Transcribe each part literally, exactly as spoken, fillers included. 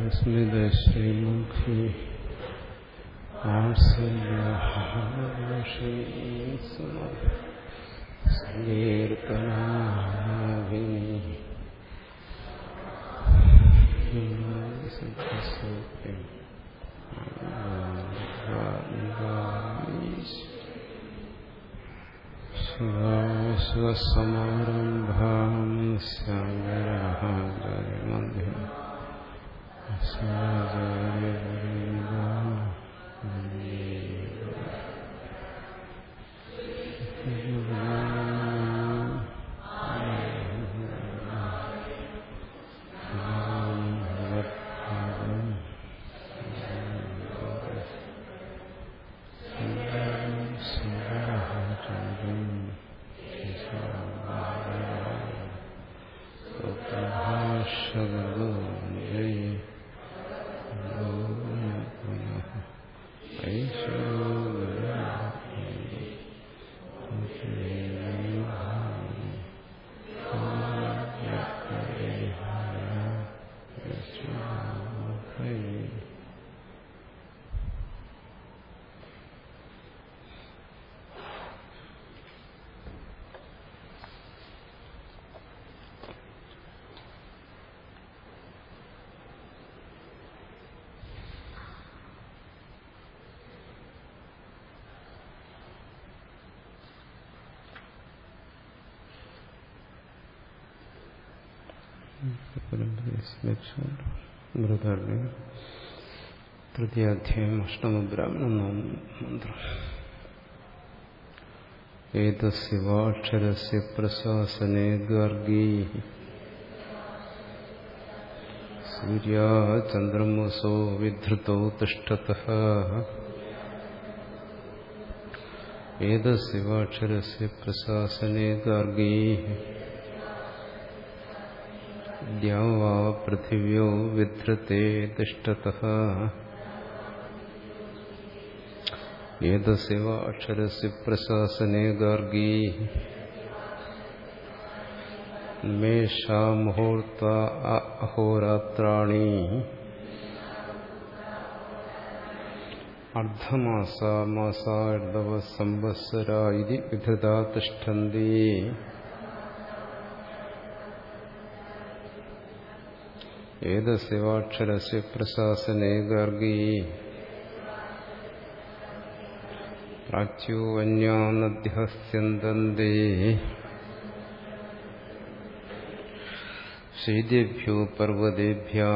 സ്മിതശ്രീമുഖി സങ്കീർത്തനാഭിനി ശിവസമാരംഭാം ശങ്കരാചാര്യമധ്യം മൃതർണി തൃതീയാധ്യായം അഷ്ടമബ്രാഹ്മണം മന്ത്രം. ഏതസ്യവാക്ഷരസ്യ പ്രശാസനേ ഗാർഗീ സൂര്യാ ചന്ദ്രമസോ വിധൃതോ തിഷ്ഠതഃ. ഏതസ്യവാക്ഷരസ്യ പ്രശാസനേ ഗാർഗീ ദ്യാവാ പൃഥിവ്യോ വിധൃതേ തിഷ്ഠതഃ. ഏതസ്യ അക്ഷരസ്യ പ്രശാസനേ ഗാർഗീ മേഷാ മുഹൂർത്താ അഹോരാത്രാണി അർദ്ധമാസാ മാസാ ഋതവ സംവത്സരാ ഇതി വിധൃതാ തിഷ്ഠന്തി. ഏതസ്യവാക്ഷരസ്യ പ്രശാസനേ ഗാർഗീ പ്രാച്യോ വന്യാ നദ്യഃ സ്യന്തന്തി ശൈത്യേഭ്യോ പർവ്വതേഭ്യഃ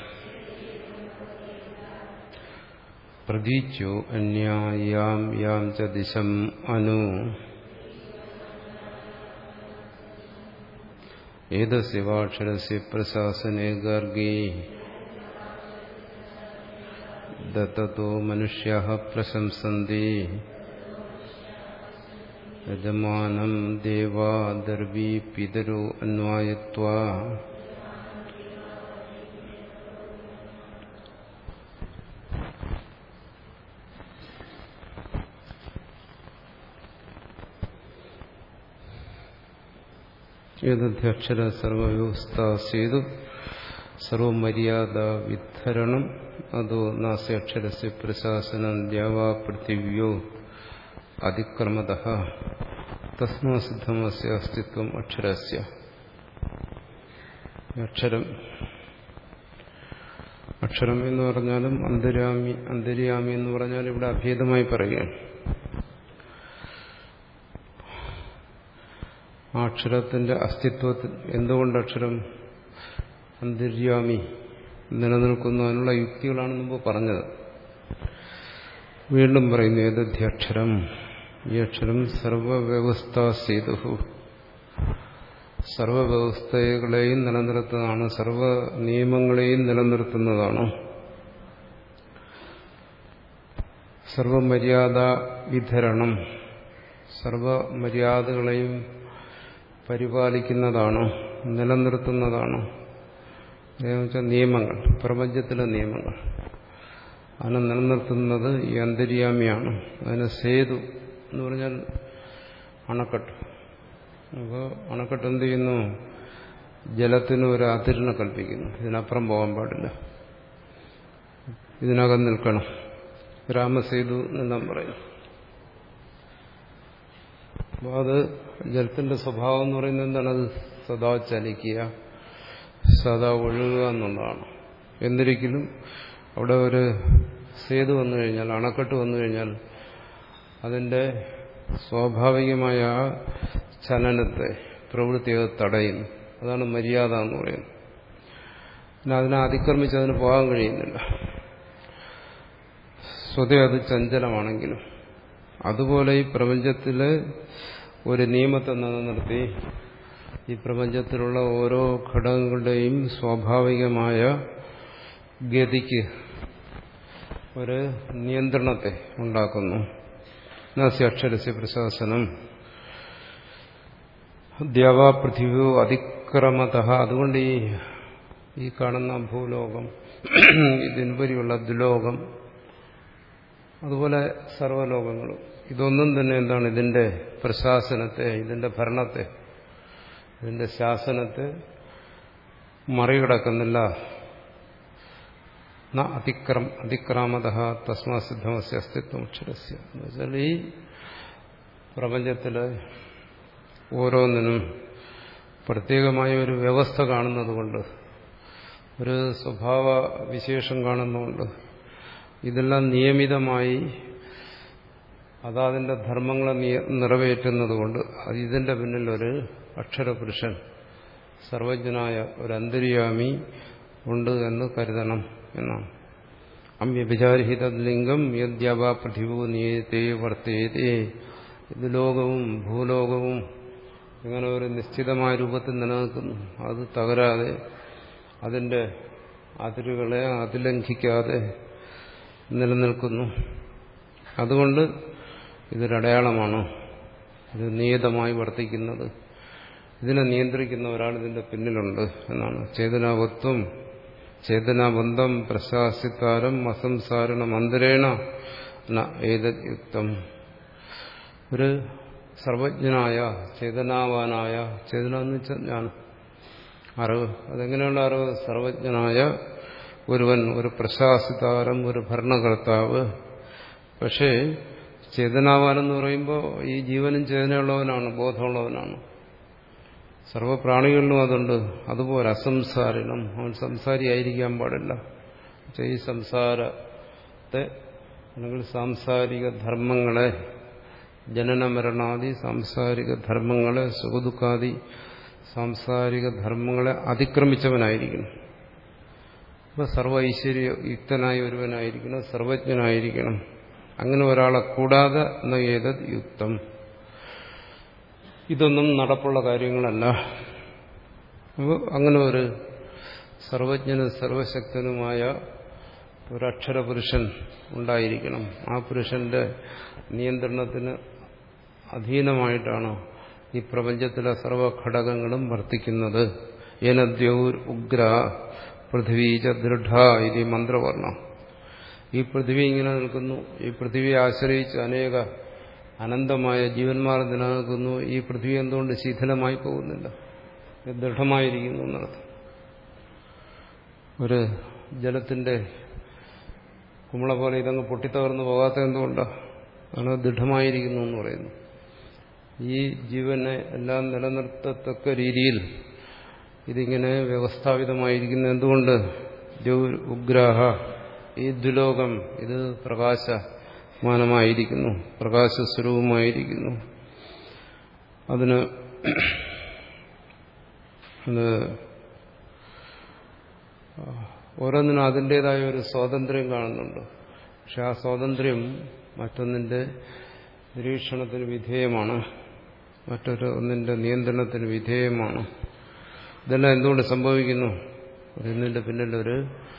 പ്രതീച്യോ അന്യാ യാം യാം ച ദിശം അനു. ഏതസ്യവാക്ഷരസ്യ പ്രശാസനേ ഗാർഗീ ദത്തതോ മനുഷ്യാഃ പ്രശംസന്തി യജമാനം ദേവാ ദർവീ പിതരോ അന്വായത്വാ. ഏതധ്യക്ഷര സർവവ്യവസ്ഥ സേതു സർവമര്യാദ വിധരണം അതോ നാസ്യ അക്ഷരസ്യ പ്രശാസനം ദ്യാവാ പൃഥിവ്യോ അതിക്രമതഃ. തസ്മാ സിദ്ധമസ്യ അസ്തിത്വം അക്ഷരസ്യ. അക്ഷരം അക്ഷരം എന്ന് പറഞ്ഞാലും അന്തര്യാമി അന്തര്യാമി എന്ന് പറഞ്ഞാൽ ഇവിടെ അഭേദമായി പറയുകയാണ്. ആ അക്ഷരത്തിന്റെ അസ്തിത്വത്തിൽ എന്തുകൊണ്ട് അക്ഷരം അന്തര്യാമി നിലനിൽക്കുന്നു അതിനുള്ള യുക്തികളാണ് മുമ്പ് പറഞ്ഞത്. വീണ്ടും പറയുന്നു ഏതധ്യക്ഷരം. ഈ അക്ഷരം സർവവ്യവസ്ഥാ സേതു സർവവ്യവസ്ഥകളെയും നിലനിർത്തുന്നതാണ്, സർവ നിയമങ്ങളെയും നിലനിർത്തുന്നതാണ്. സർവമര്യാദ വിധരണം സർവമര്യാദകളെയും പരിപാലിക്കുന്നതാണ്, നിലനിർത്തുന്നതാണ്. എന്നുവെച്ചാൽ നിയമങ്ങൾ, പ്രപഞ്ചത്തിലെ നിയമങ്ങൾ അതിനെ നിലനിർത്തുന്നത് ഈ അന്തര്യാമിയാണ്. അതിന് സേതു എന്ന് പറഞ്ഞാൽ അണക്കെട്ട്. അപ്പോൾ അണക്കെട്ട് എന്ത് ചെയ്യുന്നു? ജലത്തിന് ഒരു അതിരിനെ കൽപ്പിക്കുന്നു, ഇതിനപ്പുറം പോകാൻ പാടില്ല. ഇതിനകം നിൽക്കണം. രാമസേതു എന്നെല്ലാം പറയും. അപ്പോൾ അത് ജലത്തിന്റെ സ്വഭാവം എന്ന് പറയുന്നത് എന്താണ്? അത് സദാ ചലിക്കുക, സദാ ഒഴുകുക എന്നുള്ളതാണ്. എന്നിരിക്കലും അവിടെ ഒരു സേതു വന്നു കഴിഞ്ഞാൽ, അണക്കെട്ട് വന്നു കഴിഞ്ഞാൽ അതിന്റെ സ്വാഭാവികമായ ആ ചലനത്തെ, പ്രവൃത്തിയെ തടയുന്നു. അതാണ് മര്യാദ എന്ന് പറയുന്നത്. പിന്നെ അതിനെ അതിക്രമിച്ച് അതിന് പോകാൻ കഴിയുന്നില്ല. സ്വതേ അത് ചഞ്ചലമാണെങ്കിലും. അതുപോലെ ഈ പ്രപഞ്ചത്തിലെ ഒരു നിയമത്തെ നിലനിർത്തി ഈ പ്രപഞ്ചത്തിലുള്ള ഓരോ ഘടകങ്ങളുടെയും സ്വാഭാവികമായ ഗതിക്ക് ഒരു നിയന്ത്രണത്തെ ഉണ്ടാക്കുന്നു. നാസ്യ അക്ഷരസ്യ പ്രശാസനം ദ്യാവാ പൃഥിവ്യോ അതിക്രമത. അതുകൊണ്ട് ഈ ഈ കാണുന്ന ഭൂലോകം, ഇതിനുപരിയുള്ള ദുലോകം, അതുപോലെ സർവ്വലോകങ്ങളും, ഇതൊന്നും തന്നെ എന്താണ്? ഇതിന്റെ പ്രശാസനത്തെ, ഇതിന്റെ ഭരണത്തെ, ഇതിന്റെ ശാസനത്തെ മറികടക്കുന്നില്ല. ന അതിക്രം അതിക്രാമത തസ്മാ സിദ്ധമസ്യ അസ്തിത്വം അക്ഷരസ്യ. എന്ന് വെച്ചാൽ ഈ പ്രപഞ്ചത്തിലെ ഓരോന്നിനും പ്രത്യേകമായ ഒരു വ്യവസ്ഥ കാണുന്നതുകൊണ്ട്, ഒരു സ്വഭാവ വിശേഷം കാണുന്നതുകൊണ്ട്, ഇതെല്ലാം നിയമിതമായി അതാതിന്റെ ധർമ്മങ്ങളെ നിറവേറ്റുന്നതുകൊണ്ട് ഇതിന്റെ പിന്നിൽ ഒരു അക്ഷരപുരുഷൻ, സർവജ്ഞനായ ഒരു അന്തര്യാമി ഉണ്ട് എന്ന് കരുതണം എന്നാണ്. അമ്യഭിചാരിഹിത ലിംഗം യദ്യാവാ പൃഥിവോ നിയതേ വർത്തേതേ. ഇത് ലോകവും ഭൂലോകവും ഇങ്ങനെ ഒരു നിശ്ചിതമായ രൂപത്തിൽ നിലനിൽക്കുന്നു. അത് തകരാതെ, അതിന്റെ അതിരുകളെ അതിലംഘിക്കാതെ നിലനിൽക്കുന്നു. അതുകൊണ്ട് ഇതൊരടയാളമാണ്, ഇത് നിയതമായി വർത്തിക്കുന്നത്. ഇതിനെ നിയന്ത്രിക്കുന്ന ഒരാൾ ഇതിന്റെ പിന്നിലുണ്ട് എന്നാണ്. ചേതനാവത്വം ചേതനാബന്ധം പ്രശാസിത്താരം അസംസാരണം അന്തരേണ ഏതത് യുക്തം. ഒരു സർവജ്ഞനായ, ചേതനാവാനായ, ചേതന എന്ന് വെച്ചാൽ ജ്ഞാനം, അറിവ്. അതെങ്ങനെയുള്ള അറിവ്? സർവജ്ഞനായ ഒരുവൻ, ഒരു പ്രശാസിതാരം, ഒരു ഭരണകർത്താവ്. പക്ഷേ ചേതനാവാനെന്ന് പറയുമ്പോൾ ഈ ജീവനും ചേതനയുള്ളവനാണ്, ബോധമുള്ളവനാണ്. സർവപ്രാണികളിലും അതുണ്ട്. അതുപോലെ അസംസാരിണം, അവൻ സംസാരിയായിരിക്കാൻ പാടില്ല. ഈ സംസാരത്തെ അല്ലെങ്കിൽ സാംസാരിക ധർമ്മങ്ങളെ, ജനനമരണാദി സാംസാരിക ധർമ്മങ്ങളെ, സുഖദുഃഖാദി സാംസാരിക ധർമ്മങ്ങളെ അതിക്രമിച്ചവനായിരിക്കണം. അപ്പോൾ സർവ ഐശ്വര്യയുക്തനായ ഒരുവനായിരിക്കണം, സർവജ്ഞനായിരിക്കണം. അങ്ങനെ ഒരാളെ കൂടാതെ എന്ന ഏതത് യുക്തം. ഇതൊന്നും നടപ്പുള്ള കാര്യങ്ങളല്ല. അപ്പോൾ അങ്ങനെ ഒരു സർവജ്ഞനും സർവശക്തനുമായ ഒരക്ഷരപുരുഷൻ ഉണ്ടായിരിക്കണം. ആ പുരുഷന്റെ നിയന്ത്രണത്തിന് അധീനമായിട്ടാണ് ഈ പ്രപഞ്ചത്തിലെ സർവഘടകങ്ങളും വർത്തിക്കുന്നത്. ഏനദ്യൗർ ഉഗ്ര പൃഥ്വീച ദൃഢ ഇതി മന്ത്രവർണ്ണ. ഈ പൃഥ്വി ഇങ്ങനെ നിൽക്കുന്നു. ഈ പൃഥ്വിയെ ആശ്രയിച്ച് അനേക അനന്തമായ ജീവന്മാർ നിലനിൽക്കുന്നു. ഈ പൃഥ്വി എന്തുകൊണ്ട് ശിഥിലമായി പോകുന്നില്ല? ഇത് ദൃഢമായിരിക്കുന്നു എന്നർത്ഥം. ഒരു ജലത്തിന്റെ കുമിള പോലെ ഇതങ്ങ് പൊട്ടിത്തകർന്നു പോകാത്ത എന്തുകൊണ്ടാണ്? അതാണ് ദൃഢമായിരിക്കുന്നു എന്ന് പറയുന്നു. ഈ ജീവനെ എല്ലാം നിലനിർത്തത്തക്ക രീതിയിൽ ഇതിങ്ങനെ വ്യവസ്ഥാപിതമായിരിക്കുന്നു. എന്തുകൊണ്ട്? ഉഗ്രാഹ, ഈ ദുലോകം ഇത് പ്രകാശമാനമായിരിക്കുന്നു, പ്രകാശസ്വരൂപമായിരിക്കുന്നു. അതിന് ഓരോന്നിനും അതിൻ്റെതായ ഒരു സ്വാതന്ത്ര്യം കാണുന്നുണ്ട്. പക്ഷെ ആ സ്വാതന്ത്ര്യം മറ്റൊന്നിന്റെ നിരീക്ഷണത്തിന് വിധേയമാണ്, മറ്റൊരു ഒന്നിന്റെ നിയന്ത്രണത്തിന് വിധേയമാണ്. ഇതെല്ലാം എന്തുകൊണ്ട് സംഭവിക്കുന്നു? ഇതിന്റെ പിന്നിലൊരു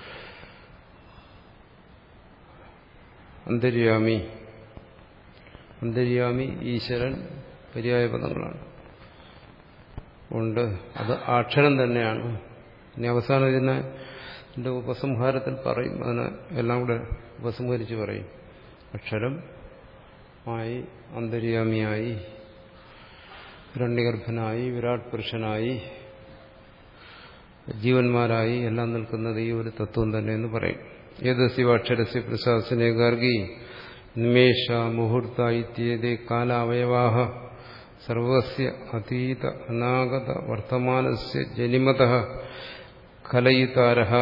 അന്തര്യാമി, അന്തര്യാമി ഈശ്വരൻ പര്യായ പദങ്ങളാണ് ഉണ്ട്. അത് അക്ഷരം തന്നെയാണ്. ഇനി അവസാനം ഇതിനെ എന്റെ ഉപസംഹാരത്തിൽ പറയും, അതിനെ എല്ലാം കൂടെ ഉപസംഹരിച്ച് പറയും. അക്ഷരം ആയി, അന്തര്യാമിയായി, ഹിരണ്യഗർഭനായി, വിരാട് പുരുഷനായി, ജീവന്മാരായി എല്ലാം നിൽക്കുന്നത് ഈ ഒരു തത്വം തന്നെ എന്ന് പറയും. ഏതസ്യ അക്ഷരസ്യ പ്രശാസനേ ഗാർഗി നിമേഷ മുഹൂർത്ത ഇത്യേതേ കാലാവയവാഹ സർവസ്യ അതീത അനാഗത വർത്തമാനസ്യ ജനിമതഃ കലയിതാരഃ.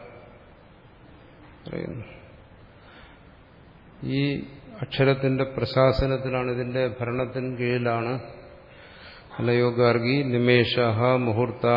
ഈ അക്ഷരത്തിന്റെ പ്രശാസനത്തിലാണ്, ഇതിന്റെ ഭരണത്തിന് കീഴിലാണ്. അല്ലയോ ഗാർഗി, നിമേഷ മുഹൂർത്ത,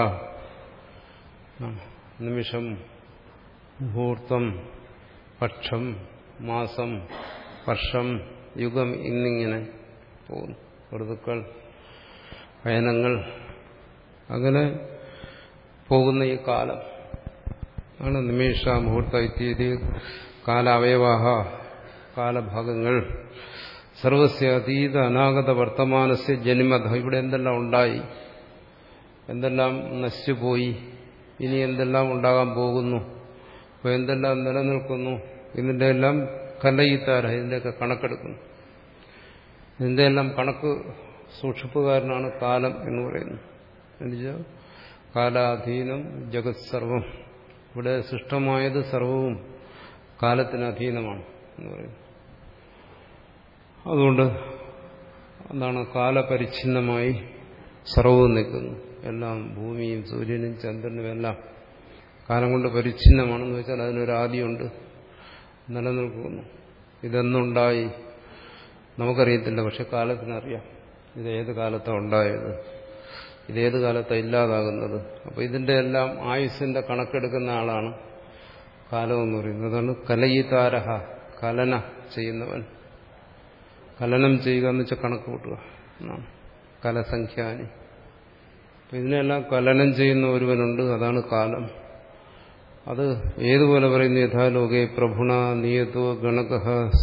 നിമിഷം, മുഹൂർത്തം, പക്ഷം, മാസം, വർഷം, യുഗം എന്നിങ്ങനെ പോകുന്നു. ഋതുക്കൾ, അയനങ്ങൾ, അങ്ങനെ പോകുന്ന ഈ കാലം ആണ് നിമേഷ മുഹൂർത്ത ഇത്യാദി കാലാവയവാഹ, കാലഭാഗങ്ങൾ. സർവസ്യ അതീത അനാഗത വർത്തമാനസ്യ ജനിമത, ഇവിടെ എന്തെല്ലാം ഉണ്ടായി, എന്തെല്ലാം നശിച്ചുപോയി, ഇനി എന്തെല്ലാം ഉണ്ടാകാൻ പോകുന്നു, അപ്പോൾ എന്തെല്ലാം നിലനിൽക്കുന്നു, ഇതിൻ്റെ എല്ലാം കലയിത്താര, ഇതിൻ്റെയൊക്കെ കണക്കെടുക്കുന്നു. ഇതിൻ്റെ എല്ലാം കണക്ക് സൂക്ഷിപ്പുകാരനാണ് കാലം എന്ന് പറയുന്നത്. എന്നുവെച്ചാൽ കാലാധീനം ജഗത് സർവം, ഇവിടെ സൃഷ്ടമായത് സർവവും കാലത്തിന് അധീനമാണ് എന്ന് പറയുന്നു. അതുകൊണ്ട് എന്താണ്, കാലപരിച്ഛിന്നമായി സർവവും നിൽക്കുന്നു. എല്ലാം ഭൂമിയും സൂര്യനും ചന്ദ്രനും എല്ലാം കാലം കൊണ്ട് പരിച്ഛിന്നമാണെന്ന് വെച്ചാൽ അതിനൊരാദിയുണ്ട്, നിലനിൽക്കുന്നു. ഇതെന്നുണ്ടായി നമുക്കറിയത്തില്ല, പക്ഷെ കാലത്തിനറിയാം ഇതേത് കാലത്താണ് ഉണ്ടായത്, ഇതേത് കാലത്താണ് ഇല്ലാതാകുന്നത്. അപ്പോൾ ഇതിൻ്റെ എല്ലാം ആയുസ്സിന്റെ കണക്കെടുക്കുന്ന ആളാണ് കാലമെന്ന് പറയുന്നത്. അതാണ് കലയിതാരഹ, കലന ചെയ്യുന്നവൻ. കലനം ചെയ്യുക എന്ന് വെച്ചാൽ കണക്ക് കൂട്ടുക എന്നാണ്, കലസംഖ്യാനി. അപ്പം ഇതിനെല്ലാം കലനം ചെയ്യുന്ന ഒരുവനുണ്ട്, അതാണ് കാലം. അത് ഏതുപോലെ പറയുന്നു, യഥാലോകേ പ്രഭുണ നിയതോ ഗണകഃ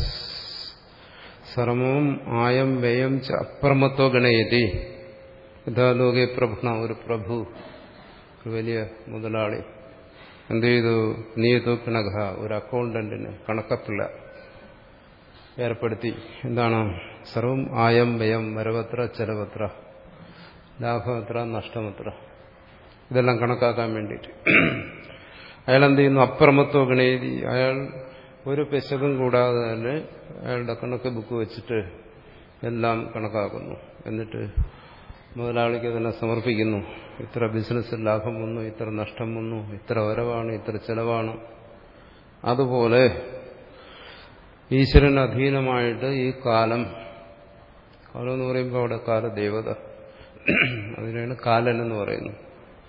സർവം ആയം വ്യയം ച അപ്രമത്തോ ഗണയതി. യഥാലോകേ പ്രഭുണ, ഒരു പ്രഭു, ഒരു വലിയ മുതലാളി എന്ത് ചെയ്തു, നിയതോ ഗണകഃ, ഒരു അക്കൗണ്ടന്റിന്, കണക്കപ്പിള്ള ഏർപ്പെടുത്തി. എന്താണ്, സർവം ആയം വ്യയം, വരവത്ര ചെലവത്ര, ലാഭമത്ര നഷ്ടമത്ര, ഇതെല്ലാം കണക്കാക്കാൻ വേണ്ടിയിട്ട് അയാൾ എന്ത് ചെയ്യുന്നു, അപ്രമത്തോ ഗണേതി, അയാൾ ഒരു പെശകും കൂടാതെ തന്നെ അയാളുടെ കണക്ക് ബുക്ക് വെച്ചിട്ട് എല്ലാം കണക്കാക്കുന്നു. എന്നിട്ട് മുതലാളിക്ക് തന്നെ സമർപ്പിക്കുന്നു. ഇത്ര ബിസിനസ്സിൽ ലാഭം വന്നു, ഇത്ര നഷ്ടം വന്നു, ഇത്ര വരവാണ്, ഇത്ര ചെലവാണ്. അതുപോലെ ഈശ്വരന് അധീനമായിട്ട് ഈ കാലം, കാലം എന്ന് പറയുമ്പോൾ അവിടെ കാലദേവത, അതിനാണ് കാലൻ എന്ന് പറയുന്നത്.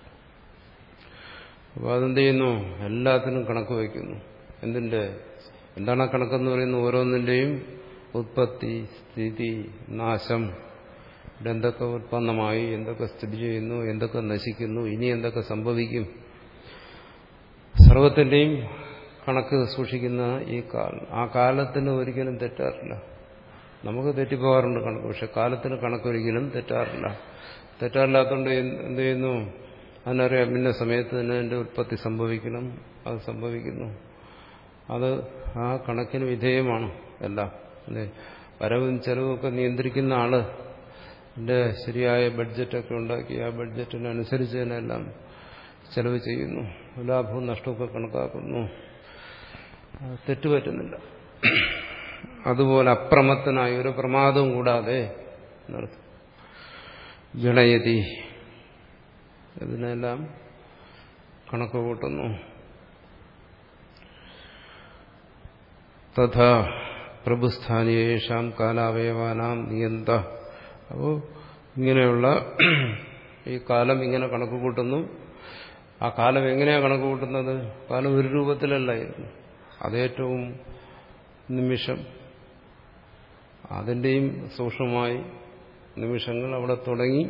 അപ്പോൾ അതെന്ത് ചെയ്യുന്നു, എല്ലാത്തിനും കണക്ക് വയ്ക്കുന്നു. എന്തിൻ്റെ, എന്താണ് ആ കണക്കെന്ന് പറയുന്നത്, ഓരോന്നിൻ്റെയും ഉത്പത്തി, സ്ഥിതി, നാശം, ഇവിടെ എന്തൊക്കെ ഉത്പന്നമായി, എന്തൊക്കെ സ്ഥിതി ചെയ്യുന്നു, എന്തൊക്കെ നശിക്കുന്നു, ഇനി എന്തൊക്കെ സംഭവിക്കും, സർവത്തിൻ്റെയും കണക്ക് സൂക്ഷിക്കുന്ന ഈ കാലം. ആ കാലത്തിന് ഒരിക്കലും തെറ്റാറില്ല. നമുക്ക് തെറ്റിപ്പോകാറുണ്ട് കണക്ക്, പക്ഷെ കാലത്തിന് കണക്കൊരിക്കലും തെറ്റാറില്ല. തെറ്റാറില്ലാത്തതുകൊണ്ട് എന്ത് ചെയ്യുന്നു, അതിനറിയാം ഇന്ന സമയത്ത് തന്നെ അതിൻ്റെ ഉത്പത്തി സംഭവിക്കണം, അത് സംഭവിക്കുന്നു. അത് ആ കണക്കിന് വിധേയമാണ് എല്ലാം. വരവും ചെലവും ഒക്കെ നിയന്ത്രിക്കുന്ന ആള് അതിൻ്റെ ശരിയായ ബഡ്ജറ്റൊക്കെ ഉണ്ടാക്കി ആ ബഡ്ജറ്റിനനുസരിച്ച് തന്നെല്ലാം ചെലവ് ചെയ്യുന്നു, ലാഭവും നഷ്ടമൊക്കെ കണക്കാക്കുന്നു, തെറ്റുപറ്റുന്നില്ല. അതുപോലെ അപ്രമത്തനായി, ഒരു പ്രമാദവും കൂടാതെ ഗണയതി, ഇതിനെല്ലാം കണക്ക് കൂട്ടുന്നു. തഥാ പ്രഭുസ്ഥാനീയേഷാം കാലാവയവാനാം നിയന്ത. അപ്പോൾ ഇങ്ങനെയുള്ള ഈ കാലം ഇങ്ങനെ കണക്ക് കൂട്ടുന്നു. ആ കാലം എങ്ങനെയാണ് കണക്ക് കൂട്ടുന്നത്, കാലം ഒരു രൂപത്തിലല്ലായിരുന്നു, അതേറ്റവും നിമിഷം, അതിൻ്റെയും സൂക്ഷ്മമായി നിമിഷങ്ങൾ അവിടെ തുടങ്ങി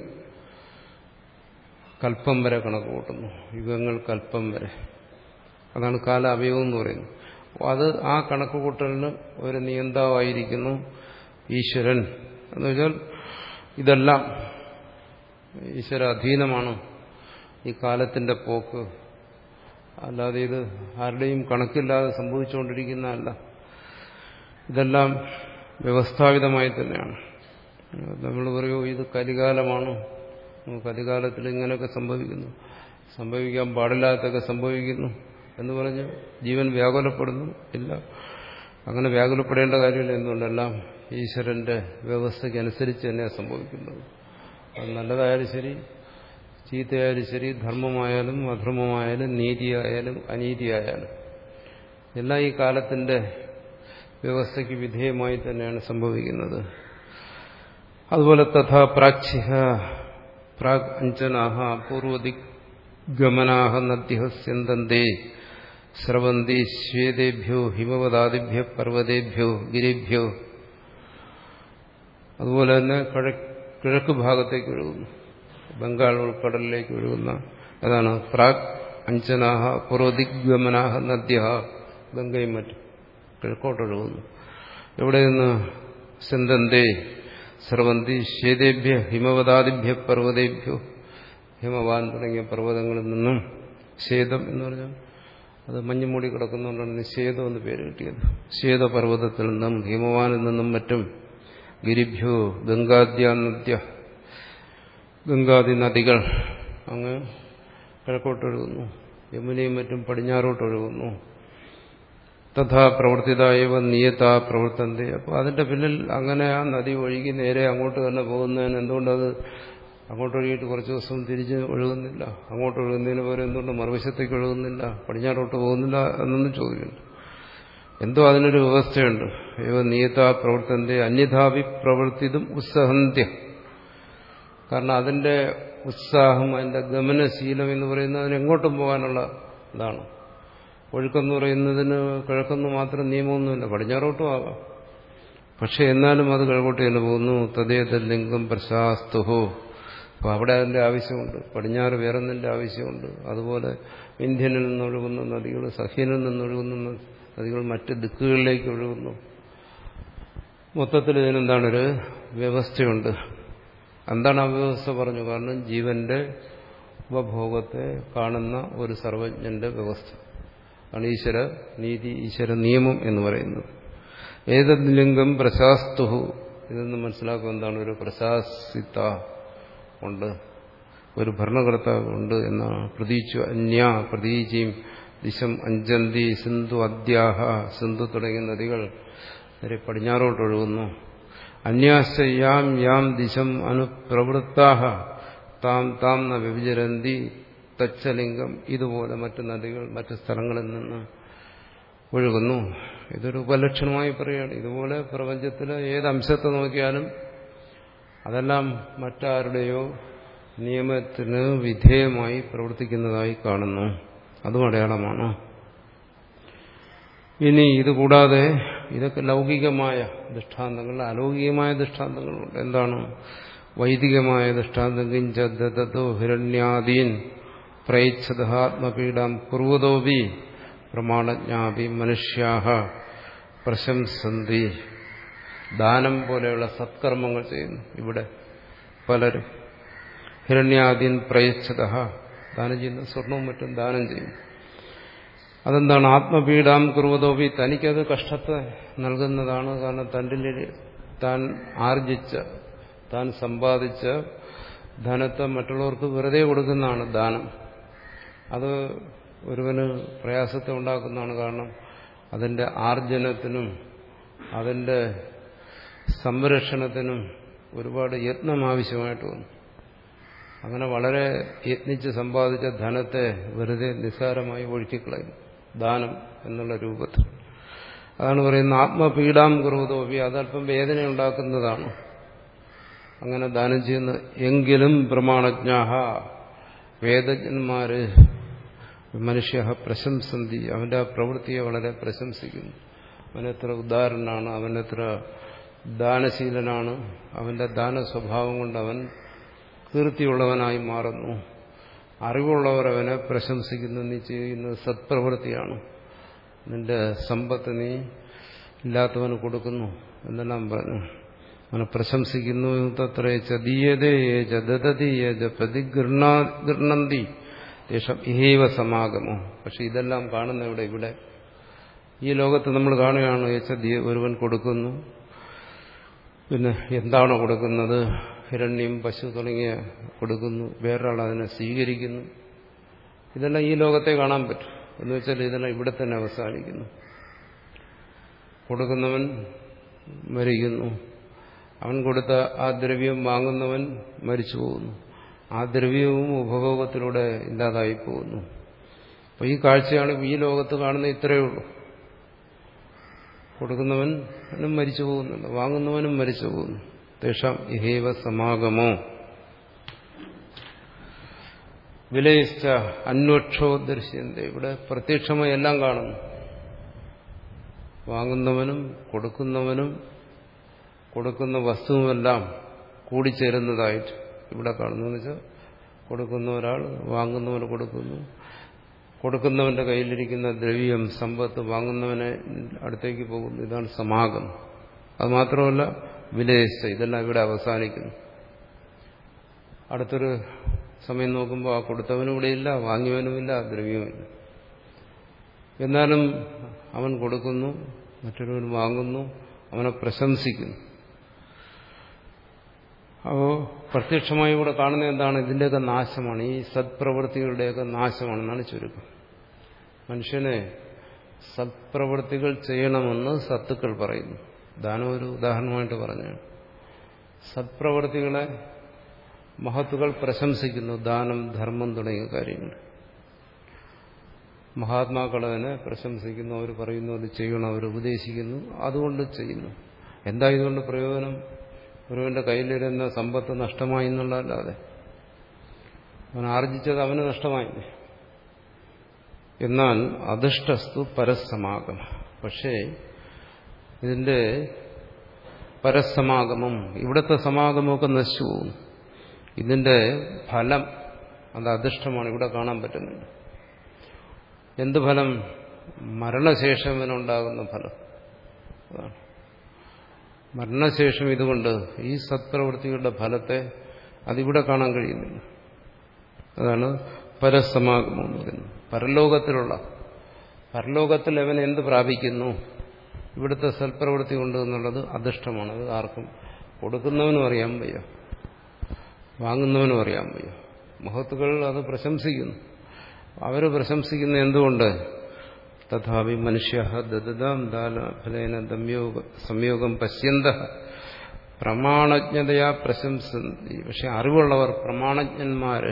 കൽപ്പം വരെ കണക്ക് കൂട്ടുന്നു, യുഗങ്ങൾ കൽപ്പം വരെ. അതാണ് കാല അവയവം എന്ന് പറയുന്നത്. അത് ആ കണക്ക് കൂട്ടലിന് ഒരു നിയന്താവായിരിക്കുന്നു ഈശ്വരൻ. എന്ന് വെച്ചാൽ ഇതെല്ലാം ഈശ്വര അധീനമാണ് ഈ കാലത്തിന്റെ പോക്ക്. അല്ലാതെ ഇത് ആരുടെയും കണക്കില്ലാതെ സംഭവിച്ചുകൊണ്ടിരിക്കുന്നതല്ല, ഇതെല്ലാം വ്യവസ്ഥാപിതമായി തന്നെയാണ്. നമ്മൾ പറയൂ ഇത് കലികാലമാണ്, കലികാലത്തിൽ ഇങ്ങനെയൊക്കെ സംഭവിക്കുന്നു, സംഭവിക്കാൻ പാടില്ലാത്തൊക്കെ സംഭവിക്കുന്നു, എന്ന് പറഞ്ഞ് ജീവൻ വ്യാകുലപ്പെടുന്നു ഇല്ല. അങ്ങനെ വ്യാകുലപ്പെടേണ്ട കാര്യമില്ല. എന്തുകൊണ്ടെല്ലാം ഈശ്വരന്റെ വ്യവസ്ഥയ്ക്ക് അനുസരിച്ച് തന്നെയാണ് സംഭവിക്കുന്നത്. അത് നല്ലതായാലും ശരി, ചീത്തയായാലും ശരി, ധർമ്മമായാലും അധർമ്മമായാലും നീതിയായാലും അനീതിയായാലും എല്ലാം ഈ കാലത്തിന്റെ വ്യവസ്ഥയ്ക്ക് വിധേയമായി തന്നെയാണ് സംഭവിക്കുന്നത്. അതുപോലെ തഥാ പ്രാച്ഛിഹ പ്രാഗ് അഞ്ജനാഹ പൂർവദിഗ്ഗമനാഹ നദ്യഃ സ്യന്തന്തേ സ്രവന്തി ശ്വേതേഭ്യോ ഹിമവദാദിഭ്യോ പർവ്വതേഭ്യോ ഗിരിഭ്യോ. അതുപോലെ തന്നെ കിഴക്ക് ഭാഗത്തേക്ക് ഒഴുകുന്നു, ബംഗാൾ ഉൾക്കടലിലേക്ക് ഒഴുകുന്ന അതാണ് പ്രാഗ് അഞ്ജനാഹ പൂർവദിഗ്ഗമനാഹ നദ്യഃ. ഗംഗയും മറ്റും കിഴക്കോട്ടൊഴുകുന്നു. എവിടെ നിന്ന്? സ്യന്തന്തേ സ്രവന്തി ശ്വേതേഭ്യ ഹിമവദാദിഭ്യ പർവ്വതേഭ്യോ. ഹിമവാൻ തുടങ്ങിയ പർവ്വതങ്ങളിൽ നിന്നും, ശ്വേതം എന്ന് പറഞ്ഞാൽ അത് മഞ്ഞുമൂടി കിടക്കുന്നതുകൊണ്ടാണ് ശ്വേതം എന്ന് പേര് കിട്ടിയത്. ശ്വേതപർവ്വതത്തിൽ നിന്നും ഹിമവാനിൽ നിന്നും മറ്റും ഗിരിഭ്യോ ഗംഗാദ്യ നദ്യ, ഗംഗാദി നദികൾ അങ്ങ് കിഴക്കോട്ടൊഴുകുന്നു. യമുനയും മറ്റും പടിഞ്ഞാറോട്ടൊഴുകുന്നു. തഥാ പ്രവർത്തിതായവ നിയത പ്രവർത്തന്തി. അപ്പോൾ അതിന്റെ പിന്നിൽ അങ്ങനെ ആ നദി ഒഴുകി നേരെ അങ്ങോട്ട് തന്നെ പോകുന്നതിന് എന്തുകൊണ്ടത് അങ്ങോട്ടൊഴുകിയിട്ട് കുറച്ച് ദിവസം തിരിച്ച് ഒഴുകുന്നില്ല? അങ്ങോട്ട് ഒഴുകുന്നതിന് പകരം എന്തുകൊണ്ട് മറുവശത്തേക്ക് ഒഴുകുന്നില്ല, പടിഞ്ഞാറോട്ട് പോകുന്നില്ല എന്നൊന്നും ചോദിക്കുന്നു. എന്തോ അതിനൊരു വ്യവസ്ഥയുണ്ട്. ഏവ നിയത പ്രവർത്തന്തി അന്യഥാപി പ്രവർത്തിതും ഉത്സഹന്ത്യ. കാരണം അതിന്റെ ഉത്സാഹം, അതിന്റെ ഗമനശീലം എന്ന് പറയുന്നത് അതിനെങ്ങോട്ടും പോകാനുള്ള ഇതാണ്. ഒഴുക്കെന്ന് പറയുന്നതിന് കിഴക്കൊന്നും മാത്രം നിയമമൊന്നുമില്ല, പടിഞ്ഞാറോട്ടും ആകാം. പക്ഷെ എന്നാലും അത് കിഴക്കോട്ട് തന്നെ പോകുന്നു. തദ്ദേതലിംഗം പ്രശാസ്തുഹോ. അപ്പോൾ അവിടെ അതിന്റെ ആവശ്യമുണ്ട്. പടിഞ്ഞാറ് വേറൊന്നിന്റെ ആവശ്യമുണ്ട്. അതുപോലെ ഇന്ത്യനിൽ നിന്നൊഴുകുന്ന നദികൾ, സഹ്യനിൽ നിന്നൊഴുകുന്ന നദികൾ മറ്റ് ദിക്കുകളിലേക്ക് ഒഴുകുന്നു. മൊത്തത്തിൽ ഇതിനെന്താണൊരു വ്യവസ്ഥയുണ്ട്. എന്താണ് ആ വ്യവസ്ഥ പറഞ്ഞു? കാരണം ജീവന്റെ ഉപഭോഗത്തെ കാണുന്ന ഒരു സർവജ്ഞന്റെ വ്യവസ്ഥ ആണ് ഈശ്വര നീതി, ഈശ്വര നിയമം എന്ന് പറയുന്നത്. ഏതത് ലിംഗം പ്രശാസ്തുഹു. ഇതെന്ന് മനസ്സിലാക്കുക എന്താണ്? ഒരു പ്രശാസിത ഉണ്ട്, ഒരു ഭരണകർത്താവ് ഉണ്ട് എന്നാണ്. പ്രതീച്ചു അന്യ പ്രതീചിയും ദിശം അഞ്ജന്തി സിന്ധു അദ്യാഹ. സിന്ധു തുടങ്ങിയ നദികൾ നേരെ പടിഞ്ഞാറോട്ടൊഴുകുന്നു. അന്യാശ്ച യാം യാം ദിശം അനുപ്രവൃത്താഹ താം താം ന വ്യഭിചരന്തി തച്ചലിംഗം. ഇതുപോലെ മറ്റു നദികൾ മറ്റു സ്ഥലങ്ങളിൽ നിന്ന് ഒഴുകുന്നു. ഇതൊരു ഉപലക്ഷണമായി പറയുകയാണ്. ഇതുപോലെ പ്രപഞ്ചത്തിലെ ഏത് അംശത്തെ നോക്കിയാലും അതെല്ലാം മറ്റാരുടെയോ നിയമത്തിന് വിധേയമായി പ്രവർത്തിക്കുന്നതായി കാണുന്നു. അതും അടയാളമാണ്. ഇനി ഇതുകൂടാതെ ഇതൊക്കെ ലൗകികമായ ദൃഷ്ടാന്തങ്ങൾ, അലൗകികമായ ദൃഷ്ടാന്തങ്ങളുണ്ട്. എന്താണ്? വൈദികമായ ദൃഷ്ടാന്തം. കിഞ്ചോ ഹിരണ്യാദീൻ പ്രൈച്ഛതാത്മപീഡം കുർവതോപി പ്രമാണജ്ഞാപി മനുഷ്യാഹ പ്രശംസന്തി. ദാനം പോലെയുള്ള സത്കർമ്മങ്ങൾ ചെയ്യുന്നു ഇവിടെ പലരും. ഹിരണ്യാദീൻ പ്രയച്ഛത, ദാനം ചെയ്യുന്ന സ്വർണവും മറ്റും ദാനം ചെയ്യും. അതെന്താണ്? ആത്മപീഡാം കുർവതോപി, തനിക്കത് കഷ്ടത്തെ നൽകുന്നതാണ്. കാരണം തൻ്റെ താൻ ആർജിച്ച, താൻ സമ്പാദിച്ച ധനത്തെ മറ്റുള്ളവർക്ക് വെറുതെ കൊടുക്കുന്നതാണ് ദാനം. അത് ഒരുവന് പ്രയാസത്തെ ഉണ്ടാക്കുന്നതാണ്. കാരണം അതിൻ്റെ ആർജനത്തിനും അതിൻ്റെ സംരക്ഷണത്തിനും ഒരുപാട് യത്നം ആവശ്യമായിട്ട് വന്നു. അങ്ങനെ വളരെ യത്നിച്ച് സമ്പാദിച്ച ധനത്തെ വെറുതെ നിസ്സാരമായി ഒഴുക്കിക്കളയും ദാനം എന്നുള്ള രൂപത്തിൽ. അതാണ് പറയുന്നത് ആത്മപീഡാം കുറുവതോപി. അതല്പം വേദന ഉണ്ടാക്കുന്നതാണ് അങ്ങനെ ദാനം ചെയ്യുന്ന. എങ്കിലും പ്രമാണജ്ഞാഹ, വേദജ്ഞന്മാര് മനുഷ്യ പ്രശംസന്തി, അവന്റെ ആ പ്രവൃത്തിയെ വളരെ പ്രശംസിക്കുന്നു. അവനെത്ര ഉദാരനാണ്, അവനെത്ര ദാനശീലനാണ്, അവന്റെ ദാന സ്വഭാവം കൊണ്ട് അവൻ കീർത്തിയുള്ളവനായി മാറുന്നു. അറിവുള്ളവർ അവനെ പ്രശംസിക്കുന്നു. നീ ചെയ്യുന്നത് സത്പ്രവൃത്തിയാണ്, നിന്റെ സമ്പത്ത് നീ ഇല്ലാത്തവന് കൊടുക്കുന്നു എന്നെല്ലാം പറഞ്ഞു അവനെ പ്രശംസിക്കുന്നു. തത്രേച്ച ദീയതേ ദദതി പ്രതിഗൃഹണന്തി ഇഹൈവ സമാഗമോ. പക്ഷെ ഇതെല്ലാം കാണുന്ന ഇവിടെ ഇവിടെ ഈ ലോകത്ത് നമ്മൾ കാണുകയാണ്. യച്ചദീയ, ഒരുവൻ കൊടുക്കുന്നു. പിന്നെ എന്താണോ കൊടുക്കുന്നത്, ഹിരണ്യം പശു തുടങ്ങിയ കൊടുക്കുന്നു, വേറൊരാൾ അതിനെ സ്വീകരിക്കുന്നു. ഇതെല്ലാം ഈ ലോകത്തെ കാണാൻ പറ്റും. എന്ന് വെച്ചാൽ ഇതെല്ലാം ഇവിടെ തന്നെ അവസാനിക്കുന്നു. കൊടുക്കുന്നവൻ മരിക്കുന്നു, അവൻ കൊടുത്ത ആ ദ്രവ്യം വാങ്ങുന്നവൻ മരിച്ചു പോകുന്നു, ആ ദ്രവ്യവും ഉപഭോഗത്തിലൂടെ ഇല്ലാതായി പോകുന്നു. അപ്പോൾ ഈ കാഴ്ചയാണ് ഈ ലോകത്ത് കാണുന്ന ഇത്രയേ ഉള്ളൂ. കൊടുക്കുന്നവനും മരിച്ചു പോകുന്നുണ്ട്, വാങ്ങുന്നവനും മരിച്ചു പോകുന്നു. തേഷാം ഇഹേവ സമാഗമോ വിലയിച്ച അന്വക്ഷോ ദൃശ്യന്തെ. ഇവിടെ പ്രത്യക്ഷമായി എല്ലാം കാണുന്നു. വാങ്ങുന്നവനും കൊടുക്കുന്നവനും കൊടുക്കുന്ന വസ്തുവുമെല്ലാം കൂടിച്ചേരുന്നതായിട്ട് ഇവിടെ കാണുന്നു. എന്ന് വെച്ചാൽ കൊടുക്കുന്ന ഒരാൾ വാങ്ങുന്നവന് കൊടുക്കുന്നു, കൊടുക്കുന്നവന്റെ കയ്യിലിരിക്കുന്ന ദ്രവ്യം സമ്പത്ത് വാങ്ങുന്നവനെ അടുത്തേക്ക് പോകുന്നു. ഇതാണ് സമാഗമം. അത് മാത്രമല്ല വിലയിച്ച, ഇതെല്ലാം ഇവിടെ അവസാനിക്കുന്നു. അടുത്തൊരു സമയം നോക്കുമ്പോൾ ആ കൊടുത്തവനും ഇവിടെയില്ല, വാങ്ങിയവനുമില്ല, ദ്രവ്യവുമില്ല. എന്നാലും അവൻ കൊടുക്കുന്നു, മറ്റൊരുവൻ വാങ്ങുന്നു, അവനെ പ്രശംസിക്കുന്നു. അപ്പോൾ പ്രത്യക്ഷമായി ഇവിടെ കാണുന്നത് എന്താണ്? ഇതിൻ്റെയൊക്കെ നാശമാണ്, ഈ സത്പ്രവൃത്തികളുടെയൊക്കെ നാശമാണെന്നാണ് ചുരുക്കം. മനുഷ്യനെ സത്പ്രവൃത്തികൾ ചെയ്യണമെന്ന് സത്തുക്കൾ പറയുന്നു. ദാനം ഒരു ഉദാഹരണമായിട്ട് പറഞ്ഞാണ്. സത്പ്രവൃത്തികളെ മഹത്തുക്കൾ പ്രശംസിക്കുന്നു, ദാനം, ധർമ്മം തുടങ്ങിയ കാര്യങ്ങൾ. മഹാത്മാക്കളതിനെ പ്രശംസിക്കുന്നു, അവർ പറയുന്നു അത് ചെയ്യണം, അവർ ഉപദേശിക്കുന്നു, അതുകൊണ്ട് ചെയ്യുന്നു. എന്താ ഇതുകൊണ്ട് പ്രയോജനം? ഒരുവന്റെ കയ്യിലിരുന്ന സമ്പത്ത് നഷ്ടമായി എന്നുള്ളതല്ലാതെ അവൻ ആർജിച്ചത് അവന് നഷ്ടമായി. എന്നാൽ അധിഷ്ഠസ്തു പരസമാഗമം. പക്ഷേ ഇതിന്റെ പരസമാഗമം, ഇവിടുത്തെ സമാഗമമൊക്കെ നശിച്ചു പോകുന്നു. ഇതിന്റെ ഫലം അത് അധിഷ്ഠമാണ്, ഇവിടെ കാണാൻ പറ്റുന്നുണ്ട്. എന്ത് ഫലം? മരണശേഷം ഇവനുണ്ടാകുന്ന ഫലം. അതാണ് മരണശേഷം. ഇതുകൊണ്ട് ഈ സത്പ്രവൃത്തികളുടെ ഫലത്തെ അതിവിടെ കാണാൻ കഴിയുന്നില്ല. അതാണ് പരസമാഗമം എന്ന് പറയുന്നത്. പരലോകത്തിലുള്ള പരലോകത്തിൽ അവൻ എന്ത് പ്രാപിക്കുന്നു, ഇവിടുത്തെ സൽപ്രവൃത്തി കൊണ്ട് എന്നുള്ളത് അധിഷ്ഠമാണ്. അത് ആർക്കും, കൊടുക്കുന്നവനും അറിയാൻ വയ്യ, വാങ്ങുന്നവനും അറിയാൻ വയ്യ. മഹത്തുക്കൾ അത് പ്രശംസിക്കുന്നു. അവർ പ്രശംസിക്കുന്ന എന്തുകൊണ്ട്? തഥാപി മനുഷ്യ ദദതാം ദാനഫലേന സംയോഗം പശ്യന്ത പ്രമാണജ്ഞതയാ പ്രശംസന്തി. പക്ഷെ അറിവുള്ളവർ, പ്രമാണജ്ഞന്മാര്,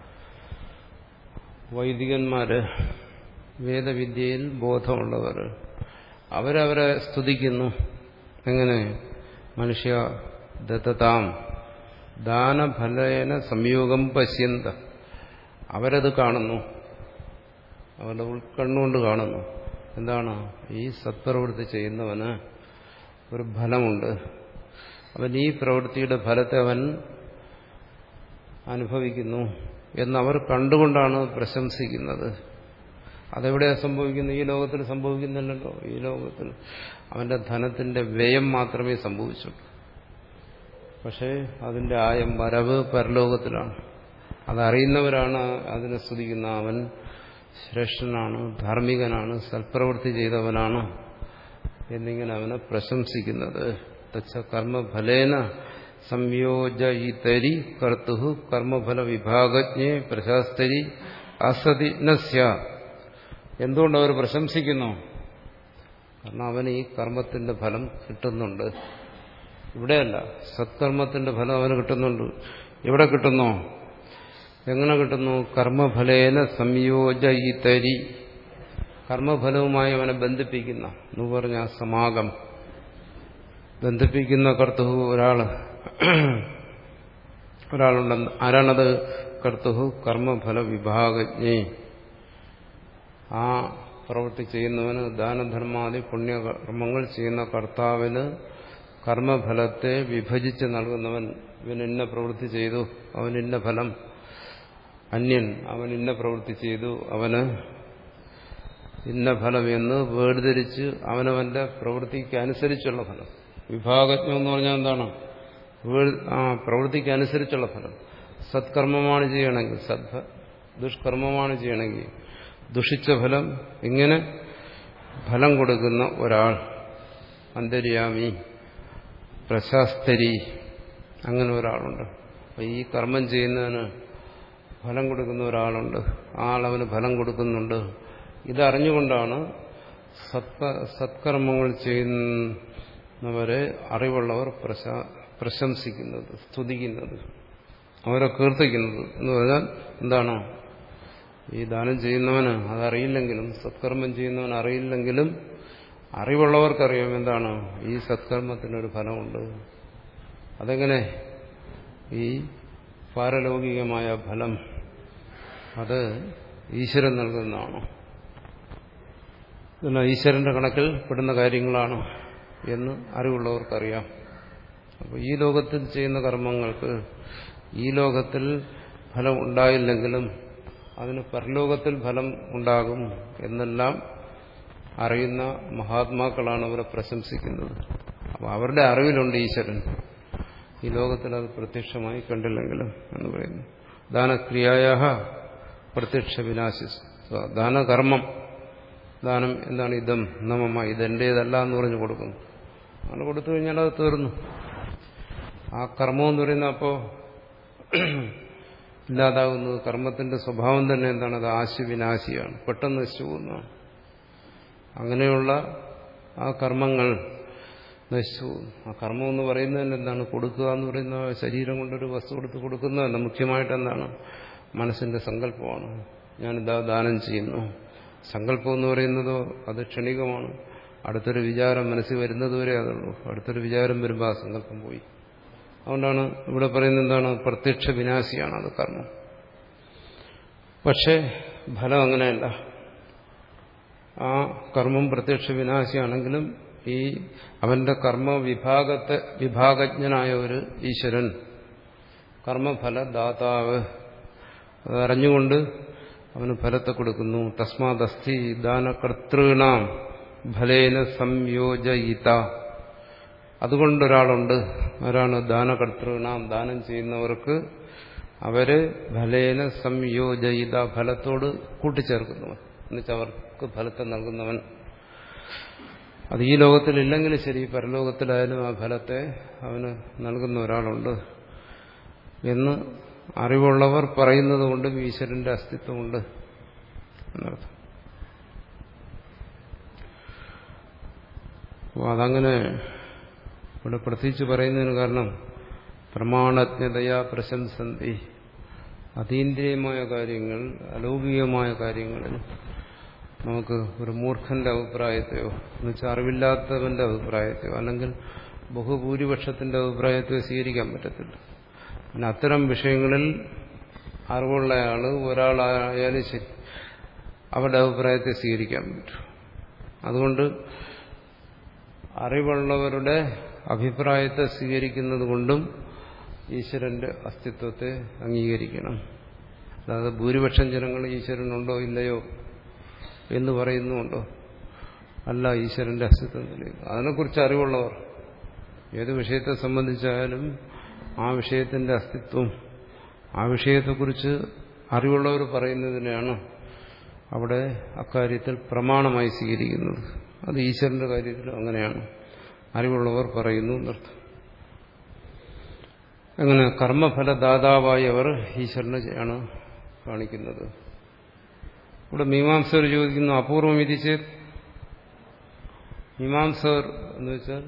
വൈദികന്മാര്, വേദവിദ്യയിൽ ബോധമുള്ളവർ, അവരവരെ സ്തുതിക്കുന്നു. എങ്ങനെ? മനുഷ്യ ദദതാം ദാനഫലേന സംയോഗം പശ്യന്ത. അവരത് കാണുന്നു, അവരുടെ ഉൾക്കണ്ണുകൊണ്ട് കാണുന്നു. എന്താണ്? ഈ സത്പ്രവൃത്തി ചെയ്യുന്നവന് ഒരു ഫലമുണ്ട്, അവൻ ഈ പ്രവൃത്തിയുടെ ഫലത്തെ അവൻ അനുഭവിക്കുന്നു എന്നവർ കണ്ടുകൊണ്ടാണ് പ്രശംസിക്കുന്നത്. അതെവിടെയാണ് സംഭവിക്കുന്നത്? ഈ ലോകത്തിൽ സംഭവിക്കുന്നില്ലല്ലോ. ഈ ലോകത്തിൽ അവന്റെ ധനത്തിന്റെ വ്യയം മാത്രമേ സംഭവിച്ചുള്ളൂ. പക്ഷേ അതിന്റെ ആയം, വരവ് പരലോകത്തിലാണ്. അതറിയുന്നവരാണ് അതിനെ സ്തുതിക്കുന്ന. അവൻ ശ്രേഷ്ഠനാണ്, ധാർമ്മികനാണ്, സൽപ്രവൃത്തി ചെയ്തവനാണ് എന്നിങ്ങനെ അവനെ പ്രശംസിക്കുന്നത്. തച്ച കർമ്മഫലേന സംയോജയിതരി കർത്തുഹു കർമ്മഫല വിഭാഗജ്ഞേ പ്രശാസ്തരി അസതി നസ്യ. എന്തുകൊണ്ട് അവർ പ്രശംസിക്കുന്നു? കാരണം അവന് ഈ കർമ്മത്തിന്റെ ഫലം കിട്ടുന്നുണ്ട്. ഇവിടെയല്ല, സത്കർമ്മത്തിന്റെ ഫലം അവന് കിട്ടുന്നുണ്ട്. എവിടെ കിട്ടുന്നു? എങ്ങനെ കിട്ടുന്നു? കർമ്മഫലേന സംയോജയിതരി. കർമ്മഫലവുമായി അവനെ ബന്ധിപ്പിക്കുന്ന എന്ന് പറഞ്ഞ സമാഗം ബന്ധിപ്പിക്കുന്ന കർത്തുഹു ഒരാള് ഒരാളുണ്ട്. ആരാണത്? കർത്തുഹു കർമ്മഫല വിഭാഗജ്ഞേ. ആ പ്രവൃത്തി ചെയ്യുന്നവന്, ദാനധർമാദി പുണ്യകർമ്മങ്ങൾ ചെയ്യുന്ന കർത്താവിന് കർമ്മഫലത്തെ വിഭജിച്ച് നൽകുന്നവൻ. ഇവൻ ഇന്ന പ്രവൃത്തി ചെയ്തു, അവൻ ഇന്ന ഫലം. അന്യൻ അവൻ ഇന്ന പ്രവൃത്തി ചെയ്തു, അവന് ഇന്ന ഫലം എന്ന് വേർതിരിച്ച് അവനവന്റെ പ്രവൃത്തിക്ക് അനുസരിച്ചുള്ള ഫലം. വിഭാഗജ്ഞം എന്ന് പറഞ്ഞാൽ എന്താണ്? ആ പ്രവൃത്തിക്ക് അനുസരിച്ചുള്ള ഫലം. സത്കർമ്മമാണ് ചെയ്യണമെങ്കിൽ സദ്ഫ, ദുഷ്കർമ്മമാണ് ചെയ്യണമെങ്കിൽ ദുഷിച്ച ഫലം. ഇങ്ങനെ ഫലം കൊടുക്കുന്ന ഒരാൾ, അന്തര്യാമി, പ്രശാസ്തരി, അങ്ങനെ ഒരാളുണ്ട്. അപ്പം ഈ കർമ്മം ചെയ്യുന്നതിന് ഫലം കൊടുക്കുന്ന ഒരാളുണ്ട്. ആ ആളവന് ഫലം കൊടുക്കുന്നുണ്ട്. ഇതറിഞ്ഞുകൊണ്ടാണ് സത്ക സത്കർമ്മങ്ങൾ ചെയ്യുന്നവരെ അറിവുള്ളവർ പ്രശംസിക്കുന്നത്, സ്തുതിക്കുന്നത്, അവരെ കീർത്തിക്കുന്നത്. എന്ന് പറഞ്ഞാൽ എന്താണോ, ഈ ദാനം ചെയ്യുന്നവന് അതറിയില്ലെങ്കിലും, സത്കർമ്മം ചെയ്യുന്നവൻ അറിയില്ലെങ്കിലും അറിവുള്ളവർക്കറിയാം എന്താണ് ഈ സത്കർമ്മത്തിനൊരു ഫലമുണ്ട്. അതെങ്ങനെ? ഈ പാരലൗകികമായ ഫലം അത് ഈശ്വരൻ നൽകുന്നതാണോ, ഇതെല്ലാം ഈശ്വരന്റെ കണക്കിൽ പെടുന്ന കാര്യങ്ങളാണ് എന്ന് അറിവുള്ളവർക്കറിയാം. അപ്പോൾ ഈ ലോകത്തിൽ ചെയ്യുന്ന കർമ്മങ്ങൾക്ക് ഈ ലോകത്തിൽ ഫലം ഉണ്ടായില്ലെങ്കിലും അതിന് പരലോകത്തിൽ ഫലം ഉണ്ടാകും എന്നെല്ലാം അറിയുന്ന മഹാത്മാക്കളാണ് അവരെ പ്രശംസിക്കുന്നത്. അപ്പോൾ അവരുടെ അറിവിലുണ്ട് ഈശ്വരൻ, ഈ ലോകത്തിൽ അത് പ്രത്യക്ഷമായി കണ്ടില്ലെങ്കിലും എന്ന് പറയുന്നു. ദാനക്രിയായ പ്രത്യക്ഷ വിനാശി. ദാനകർമ്മം, ദാനം എന്താണ്? ഇതം നമമ, ഇതെന്റേതല്ല എന്ന് പറഞ്ഞു കൊടുക്കുന്നു. അങ്ങനെ കൊടുത്തു കഴിഞ്ഞാൽ അത് തീർന്നു. ആ കർമ്മം എന്ന് പറയുന്നത് അപ്പോൾ ഇല്ലാതാകുന്നത്. കർമ്മത്തിന്റെ സ്വഭാവം തന്നെ എന്താണ്? അത് ആശുവിനാശിയാണ്, പെട്ടെന്ന് നശിച്ചു പോകുന്നതാണ്. അങ്ങനെയുള്ള ആ കർമ്മങ്ങൾ നശിച്ചു. ആ കർമ്മം എന്ന് പറയുന്നതിന് എന്താണ്? കൊടുക്കുക എന്ന് പറയുന്ന ശരീരം കൊണ്ടൊരു വസ്തു കൊടുത്ത് കൊടുക്കുന്നതല്ല. മുഖ്യമായിട്ട് എന്താണ്? മനസ്സിന്റെ സങ്കല്പമാണ്. ഞാനിതാ ദാനം ചെയ്യുന്നു. സങ്കല്പം എന്ന് പറയുന്നതോ അത് ക്ഷണികമാണ്. അടുത്തൊരു വിചാരം മനസ്സിൽ വരുന്നതുവരെ അതുള്ളൂ. അടുത്തൊരു വിചാരം വരുമ്പോൾ ആ സങ്കല്പം പോയി. അതുകൊണ്ടാണ് ഇവിടെ പറയുന്നത് എന്താണ്? പ്രത്യക്ഷ വിനാശിയാണ് അത് കർമ്മം. പക്ഷേ ഫലം അങ്ങനെയല്ല. ആ കർമ്മം പ്രത്യക്ഷ വിനാശിയാണെങ്കിലും ഈ അവന്റെ കർമ്മ വിഭാഗത്തെ വിഭാഗജ്ഞനായ ഒരു ഈശ്വരൻ, കർമ്മഫലദാതാവ്, അതറിഞ്ഞുകൊണ്ട് അവന് ഫലത്തെ കൊടുക്കുന്നു. തസ്മാദസ്തി ദാനകർത്തൃണാം ഫലേന സംയോജയിത. അതുകൊണ്ടൊരാളുണ്ട്. ആരാണ്? ദാനകർത്തൃണാം, ദാനം ചെയ്യുന്നവർക്ക് അവര് ഫലേന സംയോജയിത, ഫലത്തോട് കൂട്ടിച്ചേർക്കുന്നവൻ, എന്നുവെച്ചാൽ അവർക്ക് ഫലത്തെ നൽകുന്നവൻ. അത് ഈ ലോകത്തിലില്ലെങ്കിലും ശരി, പരലോകത്തിലായാലും ആ ഫലത്തെ അവന് നൽകുന്ന ഒരാളുണ്ട് എന്ന് അറിവുള്ളവർ പറയുന്നത് കൊണ്ടും ഈശ്വരന്റെ അസ്തിത്വമുണ്ട് എന്നർത്ഥം. അപ്പോൾ അതങ്ങനെ ഇവിടെ പ്രത്യേകിച്ച് പറയുന്നതിന് കാരണം പ്രമാണജ്ഞതയാ പ്രശംസന്തി. അതീന്ദ്രിയമായ കാര്യങ്ങൾ, അലൗകികമായ കാര്യങ്ങളിൽ നമുക്ക് ഒരു മൂർഖന്റെ അഭിപ്രായത്തെയോ എന്നുവെച്ചാൽ അറിവില്ലാത്തവന്റെ അഭിപ്രായത്തെയോ അല്ലെങ്കിൽ ബഹുഭൂരിപക്ഷത്തിന്റെ അഭിപ്രായത്തെയോ സ്വീകരിക്കാൻ പറ്റത്തില്ല. പിന്നെ അത്തരം വിഷയങ്ങളിൽ അറിവുള്ളയാള് ഒരാളായാലും ശരി, അവരുടെ അഭിപ്രായത്തെ സ്വീകരിക്കാൻ പറ്റും. അതുകൊണ്ട് അറിവുള്ളവരുടെ അഭിപ്രായത്തെ സ്വീകരിക്കുന്നത് കൊണ്ടും ഈശ്വരന്റെ അസ്തിത്വത്തെ അംഗീകരിക്കണം. അല്ലാതെ ഭൂരിപക്ഷം ജനങ്ങൾ ഈശ്വരനുണ്ടോ ഇല്ലയോ എന്ന് പറയുന്നുണ്ടോ? അല്ല, ഈശ്വരന്റെ അസ്തിത്വം തെളിയുന്നു. അതിനെക്കുറിച്ച് അറിവുള്ളവർ ഏത് വിഷയത്തെ സംബന്ധിച്ചായാലും ആ വിഷയത്തിന്റെ അസ്തിത്വം, ആ വിഷയത്തെക്കുറിച്ച് അറിവുള്ളവർ പറയുന്നതിനെയാണ് അവിടെ അക്കാര്യത്തിൽ പ്രമാണമായി സ്വീകരിക്കുന്നത്. അത് ഈശ്വരന്റെ കാര്യത്തിൽ അങ്ങനെയാണ്. അറിവുള്ളവർ പറയുന്നു എന്നർത്ഥം. അങ്ങനെ കർമ്മഫലദാതാവായി അവർ ഈശ്വരനെ ആണ് കാണിക്കുന്നത്. ഇവിടെ മീമാംസകർ ചോദിക്കുന്നു, അപൂർവം വിധിച്ച്. മീമാംസകർ എന്ന് വെച്ചാൽ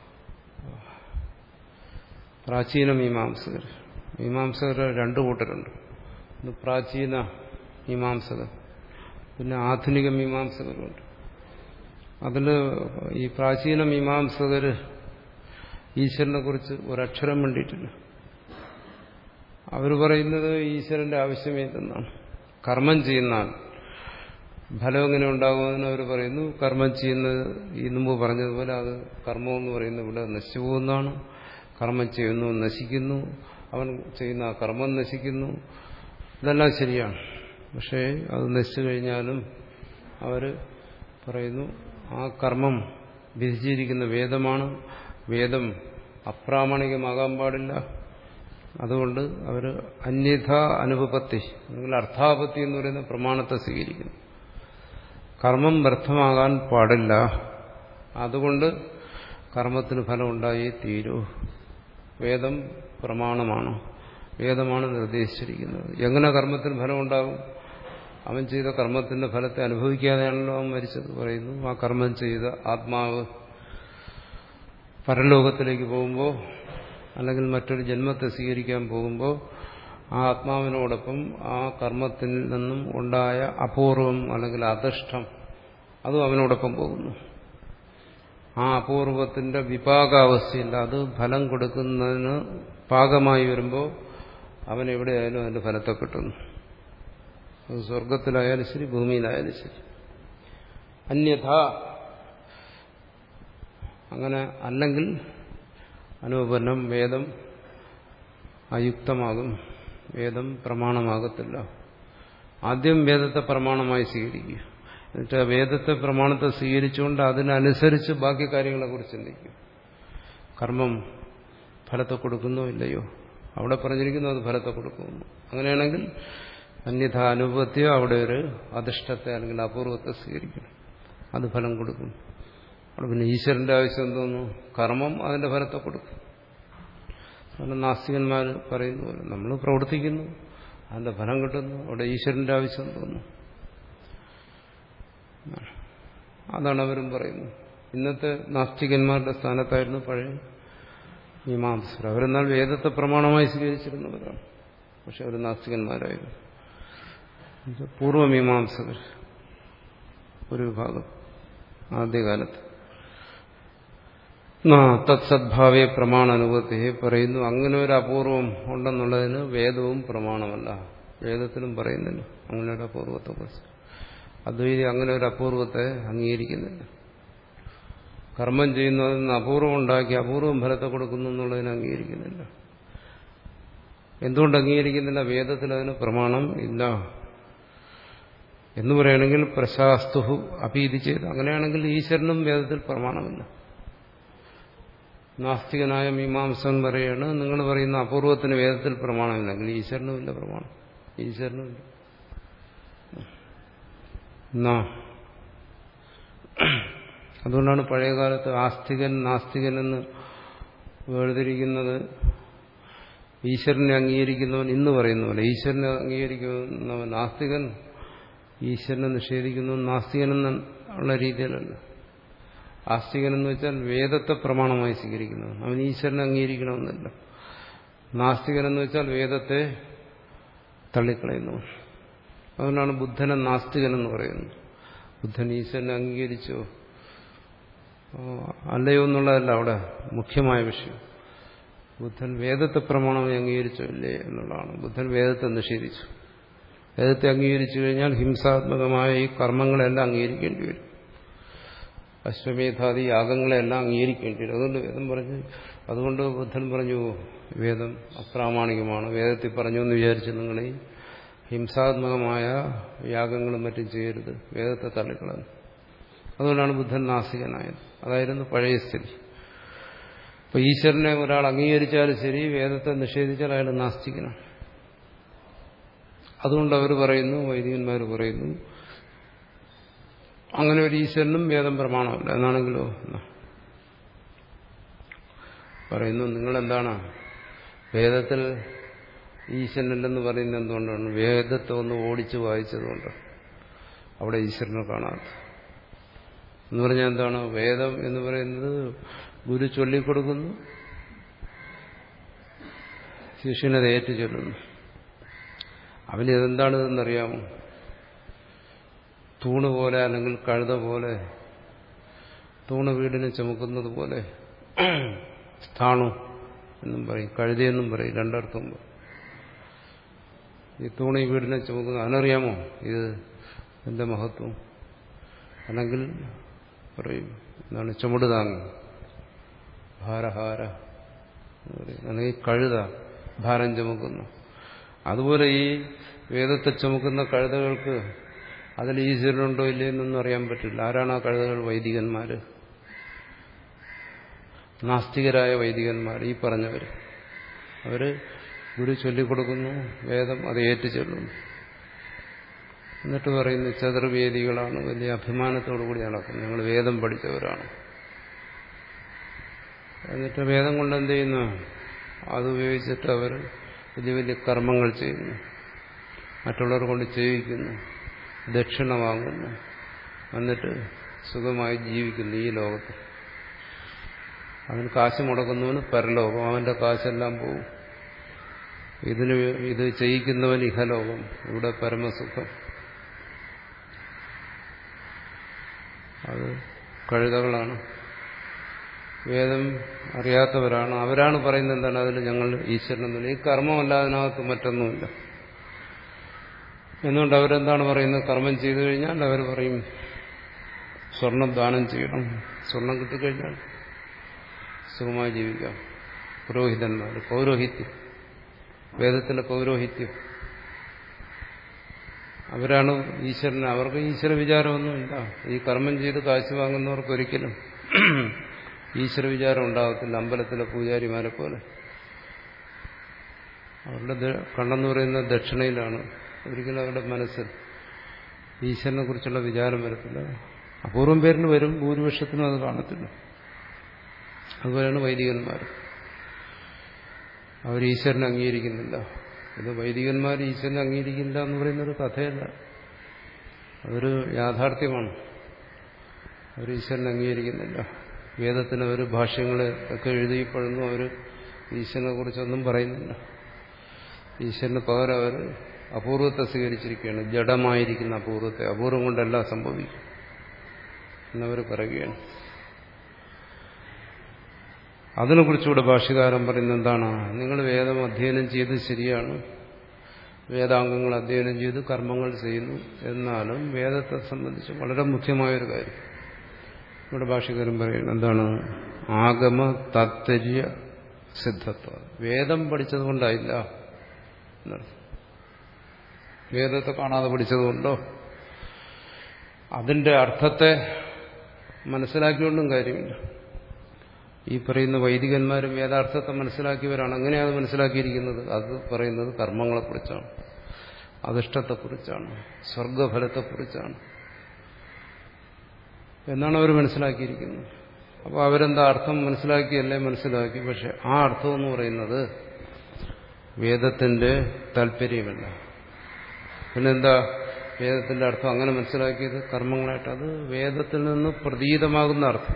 പ്രാചീന മീമാംസകർ. മീമാംസകർ രണ്ടു കൂട്ടരുണ്ട്. ഒന്ന് പ്രാചീന മീമാംസകർ, പിന്നെ ആധുനിക മീമാംസകരുണ്ട്. അതിൽ ഈ പ്രാചീന മീമാംസകർ ഈശ്വരനെ കുറിച്ച് ഒരക്ഷരം വേണ്ടിയിട്ടില്ല. അവർ പറയുന്നത് ഈശ്വരന്റെ ആവശ്യമില്ലെന്നാണ്. കർമ്മം ചെയ്യുന്നാൽ ഫലം എങ്ങനെ ഉണ്ടാകുമെന്ന് അവർ പറയുന്നു. കർമ്മം ചെയ്യുന്നത് ഈ മുമ്പ് പറഞ്ഞതുപോലെ അത് കർമ്മം എന്ന് പറയുന്നത് ഇവിടെ നശിച്ചു പോകുന്നതാണ്. കർമ്മം ചെയ്യുന്നു, നശിക്കുന്നു. അവൻ ചെയ്യുന്ന ആ കർമ്മം നശിക്കുന്നു. ഇതെല്ലാം ശരിയാണ്. പക്ഷേ അത് നശിച്ചു കഴിഞ്ഞാലും അവർ പറയുന്നു ആ കർമ്മം വിധിച്ചിരിക്കുന്ന വേദമാണ്. വേദം അപ്രാമാണികമാകാൻ പാടില്ല. അതുകൊണ്ട് അവർ അന്യഥ അനുപപത്തി അല്ലെങ്കിൽ അർത്ഥാപത്തി എന്ന് പറയുന്ന പ്രമാണത്തെ സ്വീകരിക്കുന്നു. കർമ്മം വ്യർത്ഥമാകാൻ പാടില്ല. അതുകൊണ്ട് കർമ്മത്തിന് ഫലം ഉണ്ടായേ തീരൂ. വേദം പ്രമാണമാണ്, വേദമാണ് നിർദ്ദേശിച്ചിരിക്കുന്നത്. എങ്ങനെ കർമ്മത്തിന് ഫലം ഉണ്ടാകും? അവൻ ചെയ്ത കർമ്മത്തിന്റെ ഫലത്തെ അനുഭവിക്കാതെയാണല്ലോ അവൻ മരിച്ചത് പറയുന്നു. ആ കർമ്മം ചെയ്ത ആത്മാവ് പരലോകത്തിലേക്ക് പോകുമ്പോൾ അല്ലെങ്കിൽ മറ്റൊരു ജന്മത്തെ സ്വീകരിക്കാൻ പോകുമ്പോൾ ആ ആത്മാവിനോടൊപ്പം ആ കർമ്മത്തിൽ നിന്നും ഉണ്ടായ അപൂർവം അല്ലെങ്കിൽ അദൃഷ്ടം അതും അവനോടൊപ്പം പോകുന്നു. ആ അപൂർവത്തിന്റെ വിപാകാവസ്ഥയില്ല, അത് ഫലം കൊടുക്കുന്നതിന് പാകമായി വരുമ്പോൾ അവൻ എവിടെയായാലും അതിന്റെ ഫലത്തെ കിട്ടുന്നു. അത് സ്വർഗത്തിലായാലും ശരി ഭൂമിയിലായാലും ശരി. അന്യഥ അങ്ങനെ അല്ലെങ്കിൽ അനുപന്നം വേദം അയുക്തമാകും, വേദം പ്രമാണമാകത്തില്ല. ആദ്യം വേദത്തെ പ്രമാണമായി സ്വീകരിക്കുക, എന്നിട്ട് വേദത്തെ പ്രമാണത്തെ സ്വീകരിച്ചുകൊണ്ട് അതിനനുസരിച്ച് ബാക്കി കാര്യങ്ങളെക്കുറിച്ച് ചിന്തിക്കും. കർമ്മം ഫലത്തെ കൊടുക്കുന്നോ ഇല്ലയോ, അവിടെ പറഞ്ഞിരിക്കുന്നു അത് ഫലത്തെ കൊടുക്കുന്നു. അങ്ങനെയാണെങ്കിൽ അന്യഥ അനുപത്യോ അവിടെ ഒരു അധിഷ്ഠത്തെ അല്ലെങ്കിൽ അപൂർവത്തെ സ്വീകരിക്കണം, അത് ഫലം കൊടുക്കും. അവിടെ പിന്നെ ഈശ്വരന്റെ ആവശ്യം എന്തോന്നു, കർമ്മം അതിന്റെ ഫലത്തെ കൊടുക്കും. അതുപോലെ നാസ്തികന്മാർ പറയുന്ന പോലെ നമ്മൾ പ്രവർത്തിക്കുന്നു, അതിന്റെ ഫലം കിട്ടുന്നു, അവിടെ ഈശ്വരന്റെ ആവശ്യം തോന്നുന്നു. അതാണ് അവരും പറയുന്നത്. ഇന്നത്തെ നാസ്തികന്മാരുടെ സ്ഥാനത്തായിരുന്നു പഴയ മീമാംസകർ. അവരെന്നാൽ വേദത്തെ പ്രമാണമായി സ്വീകരിച്ചിരുന്നവരാണ്, പക്ഷെ അവർ നാസ്തികന്മാരായിരുന്നു. പൂർവമീമാംസകർ ഒരു വിഭാഗം ആദ്യകാലത്ത് തത്സദ്ഭാവേ പ്രമാണാനുഭവത്തെ പറയുന്നു. അങ്ങനെ ഒരു അപൂർവം ഉണ്ടെന്നുള്ളതിന് വേദവും പ്രമാണമല്ല. വേദത്തിലും പറയുന്നില്ല അങ്ങനെ ഒരു അപൂർവത്തെ കുറിച്ച്. അദ്വൈതി അങ്ങനെ ഒരു അപൂർവത്തെ അംഗീകരിക്കുന്നില്ല. കർമ്മം ചെയ്യുന്നതിൽ നിന്ന് അപൂർവം ഉണ്ടാക്കി അപൂർവം ഫലത്തെ കൊടുക്കുന്നു എന്നുള്ളതിനെ അംഗീകരിക്കുന്നില്ല. എന്തുകൊണ്ട് അംഗീകരിക്കുന്നില്ല? വേദത്തിൽ അതിന് പ്രമാണം ഇല്ല എന്ന് പറയുകയാണെങ്കിൽ പ്രശാസ്തുഹു അപീതി ചെയ്ത്, അങ്ങനെയാണെങ്കിൽ ഈശ്വരനും വേദത്തിൽ പ്രമാണമില്ല. നാസ്തികനായ മീമാംസകൻ പറയുകയാണ്, നിങ്ങൾ പറയുന്ന അപൂർവത്തിന് വേദത്തിൽ പ്രമാണമില്ലെങ്കിൽ ഈശ്വരനും ഇല്ല പ്രമാണം, ഈശ്വരനും ഇല്ല. അതുകൊണ്ടാണ് പഴയകാലത്ത് ആസ്തികൻ നാസ്തികൻ എന്ന് വേർതിരിക്കുന്നത്. ഈശ്വരനെ അംഗീകരിക്കുന്നവൻ ഇന്ന് പറയുന്ന പോലെ ഈശ്വരനെ അംഗീകരിക്കുന്നവൻ നാസ്തികൻ, ഈശ്വരനെ നിഷേധിക്കുന്നവൻ നാസ്തികനെന്നുള്ള രീതിയിലല്ല. ആസ്തികൻ എന്ന് വെച്ചാൽ വേദത്തെ പ്രമാണമായി സ്വീകരിക്കുന്നവൻ, അവൻ ഈശ്വരനെ അംഗീകരിക്കണമെന്നില്ല. നാസ്തികൻ എന്ന് വെച്ചാൽ വേദത്തെ തള്ളിക്കളയുന്നവൻ. അതുകൊണ്ടാണ് ബുദ്ധനെ നാസ്തികൻ എന്ന് പറയുന്നത്. ബുദ്ധൻ ഈശ്വരനെ അംഗീകരിച്ചോ അല്ലയോ എന്നുള്ളതല്ല അവിടെ മുഖ്യമായ വിഷയം. ബുദ്ധൻ വേദത്തെ പ്രമാണമായി അംഗീകരിച്ചോ ഇല്ലേ എന്നുള്ളതാണ്. ബുദ്ധൻ വേദത്തെ നിഷേധിച്ചു. വേദത്തെ അംഗീകരിച്ചു കഴിഞ്ഞാൽ ഹിംസാത്മകമായ ഈ കർമ്മങ്ങളെല്ലാം അംഗീകരിക്കേണ്ടി വരും. അശ്വമേധാദി യാഗങ്ങളെല്ലാം അംഗീകരിക്കേണ്ടി വരും. അതുകൊണ്ട് വേദം പറഞ്ഞു, അതുകൊണ്ട് ബുദ്ധൻ പറഞ്ഞു വേദം അപ്രാമാണികമാണ്, വേദത്തിൽ പറഞ്ഞു എന്ന് വിചാരിച്ച് നിങ്ങൾ ഈ ഹിംസാത്മകമായ യാഗങ്ങളും മറ്റും ചെയ്യരുത്, വേദത്തെ തള്ളിക്കളഞ്ഞു. അതുകൊണ്ടാണ് ബുദ്ധൻ നാസ്തികനായത്. അതായിരുന്നു പഴയ സ്ഥിതി. അപ്പൊ ഈശ്വരനെ ഒരാൾ അംഗീകരിച്ചാലും ശരി, വേദത്തെ നിഷേധിച്ചാൽ അയാൾ നാസ്തികനാണ്. അതുകൊണ്ട് അവർ പറയുന്നു, വൈദികന്മാർ പറയുന്നു, അങ്ങനെ ഒരു ഈശ്വരനും വേദം പ്രമാണമല്ല. എന്നാണെങ്കിലോ പറയുന്നു, നിങ്ങളെന്താണ് വേദത്തിൽ ഈശ്വരനില്ലെന്ന് പറയുന്നത് എന്തുകൊണ്ടാണ്? വേദത്തെ ഒന്ന് ഓടിച്ച് വായിച്ചതുകൊണ്ട് അവിടെ ഈശ്വരനെ കാണാത്ത എന്ന് പറഞ്ഞാൽ എന്താണ്? വേദം എന്ന് പറയുന്നത് ഗുരു ചൊല്ലിക്കൊടുക്കുന്നു, ശിഷ്യനത് ഏറ്റു ചൊല്ലുന്നു. അവന് ഇതെന്താണിതെന്നറിയാമോ? തൂണ് പോലെ അല്ലെങ്കിൽ കഴുത പോലെ, തൂണ് വീടിനെ ചുമക്കുന്നത് പോലെ, സ്ഥാണു എന്നും പറയും, കഴുതയെന്നും പറയും, രണ്ടർത്ഥം. ഈ തൂണ് ഈ വീടിനെ ചുമക്കുന്നത് അവനറിയാമോ ഇത് എന്റെ മഹത്വം? അല്ലെങ്കിൽ പറയും എന്താണ് ചുമട് താങ്ങി, ഭാരഹാര എന്ന് പറയും, അല്ലെങ്കിൽ കഴുത ഭാരം ചുമക്കുന്നു. അതുപോലെ ഈ വേദത്തെ ചുമക്കുന്ന കഴുതകൾക്ക് അതിൽ ഈശ്വരനുണ്ടോ ഇല്ലേ എന്നൊന്നും അറിയാൻ പറ്റില്ല. ആരാണ് ആ കഴുതകൾ? വൈദികന്മാര്, നാസ്തികരായ വൈദികന്മാർ, ഈ പറഞ്ഞവർ. അവര് ഗുരു ചൊല്ലിക്കൊടുക്കുന്നു, വേദം അത് ഏറ്റു ചൊല്ലുന്നു. എന്നിട്ട് പറയുന്നു ചതുർവേദികളാണ്, വലിയ അഭിമാനത്തോടു കൂടി നടക്കുന്നത്, ഞങ്ങൾ വേദം പഠിച്ചവരാണ്. എന്നിട്ട് വേദം കൊണ്ട് എന്ത് ചെയ്യുന്നു? അതുപയോഗിച്ചിട്ട് അവർ വലിയ വലിയ കർമ്മങ്ങൾ ചെയ്യുന്നു, മറ്റുള്ളവർ കൊണ്ട് ചെയ്യിക്കുന്നു. ദക്ഷിണ വാങ്ങുന്നു, എന്നിട്ട് സുഖമായി ജീവിക്കുന്നു ഈ ലോകത്ത്. അവന് കാശ് മുടക്കുന്നവന് പരലോകം, അവന്റെ കാശെല്ലാം പോകും. ഇതിന് ഇത് ചെയ്യിക്കുന്നവൻ ഇഹലോകം, ഇവിടെ പരമസുഖം. അത് കഴുതകളാണ്, വേദം അറിയാത്തവരാണ്. അവരാണ് പറയുന്നത് എന്താണ്, അതിൽ ഞങ്ങൾ ഈശ്വരനൊന്നുമില്ല, ഈ കർമ്മമല്ല, അതിനകത്ത് മറ്റൊന്നുമില്ല. എന്നുകൊണ്ട് അവരെന്താണ് പറയുന്നത്, കർമ്മം ചെയ്തു കഴിഞ്ഞാൽ അവർ പറയും സ്വർണം ദാനം ചെയ്യണം, സ്വർണം കിട്ടിക്കഴിഞ്ഞാൽ സുഖമായി ജീവിക്കാം. പുരോഹിതന്മാർ, പൗരോഹിത്യം, വേദത്തിലെ പൗരോഹിത്യം, അവരാണ് ഈശ്വരനെ. അവർക്ക് ഈശ്വര വിചാരമൊന്നുമില്ല. ഈ കർമ്മം ചെയ്ത് കാശ് വാങ്ങുന്നവർക്ക് ഒരിക്കലും ഈശ്വര വിചാരം ഉണ്ടാകത്തില്ല. അമ്പലത്തിലെ പൂജാരിമാരെ പോലെ അവരുടെ കണ്ണെന്ന് പറയുന്നത് ദക്ഷിണയിലാണ്. ഒരിക്കലും അവരുടെ മനസ്സിൽ ഈശ്വരനെ കുറിച്ചുള്ള വിചാരം വരത്തില്ല. അപൂർവം പേരിന് വരും, ഭൂരിപക്ഷത്തിനും അത് കാണത്തില്ല. അതുപോലെയാണ് വൈദികന്മാർ. അവർ ഈശ്വരനെ അംഗീകരിക്കുന്നില്ല. ഇത് വൈദികന്മാർ ഈശ്വരനെ അംഗീകരിക്കില്ല എന്ന് പറയുന്നൊരു കഥയല്ല, അതൊരു യാഥാർത്ഥ്യമാണ്. അവർ ഈശ്വരനെ അംഗീകരിക്കുന്നില്ല. വേദത്തിന് അവർ ഭാഷ്യങ്ങളെ ഒക്കെ എഴുതിയപ്പോഴൊന്നും അവർ ഈശ്വരനെ കുറിച്ചൊന്നും പറയുന്നില്ല. ഈശ്വരന് പകരം അവർ അപൂർവത്തെ സ്വീകരിച്ചിരിക്കുകയാണ്, ജഡമായിരിക്കുന്ന അപൂർവത്തെ. അപൂർവം കൊണ്ടെല്ലാം സംഭവിക്കും എന്നവർ പറയുകയാണ്. അതിനെക്കുറിച്ചുകൂടെ ഭാഷ്യകാരൻ പറയുന്നത് എന്താണ്, നിങ്ങൾ വേദം അധ്യയനം ചെയ്ത് ശരിയാണ്, വേദാംഗങ്ങൾ അധ്യയനം ചെയ്ത് കർമ്മങ്ങൾ ചെയ്യുന്നു, എന്നാലും വേദത്തെ സംബന്ധിച്ച് വളരെ മുഖ്യമായൊരു കാര്യം ഇവിടെ ഭാഷ്യകാരൻ പറയുന്നത് എന്താണ്, ആഗമ താത്പര്യ സിദ്ധത്വം. വേദം പഠിച്ചതുകൊണ്ടായില്ല എന്നർത്ഥം. വേദത്തെ കാണാതെ പഠിച്ചതുകൊണ്ടോ അതിന്റെ അർത്ഥത്തെ മനസ്സിലാക്കിക്കൊണ്ടും കാര്യമില്ല. ഈ പറയുന്ന വൈദികന്മാരും വേദാർത്ഥത്തെ മനസ്സിലാക്കിയവരാണ്. അങ്ങനെയാണ് അത് മനസ്സിലാക്കിയിരിക്കുന്നത്. അത് പറയുന്നത് കർമ്മങ്ങളെക്കുറിച്ചാണ്, അധിഷ്ഠത്തെക്കുറിച്ചാണ്, സ്വർഗഫലത്തെക്കുറിച്ചാണ് എന്നാണ് അവർ മനസ്സിലാക്കിയിരിക്കുന്നത്. അപ്പോൾ അവരെന്താ അർത്ഥം മനസ്സിലാക്കിയല്ലേ, മനസ്സിലാക്കി. പക്ഷെ ആ അർത്ഥം എന്ന് പറയുന്നത് വേദത്തിന്റെ താല്പര്യമല്ല. പിന്നെന്താ വേദത്തിന്റെ അർത്ഥം അങ്ങനെ മനസ്സിലാക്കിയത് കർമ്മങ്ങളായിട്ട്? അത് വേദത്തിൽ നിന്ന് പ്രതീതമാകുന്ന അർത്ഥം,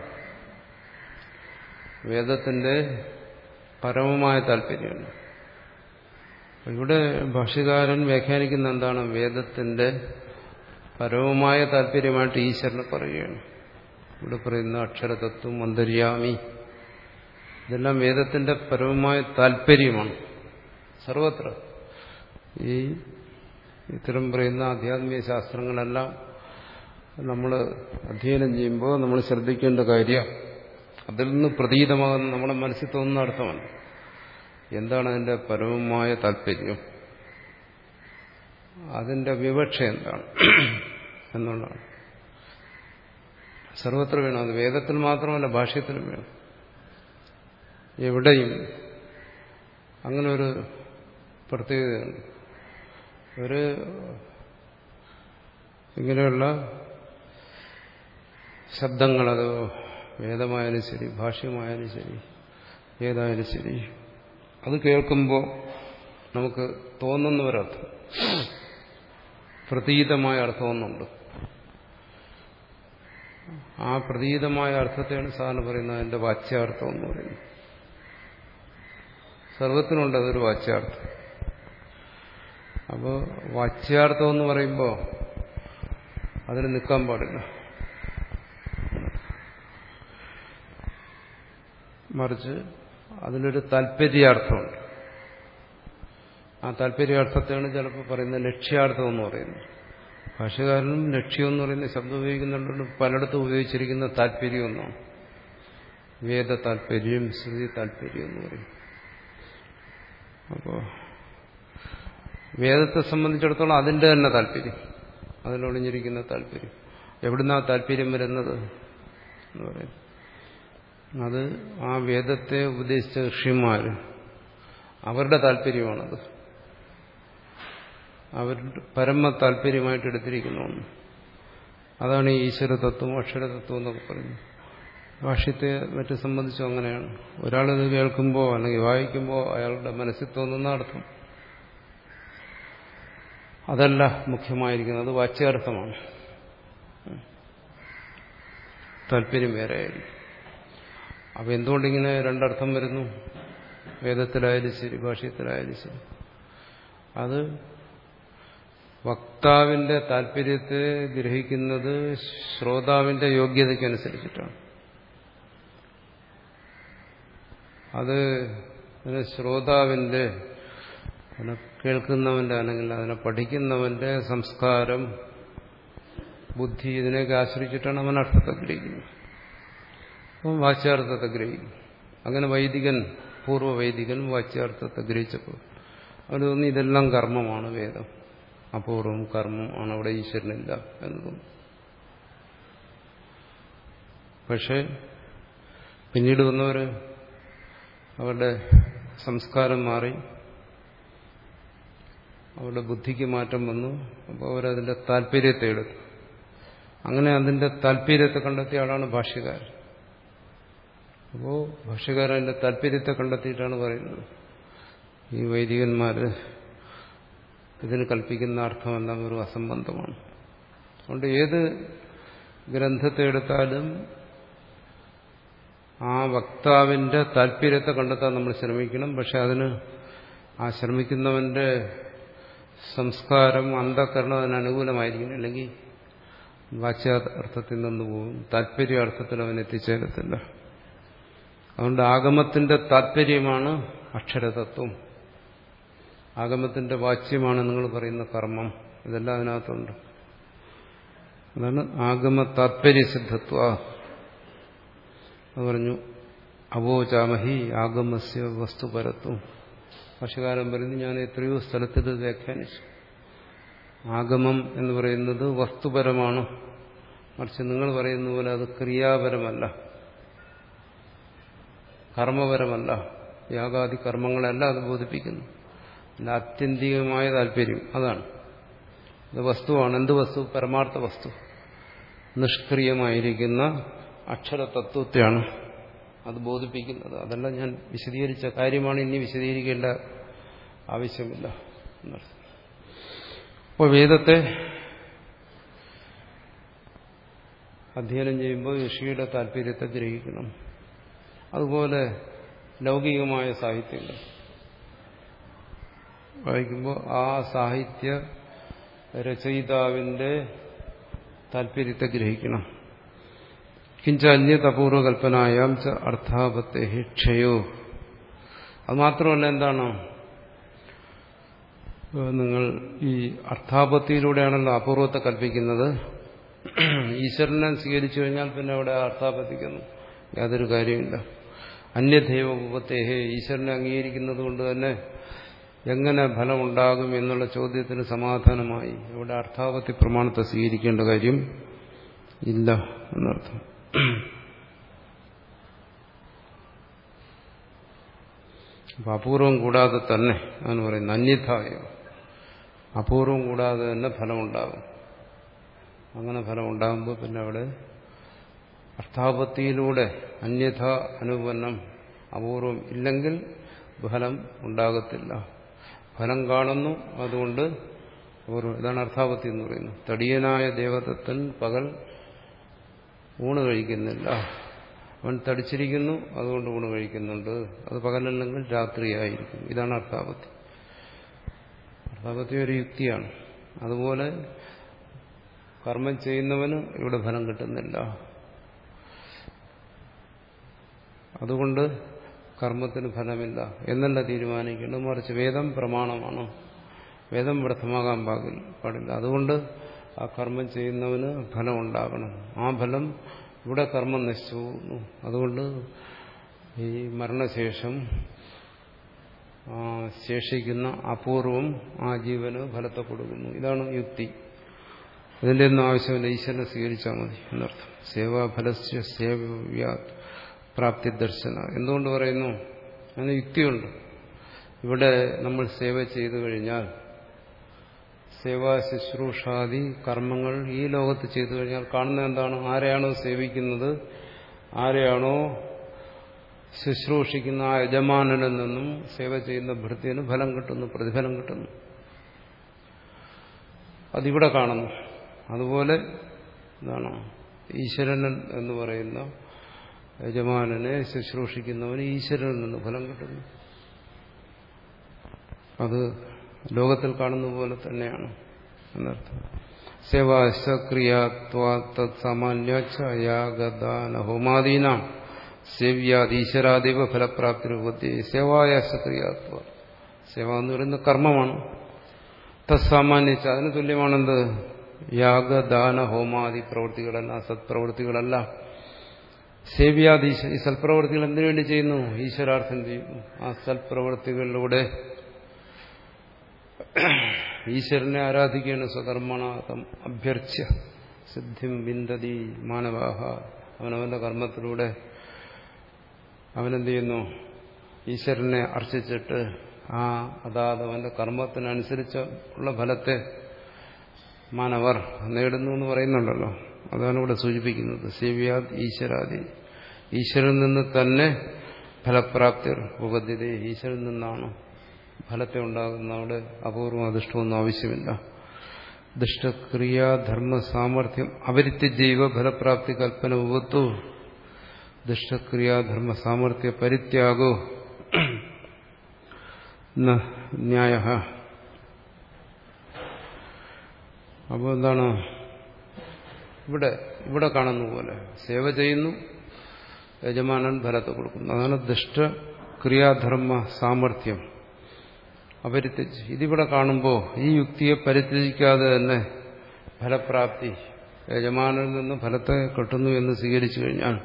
വേദത്തിന്റെ പരമമായ താല്പര്യമാണ്. ഇവിടെ ഭാഷ്യകാരൻ വ്യാഖ്യാനിക്കുന്ന എന്താണ്, വേദത്തിന്റെ പരമമായ താല്പര്യമായിട്ട് ഈശ്വരനെ പറയുകയാണ്. ഇവിടെ പറയുന്ന അക്ഷരതത്വം, അന്തര്യാമി, ഇതെല്ലാം വേദത്തിന്റെ പരമമായ താല്പര്യമാണ് സർവത്ര. ഈ ഇത്തരം പറയുന്ന ആധ്യാത്മിക ശാസ്ത്രങ്ങളെല്ലാം നമ്മൾ അധ്യയനം ചെയ്യുമ്പോൾ നമ്മൾ ശ്രദ്ധിക്കേണ്ട കാര്യം, അതിൽ നിന്ന് പ്രതീതമാകുന്ന നമ്മുടെ മനസ്സിൽ തോന്നുന്ന അർത്ഥമാണ്. എന്താണ് അതിന്റെ പരമമായ താല്പര്യം, അതിന്റെ വിവക്ഷ എന്താണ് എന്നുള്ളതാണ്. സർവത്ര വേണം. അത് വേദത്തിൽ മാത്രമല്ല, ഭാഷ്യത്തിലും വേണം. എവിടെയും അങ്ങനെ ഒരു പ്രത്യേകതയുണ്ട്. ഒരു ഇങ്ങനെയുള്ള ശബ്ദങ്ങളത് വേദമായാലും ശരി, ഭാഷ്യമായാലും ശരി, ഏതായാലും ശരി, അത് കേൾക്കുമ്പോൾ നമുക്ക് തോന്നുന്ന ഒരർത്ഥം, പ്രതീതമായ അർത്ഥമൊന്നുണ്ട്. ആ പ്രതീതമായ അർത്ഥത്തെയാണ് സാധാരണ പറയുന്നത് അതിന്റെ വാച്യാർത്ഥം എന്ന് പറയുന്നത്. സർവത്തിനുണ്ട് അതൊരു വാച്യാർത്ഥം. അപ്പോൾ വാച്യാർത്ഥം എന്ന് പറയുമ്പോൾ അതിന് നിൽക്കാൻ പാടില്ല. മറിച്ച് അതിനൊരു താല്പര്യാർത്ഥമുണ്ട്. ആ താല്പര്യാർത്ഥത്തെയാണ് ചിലപ്പോൾ പറയുന്നത് ലക്ഷ്യാർത്ഥം എന്ന് പറയുന്നത്. ഭാഷകാരനും ലക്ഷ്യം എന്ന് പറയുന്ന ശബ്ദം ഉപയോഗിക്കുന്നുണ്ട്, പലയിടത്തും ഉപയോഗിച്ചിരിക്കുന്ന താല്പര്യം ഒന്നാണ്. വേദ താല്പര്യം, ശ്രുതി താല്പര്യം എന്ന് പറയും. അപ്പോൾ വേദത്തെ സംബന്ധിച്ചിടത്തോളം അതിന്റെ തന്നെ താല്പര്യം, അതിലൊളിഞ്ഞിരിക്കുന്ന താല്പര്യം. എവിടുന്നാ താല്പര്യം വരുന്നത് എന്ന് പറയും. അത് ആ വേദത്തെ ഉപദേശിച്ച ഋഷിമാർ, അവരുടെ താല്പര്യമാണത്. അവരുടെ പരമ താല്പര്യമായിട്ട് എടുത്തിരിക്കുന്ന ഒന്ന്. അതാണ് ഈ ഈശ്വരതത്വം, അക്ഷരതത്വം എന്നൊക്കെ പറയുന്നത്. ഭാഷ്യത്തെ മറ്റും സംബന്ധിച്ചും അങ്ങനെയാണ്. ഒരാളിത് കേൾക്കുമ്പോൾ അല്ലെങ്കിൽ വായിക്കുമ്പോൾ അയാളുടെ മനസ്സിൽ തോന്നുന്ന അർത്ഥം അതല്ല മുഖ്യമായിരിക്കുന്നത്, വാച്യാർത്ഥമാണ്. താല്പര്യം വേറെയായിരിക്കും. അപ്പം എന്തുകൊണ്ടിങ്ങനെ രണ്ടർത്ഥം വരുന്നു? വേദത്തിലായാലും ശരി ഭാഷ്യത്തിലായാലും ശരി, അത് വക്താവിന്റെ താല്പര്യത്തെ ഗ്രഹിക്കുന്നത് ശ്രോതാവിന്റെ യോഗ്യതയ്ക്കനുസരിച്ചിട്ടാണ്. അത് ശ്രോതാവിന്റെ, അതിനെ കേൾക്കുന്നവന്റെ അല്ലെങ്കിൽ അതിനെ പഠിക്കുന്നവന്റെ സംസ്കാരം, ബുദ്ധി, ഇതിനെയൊക്കെ ആശ്രയിച്ചിട്ടാണ് അവൻ അർത്ഥത്തെ ഗ്രഹിക്കുന്നത്. അപ്പം വാച്യാർത്ഥത്തെ ഗ്രഹിക്കും. അങ്ങനെ വൈദികൻ, പൂർവ്വ വൈദികൻ വാച്യാർത്ഥത്തെ ഗ്രഹിച്ചപ്പോൾ അവന് തോന്നി ഇതെല്ലാം കർമ്മമാണ്, വേദം അപൂർവം കർമ്മം ആണ്, അവിടെ ഈശ്വരനില്ല എന്ന് തോന്നി. പക്ഷെ പിന്നീട് വന്നവർ അവരുടെ സംസ്കാരം മാറി, അവരുടെ ബുദ്ധിക്ക് മാറ്റം വന്നു. അപ്പോൾ അവരതിന്റെ താല്പര്യത്തെ എടുത്തു. അങ്ങനെ അതിന്റെ താല്പര്യത്തെ കണ്ടെത്തിയ ആളാണ് ഭാഷ്യകാരൻ. അപ്പോൾ ഭാഷ്യകാരൻ അതിന്റെ താല്പര്യത്തെ കണ്ടെത്തിയിട്ടാണ് പറയുന്നത് ഈ വൈദികന്മാര് ഇതിന് കൽപ്പിക്കുന്ന അർത്ഥമെല്ലാം ഒരു അസംബന്ധമാണ്. അതുകൊണ്ട് ഏത് ഗ്രന്ഥത്തെ എടുത്താലും ആ വക്താവിന്റെ താല്പര്യത്തെ കണ്ടെത്താൻ നമ്മൾ ശ്രമിക്കണം. പക്ഷെ അതിന് ആ ശ്രമിക്കുന്നവന്റെ സംസ്കാരം, അന്ധകരണം അതിന് അനുകൂലമായിരിക്കണം. അല്ലെങ്കിൽ വാച്യാർത്ഥത്തിൽ നിന്ന് പോകും, താല്പര്യാർത്ഥത്തിൽ അവൻ എത്തിച്ചേരത്തില്ല. അതുകൊണ്ട് ആഗമത്തിന്റെ താല്പര്യമാണ് അക്ഷരതത്വം, ആഗമത്തിന്റെ വാച്യമാണ് നിങ്ങൾ പറയുന്ന കർമ്മം. ഇതെല്ലാം അതിനകത്തുണ്ട്. അതാണ് ആഗമ താത്പര്യസിദ്ധത്വ. അത് പറഞ്ഞു അവോചാമഹി ആഗമസ്യ വസ്തുപരത്വം. ഭാഷ്യകാരൻ പറയുന്നു, ഞാൻ എത്രയോ സ്ഥലത്തിൽ വ്യാഖ്യാനിച്ചു. ആഗമം എന്ന് പറയുന്നത് വസ്തുപരമാണ്, മറിച്ച് നിങ്ങൾ പറയുന്ന പോലെ അത് ക്രിയാപരമല്ല, കർമ്മപരമല്ല. യാഗാദി കർമ്മങ്ങളല്ല അത് ബോധിപ്പിക്കുന്നു. അല്ല, ആത്യന്തികമായ താല്പര്യം അതാണ്. ഇത് വസ്തുവാണ്. എന്ത് വസ്തു? പരമാർത്ഥ വസ്തു, നിഷ്ക്രിയമായിരിക്കുന്ന അക്ഷരതത്വത്തെയാണ് അത് ബോധിപ്പിക്കുന്നത്. അതെല്ലാം ഞാൻ വിശദീകരിച്ച കാര്യമാണ്, ഇനി വിശദീകരിക്കേണ്ട ആവശ്യമില്ല എന്നർത്ഥം. അപ്പോൾ വേദത്തെ അധ്യയനം ചെയ്യുമ്പോൾ ഋഷിയുടെ താല്പര്യത്തെ ഗ്രഹിക്കണം. അതുപോലെ ലൗകികമായ സാഹിത്യങ്ങൾ വായിക്കുമ്പോൾ ആ സാഹിത്യ രചയിതാവിന്റെ താല്പര്യത്തെ ഗ്രഹിക്കണം. കിഞ്ച അന്യതപൂർവകൽപ്പനായാം ച അർത്ഥാപത്തെ ക്ഷയോ. അത് മാത്രമല്ല, എന്താണ്, നിങ്ങൾ ഈ അർത്ഥാപത്തിയിലൂടെയാണല്ലോ അപൂർവത്തെ കൽപ്പിക്കുന്നത്. ഈശ്വരനെ സ്വീകരിച്ചു കഴിഞ്ഞാൽ പിന്നെ അവിടെ അർത്ഥാപത്തിക്കുന്നു യാതൊരു കാര്യമില്ല. അന്യദൈവ ഉപത്തേഹേ, ഈശ്വരനെ അംഗീകരിക്കുന്നത് കൊണ്ട് തന്നെ എങ്ങനെ ഫലമുണ്ടാകും എന്നുള്ള ചോദ്യത്തിന് സമാധാനമായി ഇവിടെ അർത്ഥാപത്തി പ്രമാണത്തെ സ്വീകരിക്കേണ്ട കാര്യം ഇല്ല എന്നർത്ഥം. അപ്പൊ അപൂർവം കൂടാതെ തന്നെ എന്ന് പറയുന്നത് അന്യഥായ, അപൂർവം കൂടാതെ തന്നെ ഫലമുണ്ടാകും. അങ്ങനെ ഫലമുണ്ടാകുമ്പോൾ പിന്നെ അവിടെ അർത്ഥാപത്തിയിലൂടെ അന്യഥ അനുപന്നം അപൂർവം ഇല്ലെങ്കിൽ ഫലം ഉണ്ടാകത്തില്ല. ഫലം കാണുന്നു, അതുകൊണ്ട് അപൂർവം. ഇതാണ് അർത്ഥാപത്തി എന്ന് പറയുന്നത്. തടിയനായ ദേവദത്തൻ പകൽ ഊണ് കഴിക്കുന്നില്ല, അവൻ തടിച്ചിരിക്കുന്നു, അതുകൊണ്ട് ഊണ് കഴിക്കുന്നുണ്ട്. അത് പകലല്ലെങ്കിൽ രാത്രിയായിരിക്കും. ഇതാണ് അർത്ഥാപത്തി. അർത്ഥാപത്തി ഒരു യുക്തിയാണ്. അതുപോലെ കർമ്മം ചെയ്യുന്നവന് ഇവിടെ ഫലം കിട്ടുന്നില്ല, അതുകൊണ്ട് കർമ്മത്തിന് ഫലമില്ല എന്നല്ല തീരുമാനിക്കേണ്ടത്. മറിച്ച് വേദം പ്രമാണമാണ്, വേദം വ്യർത്ഥമാകാൻ പാടില്ല. അതുകൊണ്ട് ആ കർമ്മം ചെയ്യുന്നവന് ഫലം ഉണ്ടാകണം. ആ ഫലം ഇവിടെ കർമ്മം നശിച്ചു പോകുന്നു. അതുകൊണ്ട് ഈ മരണശേഷം ശേഷിക്കുന്ന അപൂർവം ആ ജീവന് ഫലത്തെ കൊടുക്കുന്നു. ഇതാണ് യുക്തി. ഇതിന്റെ ഒന്നും ആവശ്യമില്ല, ഈശ്വരനെ സ്വീകരിച്ചാൽ മതി എന്നർത്ഥം. സേവാഫലസ്യ സേവ്യാ പ്രാപ്തി ദർശന. എന്തുകൊണ്ട് പറയുന്നു? അതിന് യുക്തിയുണ്ട്. ഇവിടെ നമ്മൾ സേവ ചെയ്തു കഴിഞ്ഞാൽ, സേവാ ശുശ്രൂഷാദി കർമ്മങ്ങൾ ഈ ലോകത്ത് ചെയ്തു കഴിഞ്ഞാൽ കാണുന്നത് എന്താണ്? ആരെയാണോ സേവിക്കുന്നത്, ആരെയാണോ ശുശ്രൂഷിക്കുന്ന ആ യജമാനനിൽ നിന്നും സേവ ചെയ്യുന്ന ഭൃത്യന് ഫലം കിട്ടുന്നു, പ്രതിഫലം കിട്ടുന്നു. അതിവിടെ കാണുന്നു. അതുപോലെ എന്താണ് ഈശ്വരൻ എന്ന് പറയുന്ന യജമാനനെ ശുശ്രൂഷിക്കുന്നവന് ഈശ്വരനിൽ നിന്ന് ഫലം കിട്ടുന്നു. അത് ലോകത്തിൽ കാണുന്ന പോലെ തന്നെയാണ് എന്നർത്ഥം. സേവാശക്രിയാത്വാസാമാന്യാഗദാന ഹോമാദീനാം സേവ്യാദീശ്വരാദേവ ഫലപ്രാപ്തി രൂപത്തി. സേവായാശക്രിയാത്വ, സേവ എന്ന് പറയുന്ന കർമ്മമാണ്. തത്സാമാന്യച്ച, അതിന് തുല്യമാണെന്ത്? യാഗദാന ഹോമാദി പ്രവൃത്തികളല്ല, സത്പ്രവൃത്തികളല്ല. സേവ്യാദീശ, ഈ സൽപ്രവൃത്തികൾ എന്തിനു വേണ്ടി ചെയ്യുന്നു? ഈശ്വരാർത്ഥം ചെയ്യുന്നു. ആ സൽപ്രവൃത്തികളിലൂടെ ഈശ്വരനെ ആരാധിക്കുകയാണ്. സ്വകർമ്മണാതം അഭ്യർച്ച്യ സിദ്ധിം വിന്ദതി മാനവാഹ. അവനവന്റെ കർമ്മത്തിലൂടെ അവനെന്ത് ചെയ്യുന്നു? ഈശ്വരനെ അർച്ചിച്ചിട്ട് ആ അതാത് അവന്റെ കർമ്മത്തിനനുസരിച്ച് ഉള്ള ഫലത്തെ മാനവർ നേടുന്നു എന്ന് പറയുന്നുണ്ടല്ലോ. അതാണ് ഇവിടെ സൂചിപ്പിക്കുന്നത്. സേവ്യാദ് ഈശ്വരാദി, ഈശ്വരനിൽ നിന്ന് തന്നെ ഫലപ്രാപ്തിർ ഉപദ്ധ്യത. ഈശ്വരനിൽ നിന്നാണ് ഫലത്തെ ഉണ്ടാകുന്ന. അവിടെ അപൂർവം അധിഷ്ഠമൊന്നും ആവശ്യമില്ല. ദുഷ്ടക്രിയാധർമ്മ സാമർഥ്യം അപരിത്യ ജൈവ ഫലപ്രാപ്തി കൽപ്പന ഉപത്തു. ദുഷ്ടക്രിയാധർമ്മ സാമർഥ്യ പരിത്യാഗോ ന്യായ. അപ്പോൾ എന്താണ് ഇവിടെ ഇവിടെ കാണുന്ന പോലെ സേവ ചെയ്യുന്നു, യജമാനൻ ഫലത്തെ കൊടുക്കുന്നു. അതാണ് ദുഷ്ടക്രിയാധർമ്മ സാമർഥ്യം അപരിത്യജ്. ഇതിവിടെ കാണുമ്പോൾ ഈ യുക്തിയെ പരിത്യജിക്കാതെ തന്നെ ഫലപ്രാപ്തി, യജമാനിൽ നിന്ന് ഫലത്തെ കിട്ടുന്നു എന്ന് സ്വീകരിച്ചു കഴിഞ്ഞാൽ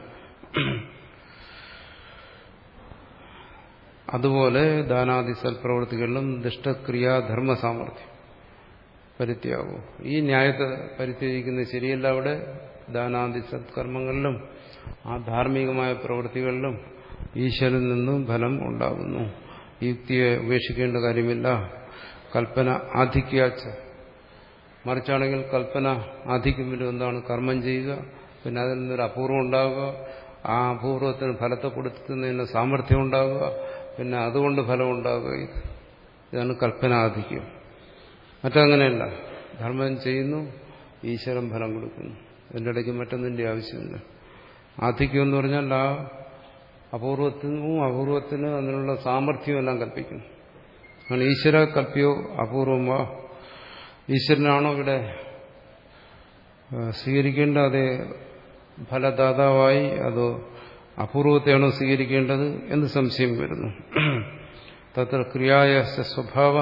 അതുപോലെ ദാനാദി സൽപ്രവൃത്തികളിലും ദുഷ്ടക്രിയാധർമ്മ സാമർഥ്യം പരിത്യാഗവും. ഈ ന്യായത്തെ പരിത്യജിക്കുന്നത് ശരിയല്ല. അവിടെ ദാനാദി സത്കർമ്മങ്ങളിലും ആ ധാർമ്മികമായ പ്രവൃത്തികളിലും ഈശ്വരനിൽ നിന്നും ഫലം ഉണ്ടാകുന്നു. ഈ യുക്തിയെ ഉപേക്ഷിക്കേണ്ട കാര്യമില്ല. കൽപ്പന ആധിക്യാച്ച, മറിച്ചാണെങ്കിൽ കൽപ്പന ആധിക്യം എന്താണ്? കർമ്മം ചെയ്യുക, പിന്നെ അതിൽ നിന്നൊരു അപൂർവം ഉണ്ടാവുക, ആ അപൂർവത്തിന് ഫലത്തെ കൊടുക്കുന്നതിന് സാമർഥ്യം ഉണ്ടാവുക, പിന്നെ അതുകൊണ്ട് ഫലം ഉണ്ടാവുക. ഇതാണ് കൽപ്പനാധിക്യം. മറ്റങ്ങനെയല്ല. ധർമ്മം ചെയ്യുന്നു, ഈശ്വരൻ ഫലം കൊടുക്കുന്നു. ഇതിൻ്റെ ഇടയ്ക്ക് മറ്റൊന്നിൻ്റെ ആവശ്യമില്ല. ആധിക്യം എന്ന് പറഞ്ഞാൽ ആ അപൂർവത്തിനും അപൂർവത്തിന് അതിനുള്ള സാമർഥ്യം എല്ലാം കൽപ്പിക്കുന്നു. അങ്ങനെ ഈശ്വര കൽപ്യോ അപൂർവം വാ. ഈശ്വരനാണോ ഇവിടെ സ്വീകരിക്കേണ്ട അതേ ഫലദാതാവായി, അതോ അപൂർവത്തെയാണോ സ്വീകരിക്കേണ്ടത് എന്ന് സംശയം വരുന്നു. തത്ര ക്രിയായ സ്വഭാവ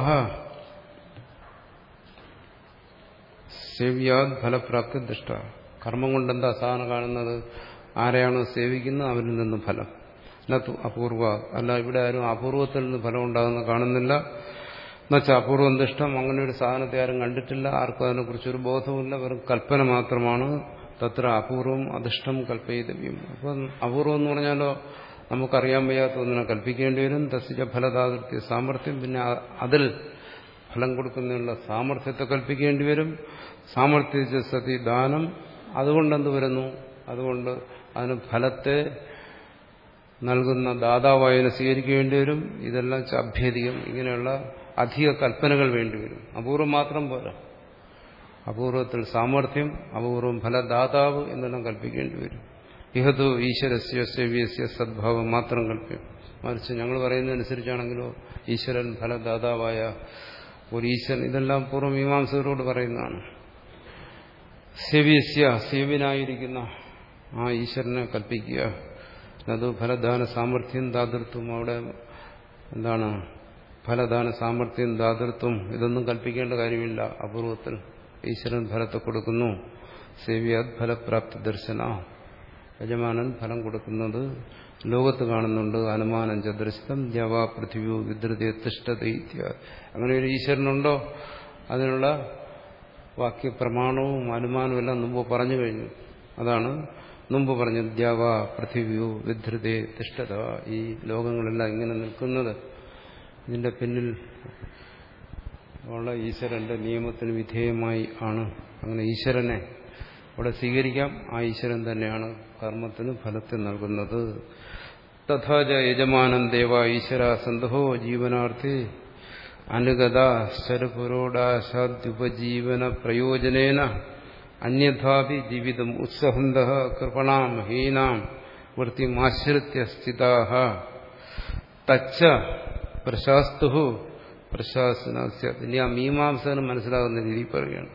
സേവ്യാദ് ഫലപ്രാപ്തി ദുഷ്ട. കർമ്മം കൊണ്ടെന്താ സാധനം കാണുന്നത്? ആരെയാണോ സേവിക്കുന്നത് അവരിൽ നിന്ന് ഫലം. നത്തു അപൂർവ, അല്ല ഇവിടെ ആരും അപൂർവത്തിൽ നിന്ന് ഫലം ഉണ്ടാകുന്ന കാണുന്നില്ല. എന്നുവെച്ചാൽ അപൂർവം ദുഷ്ടം, അങ്ങനെ ഒരു സാധനത്തെ ആരും കണ്ടിട്ടില്ല, ആർക്കും അതിനെക്കുറിച്ചൊരു ബോധവുമില്ല, വെറും കൽപ്പന മാത്രമാണ്. തത്ര അപൂർവം അധിഷ്ഠം കൽപ്പയിതവ്യം. അപ്പം അപൂർവം എന്ന് പറഞ്ഞാലോ നമുക്കറിയാൻ വയ്യാത്ത ഒന്നിനെ കൽപ്പിക്കേണ്ടി വരും. തസ്യ ഫലദാതൃത്യ സാമർഥ്യം, പിന്നെ അതിൽ ഫലം കൊടുക്കുന്നതിനുള്ള സാമർഥ്യത്തെ കൽപ്പിക്കേണ്ടി വരും. സാമർഥ്യ സതി ദാനം, അതുകൊണ്ടെന്ത് വരുന്നു? അതുകൊണ്ട് അതിന് ഫലത്തെ നൽകുന്ന ദാതാവായതിനെ സ്വീകരിക്കേണ്ടി വരും. ഇതെല്ലാം അഭ്യധികം. ഇങ്ങനെയുള്ള അധിക കൽപ്പനകൾ വേണ്ടിവരും. അപൂർവം മാത്രം പോരാ. അപൂർവത്തിൽ സാമർഥ്യം, അപൂർവം ഫലദാതാവ് എന്നെല്ലാം കൽപ്പിക്കേണ്ടി വരും. ഇഹതു ഈശ്വരസ്യ സേവ്യസ്യ സദ്ഭാവം മാത്രം കൽപ്പിക്കും. മറിച്ച് ഞങ്ങൾ പറയുന്നതനുസരിച്ചാണെങ്കിലോ ഈശ്വരൻ ഫലദാതാവായ ഒരു ഈശ്വരൻ, ഇതെല്ലാം പൂർവ്വമീമാംസകരോട് പറയുന്നതാണ്. സേവ്യസ്യ, സേവ്യനായിരിക്കുന്ന ആ ഈശ്വരനെ കൽപ്പിക്കുക. അത് ഫലദാന സാമർഥ്യം ദാതൃത്വം. അവിടെ എന്താണ് ഫലദാന സാമർഥ്യം ദാതൃത്വം ഇതൊന്നും കൽപ്പിക്കേണ്ട കാര്യമില്ല. അപൂർവത്തിൽ ഈശ്വരൻ ഫലത്തെ കൊടുക്കുന്നു. സേവ്യാത് ഫലപ്രാപ്തി ദർശന, യജമാനൻ ഫലം കൊടുക്കുന്നത് ലോകത്ത് കാണുന്നുണ്ട്. അനുമാനം ചദർശിതം ജവാ പൃഥ്വിയോ വിദ്രതയെ തിഷ്ഠത ഇത്യാദി. അങ്ങനെ ഒരു ഈശ്വരനുണ്ടോ? അതിനുള്ള വാക്യപ്രമാണവും അനുമാനവും എല്ലാം മുമ്പ് പറഞ്ഞു കഴിഞ്ഞു. അതാണ് മുമ്പ് പറഞ്ഞത്. ദ്യാവാ പൃഥിവ്യോ വിധൃതേ തിഷ്ഠത. ഈ ലോകങ്ങളെല്ലാം ഇങ്ങനെ നിൽക്കുന്നത് ഇതിന്റെ പിന്നിൽ ഉള്ള ഈശ്വരന്റെ നിയമത്തിന് വിധേയമായി ആണ്. അങ്ങനെ ഈശ്വരനെ അവിടെ സ്വീകരിക്കാം. ആ ഈശ്വരൻ തന്നെയാണ് കർമ്മത്തിന് ഫലത്തെ നൽകുന്നത്. തഥാച യജമാനം ദേവ ഈശ്വര സന്തോ ജീവനാർത്ഥി അനുഗത ശരപുരോടാശാദ്യുപജീവന പ്രയോജനേന അന്യഥാപി ജീവിതം ഉത്സഹന്തഃ കൃപണാം ഹീനാം വൃത്തിമാശ്രിത്യ സ്ഥിതാഃ തച്ച പ്രശാസ്തുഃ പ്രശാസന സ്യാത്. ഇനി ആ മീമാംസകന് മനസ്സിലാകുന്ന രീതി പറയുകയാണ്.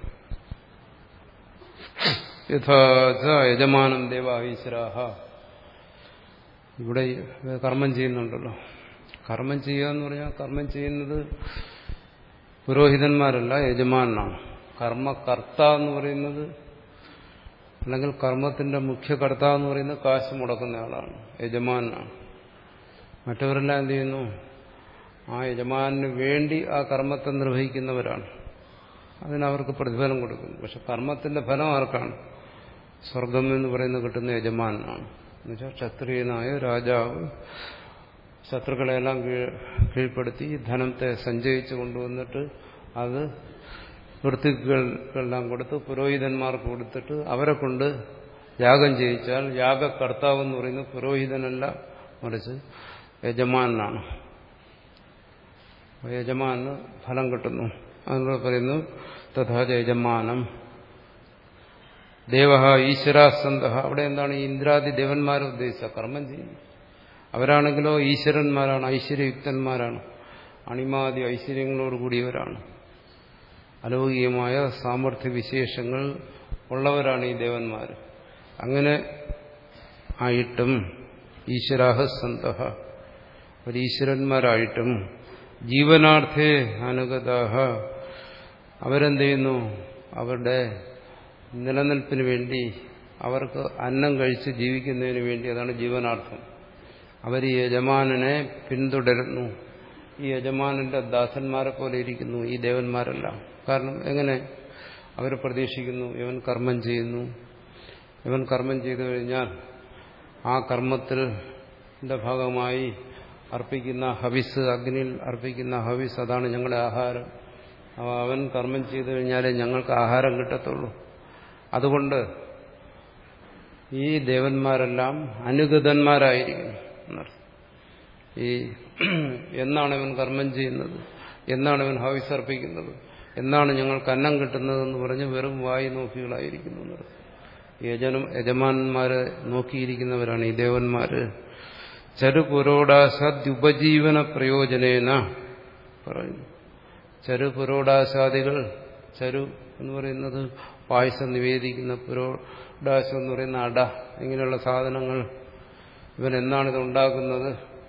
യഥാച യജമാനം ദേവാ ഈശ്വരാഃ. ഇവിടെ കർമ്മം ചെയ്യുന്നുണ്ടല്ലോ. കർമ്മം ചെയ്യുക എന്ന് പറഞ്ഞാൽ കർമ്മം ചെയ്യുന്നത് പുരോഹിതന്മാരല്ല, യജമാനാണ്. കർമ്മകർത്ത എന്ന് പറയുന്നത്, അല്ലെങ്കിൽ കർമ്മത്തിന്റെ മുഖ്യ കർത്താവ് എന്ന് പറയുന്നത് കാശ് മുടക്കുന്ന ആളാണ്, യജമാനാണ്. മറ്റവരെല്ലാം എന്ത് ചെയ്യുന്നു? ആ യജമാനു വേണ്ടി ആ കർമ്മത്തെ നിർവഹിക്കുന്നവരാണ്. അതിനവർക്ക് പ്രതിഫലം കൊടുക്കുന്നു. പക്ഷെ കർമ്മത്തിന്റെ ഫലം ആർക്കാണ്? സ്വർഗം എന്ന് പറയുന്നത് കിട്ടുന്ന യജമാനാണ്. എന്നുവെച്ചാൽ ക്ഷത്രിയനായ രാജാവ് ശത്രുക്കളെല്ലാം കീഴ്പ്പെടുത്തി ധനത്തെ സഞ്ചയിച്ചു കൊണ്ടുവന്നിട്ട് അത് വൃത്തികൾക്കെല്ലാം കൊടുത്ത് പുരോഹിതന്മാർക്ക് കൊടുത്തിട്ട് അവരെ കൊണ്ട് യാഗം ചെയ്യിച്ചാൽ യാഗകർത്താവ് എന്ന് പറയുന്നത് പുരോഹിതനല്ല, മറിച്ച് യജമാനാണ്. യജമാന് ഫലം കിട്ടുന്നു. അതിലൂടെ പറയുന്നു തഥാച യജമാനം ദേവ ഈശ്വരാസന്ത. അവിടെ എന്താണ്? ഈ ഇന്ദ്രാദി ദേവന്മാരെ ഉദ്ദേശിച്ച കർമ്മം ചെയ്യും. അവരാണെങ്കിലോ ഈശ്വരന്മാരാണ്, ഐശ്വര്യയുക്തന്മാരാണ്, അണിമാതി ഐശ്വര്യങ്ങളോടുകൂടിയവരാണ്, അലൗകികമായ സാമർഥ്യ വിശേഷങ്ങൾ ഉള്ളവരാണ് ഈ ദേവന്മാർ. അങ്ങനെ ആയിട്ടും ഈശ്വരാഹ സന്തഃ, ഒരു ഈശ്വരന്മാരായിട്ടും ജീവനാർത്ഥേ അനുഗതാഹ, അവരെന്ത് ചെയ്യുന്നു? അവരുടെ നിലനിൽപ്പിന് വേണ്ടി, അവർക്ക് അന്നം കഴിച്ച് ജീവിക്കുന്നതിന് വേണ്ടി, അതാണ് ജീവനാർത്ഥം. അവർ ഈ യജമാനനെ പിന്തുടരുന്നു. ഈ യജമാനന്റെ ദാസന്മാരെ പോലെ ഇരിക്കുന്നു ഈ ദേവന്മാരെല്ലാം. കാരണം എങ്ങനെ? അവർ പ്രതീക്ഷിക്കുന്നു ഇവൻ കർമ്മം ചെയ്യുന്നു, ഇവൻ കർമ്മം ചെയ്തു കഴിഞ്ഞാൽ ആ കർമ്മത്തിന്റെ ഭാഗമായി അർപ്പിക്കുന്ന ഹവിസ്, അഗ്നിയിൽ അർപ്പിക്കുന്ന ഹവിസ്, അതാണ് ഞങ്ങളുടെ ആഹാരം. അവൻ കർമ്മം ചെയ്തു കഴിഞ്ഞാലേ ഞങ്ങൾക്ക് ആഹാരം കിട്ടത്തുള്ളൂ. അതുകൊണ്ട് ഈ ദേവന്മാരെല്ലാം അനുഗതന്മാരായിരിക്കുന്നു എന്നർത്ഥം. ഈ എന്നാണ് ഇവൻ കർമ്മം ചെയ്യുന്നത്, എന്നാണ് ഇവൻ ഹവിസ് അർപ്പിക്കുന്നത്, എന്നാണ് ഞങ്ങൾക്ക് അന്നം കിട്ടുന്നതെന്ന് പറഞ്ഞ് വെറും വായി നോക്കികളായിരിക്കുന്നു എന്നർത്ഥം. യജന യജമാനന്മാരെ നോക്കിയിരിക്കുന്നവരാണ് ഈ ദേവന്മാര്. ചരുപുരോടാശാദ്യുപജീവന പ്രയോജനേന പറയുന്നു. ചരുപുരോടാശാദികൾ, ചരു എന്ന് പറയുന്നത് പായസം നിവേദിക്കുന്ന, പുരോടാശം എന്ന് പറയുന്ന അട, ഇങ്ങനെയുള്ള സാധനങ്ങൾ ഇവൻ എന്നാണ് ഇത് ഉണ്ടാക്കുന്നത്?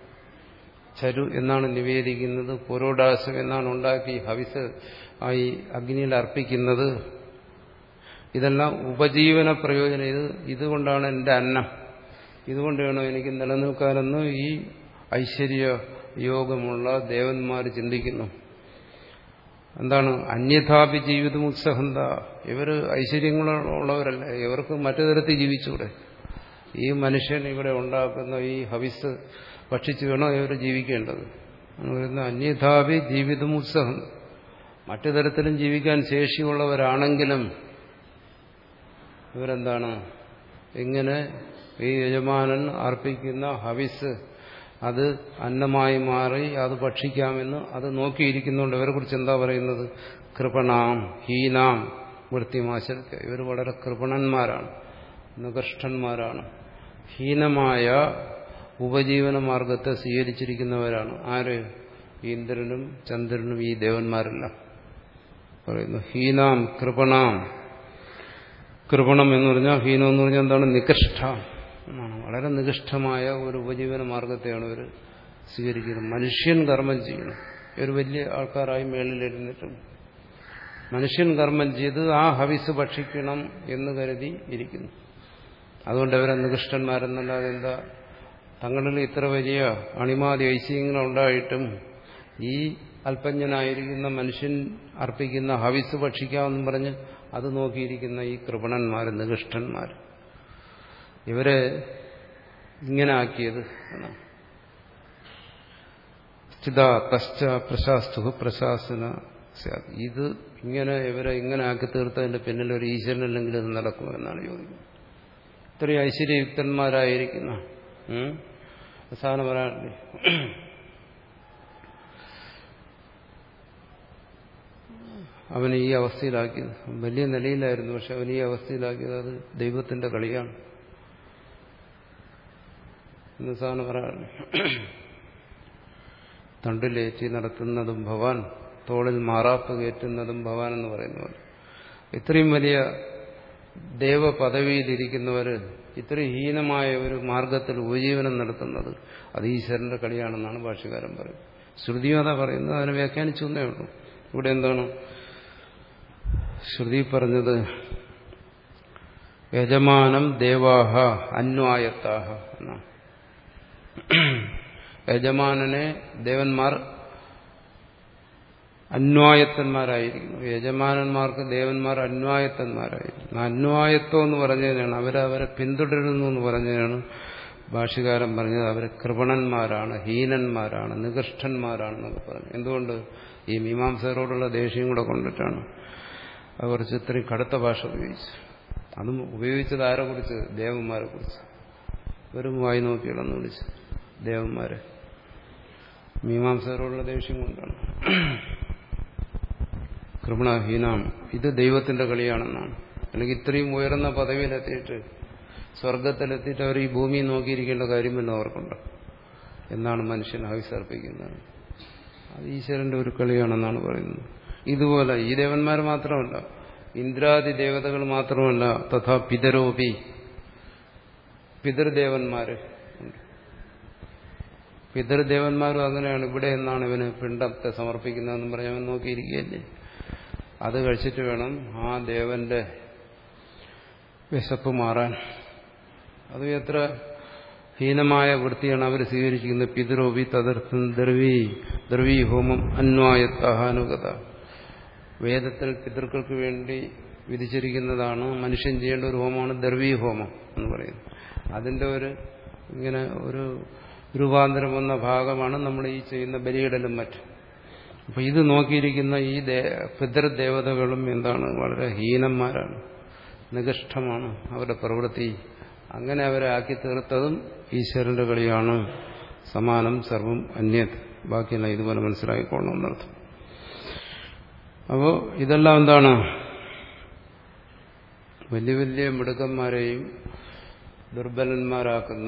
ചരു എന്നാണ് നിവേദിക്കുന്നത്, പുരോടാശം എന്നാണ് ഉണ്ടാക്കി ഹവിസ് ആയി അഗ്നിയിൽ അർപ്പിക്കുന്നത്. ഇതെല്ലാം ഉപജീവന പ്രയോജനം. ഇത് ഇതുകൊണ്ടാണ് എൻ്റെ അന്നം, ഇതുകൊണ്ട് വേണം എനിക്ക് നിലനിൽക്കാനെന്ന് ഈ ഐശ്വര്യ യോഗമുള്ള ദേവന്മാർ ചിന്തിക്കുന്നു. എന്താണ്? അന്യഥാപി ജീവിതം ഉത്സഹന്ത. ഇവർ ഐശ്വര്യങ്ങളുള്ളവരല്ല, ഇവർക്ക് മറ്റു തരത്തിൽ ജീവിച്ചൂടെ? ഈ മനുഷ്യൻ ഇവിടെ ഉണ്ടാക്കുന്ന ഈ ഹവിസ് ഭക്ഷിച്ച് വേണോ ഇവർ ജീവിക്കേണ്ടത്? എന്ന് അന്യഥാപി ജീവിതം ഉത്സഹം. മറ്റു തരത്തിലും ജീവിക്കാൻ ശേഷിയുള്ളവരാണെങ്കിലും ഇവരെന്താണ്? ഇങ്ങനെ ഈ യജമാനൻ അർപ്പിക്കുന്ന ഹവിസ് അത് അന്നമായി മാറി അത് ഭക്ഷിക്കാമെന്ന് അത് നോക്കിയിരിക്കുന്നുണ്ട്. ഇവരെ കുറിച്ച് എന്താ പറയുന്നത്? കൃപണാം ഹീനാം വൃത്തിമാശ്രിത്യ. ഇവർ വളരെ കൃപണന്മാരാണ്, നികൃഷ്ടന്മാരാണ്, ഹീനമായ ഉപജീവന മാർഗത്തെ സ്വീകരിച്ചിരിക്കുന്നവരാണ്. ആര്? ഇന്ദ്രനും ചന്ദ്രനും ഈ ദേവന്മാരെല്ലാം പറയുന്നു. ഹീനാം കൃപണാം. കൃപണം എന്ന് പറഞ്ഞാൽ, ഹീനം എന്ന് പറഞ്ഞാൽ എന്താണ്? നികൃഷ്ട എന്നാണ്. വളരെ നികൃഷ്ടമായ ഒരു ഉപജീവന മാർഗത്തെയാണ് ഇവർ സ്വീകരിക്കുന്നത്. മനുഷ്യൻ കർമ്മം ചെയ്യണം. ഇവർ വലിയ ആൾക്കാരായി മേളിലിരുന്നിട്ടും മനുഷ്യൻ കർമ്മം ചെയ്ത് ആ ഹവിസ് ഭക്ഷിക്കണം എന്ന് കരുതി ഇരിക്കുന്നു. അതുകൊണ്ട് അവരെ നികൃഷ്ടന്മാരെന്നല്ലാതെ എന്താ? തങ്ങളിൽ ഇത്ര വലിയ അണിമാതി ഐശ്വര്യങ്ങളുണ്ടായിട്ടും ഈ അല്പജ്ഞനായിരിക്കുന്ന മനുഷ്യൻ അർപ്പിക്കുന്ന ഹവിസ് ഭക്ഷിക്കാമെന്നും പറഞ്ഞ് അത് നോക്കിയിരിക്കുന്ന ഈ കൃപണന്മാർ, നികൃഷ്ടന്മാർ, ഇവരെ ഇങ്ങനെ ആക്കിയത് എന്നാണ്. സ്ഥിത തശ്ച പ്രശാസ്തു പ്രശാസന. ഇത് ഇങ്ങനെ ഇവരെ ഇങ്ങനെ ആക്കി തീർത്തതിന്റെ പിന്നിൽ ഒരു ഈശ്വരനല്ലെങ്കിൽ ഇത് നടക്കും എന്നാണ് ചോദിക്കുന്നത്. ഇത്രയും ഐശ്വര്യയുക്തന്മാരായിരിക്കുന്ന അവസാനം പറയാനില്ലേ, അവനെ ഈ അവസ്ഥയിലാക്കിയത്. വലിയ നിലയിലായിരുന്നു, പക്ഷെ അവൻ ഈ അവസ്ഥയിലാക്കിയത് അത് ദൈവത്തിന്റെ കളിയാണ് എന്ന് സാധാരണ പറയാറുണ്ട്. തണ്ടിലേറ്റി നടത്തുന്നതും ഭവാൻ, തോളിൽ മാറാപ്പ് കയറ്റുന്നതും ഭവാൻ എന്ന് പറയുന്നവർ. ഇത്രയും വലിയ ദേവപദവിയിലിരിക്കുന്നവർ ഇത്രയും ഹീനമായ ഒരു മാർഗത്തിൽ ഉപജീവനം നടത്തുന്നത് അത് ഈശ്വരന്റെ കളിയാണെന്നാണ് ഭാഷ്യകാരൻ പറയുന്നത്. ശ്രുതിയും അതാ പറയുന്നത്, അതിനെ വ്യാഖ്യാനിച്ചേ ഉള്ളൂ. ഇവിടെ എന്താണ് ശ്രുതി പറഞ്ഞത്? യജമാനം ദേവാഹ അന്വായത്താഹ എന്നാണ്. യജമാനനെ ദേവന്മാർ അന്വായത്തന്മാരായിരിക്കുന്നു. യജമാനന്മാർക്ക് ദേവന്മാർ അന്വായത്തന്മാരായിരിക്കുന്നു. അന്വായത്വം എന്ന് പറഞ്ഞതിനാണ് അവരവരെ പിന്തുടരുന്നു എന്ന് പറഞ്ഞതിനാണ് ഭാഷ്യകാരൻ പറഞ്ഞത് അവർ കൃപണന്മാരാണ്, ഹീനന്മാരാണ്, നികൃഷ്ടന്മാരാണെന്നൊക്കെ പറഞ്ഞു. എന്തുകൊണ്ട്? ഈ മീമാംസകരോടുള്ള ദേഷ്യം കൂടെ കൊണ്ടിട്ടാണ് അവർ കുറച്ച് ഇത്രയും കടുത്ത ഭാഷ ഉപയോഗിച്ചു. അതും ഉപയോഗിച്ചത് ആരെ കുറിച്ച്? ദേവന്മാരെ കുറിച്ച്. വെറും വായി നോക്കിയിടന്ന് വിളിച്ചു ദേവന്മാരെ. മീമാംസകരോടുള്ള ദേഷ്യം കൊണ്ടാണ്. കൃപണഹീനാം, ഇത് ദൈവത്തിന്റെ കളിയാണെന്നാണ്. അല്ലെങ്കിൽ ഇത്രയും ഉയർന്ന പദവിയിലെത്തിയിട്ട് സ്വർഗത്തിലെത്തിയിട്ട് അവർ ഈ ഭൂമി നോക്കിയിരിക്കേണ്ട കാര്യമെന്ന് അവർക്കുണ്ട് എന്നാണ് മനുഷ്യൻ ആവിസർപ്പിക്കുന്നത്. അത് ഈശ്വരന്റെ ഒരു കളിയാണെന്നാണ് പറയുന്നത്. ഇതുപോലെ ഈ ദേവന്മാർ മാത്രമല്ല, ഇന്ദ്രാദി ദേവതകൾ മാത്രമല്ല, തഥാ പിതരോപി, പിതൃദേവന്മാര് ഉണ്ട്. പിതൃദേവന്മാരും അങ്ങനെയാണ്. ഇവിടെ എന്നാണ് ഇവന് പിണ്ടത്തെ സമർപ്പിക്കുന്നതെന്ന് പറഞ്ഞവൻ നോക്കിയിരിക്കുകയല്ലേ. അത് കഴിച്ചിട്ട് വേണം ആ ദേവന്റെ വിശപ്പ് മാറാൻ. അത് എത്ര ഹീനമായ വൃത്തിയാണ് അവർ സ്വീകരിച്ചിരിക്കുന്നത്. പിതൃോപി തദർത്ഥം ദ്രവീ ദ്രവീ ഹോമം അന്വായത്താഹാനുഗത. വേദത്തിൽ പിതൃക്കൾക്ക് വേണ്ടി വിധിച്ചിരിക്കുന്നതാണ് മനുഷ്യൻ ചെയ്യേണ്ട ഒരു ഹോമമാണ് ദ്രവീ ഹോമം എന്ന് പറയുന്നത്. അതിന്റെ ഒരു ഇങ്ങനെ ഒരു രൂപാന്തരം വന്ന ഭാഗമാണ് നമ്മൾ ഈ ചെയ്യുന്ന ബലിയിടലും മറ്റും. അപ്പൊ ഇത് നോക്കിയിരിക്കുന്ന ഈ പിതൃദേവതകളും എന്താണ്? വളരെ ഹീനന്മാരാണ്, നികൃഷ്ടമാണ് അവരുടെ പ്രവൃത്തി. അങ്ങനെ അവരെ ആക്കി തീർത്തതും ഈശ്വരന്റെ കളിയാണ്. സമാനം സർവം അന്യത്. ബാക്കിയെല്ലാം ഇതുപോലെ മനസ്സിലാക്കിക്കൊള്ളണം എന്നർത്ഥം. അപ്പോ ഇതെല്ലാം എന്താണ്? വലിയ വലിയ മിടുക്കന്മാരെയും ദുർബലന്മാരാക്കുന്ന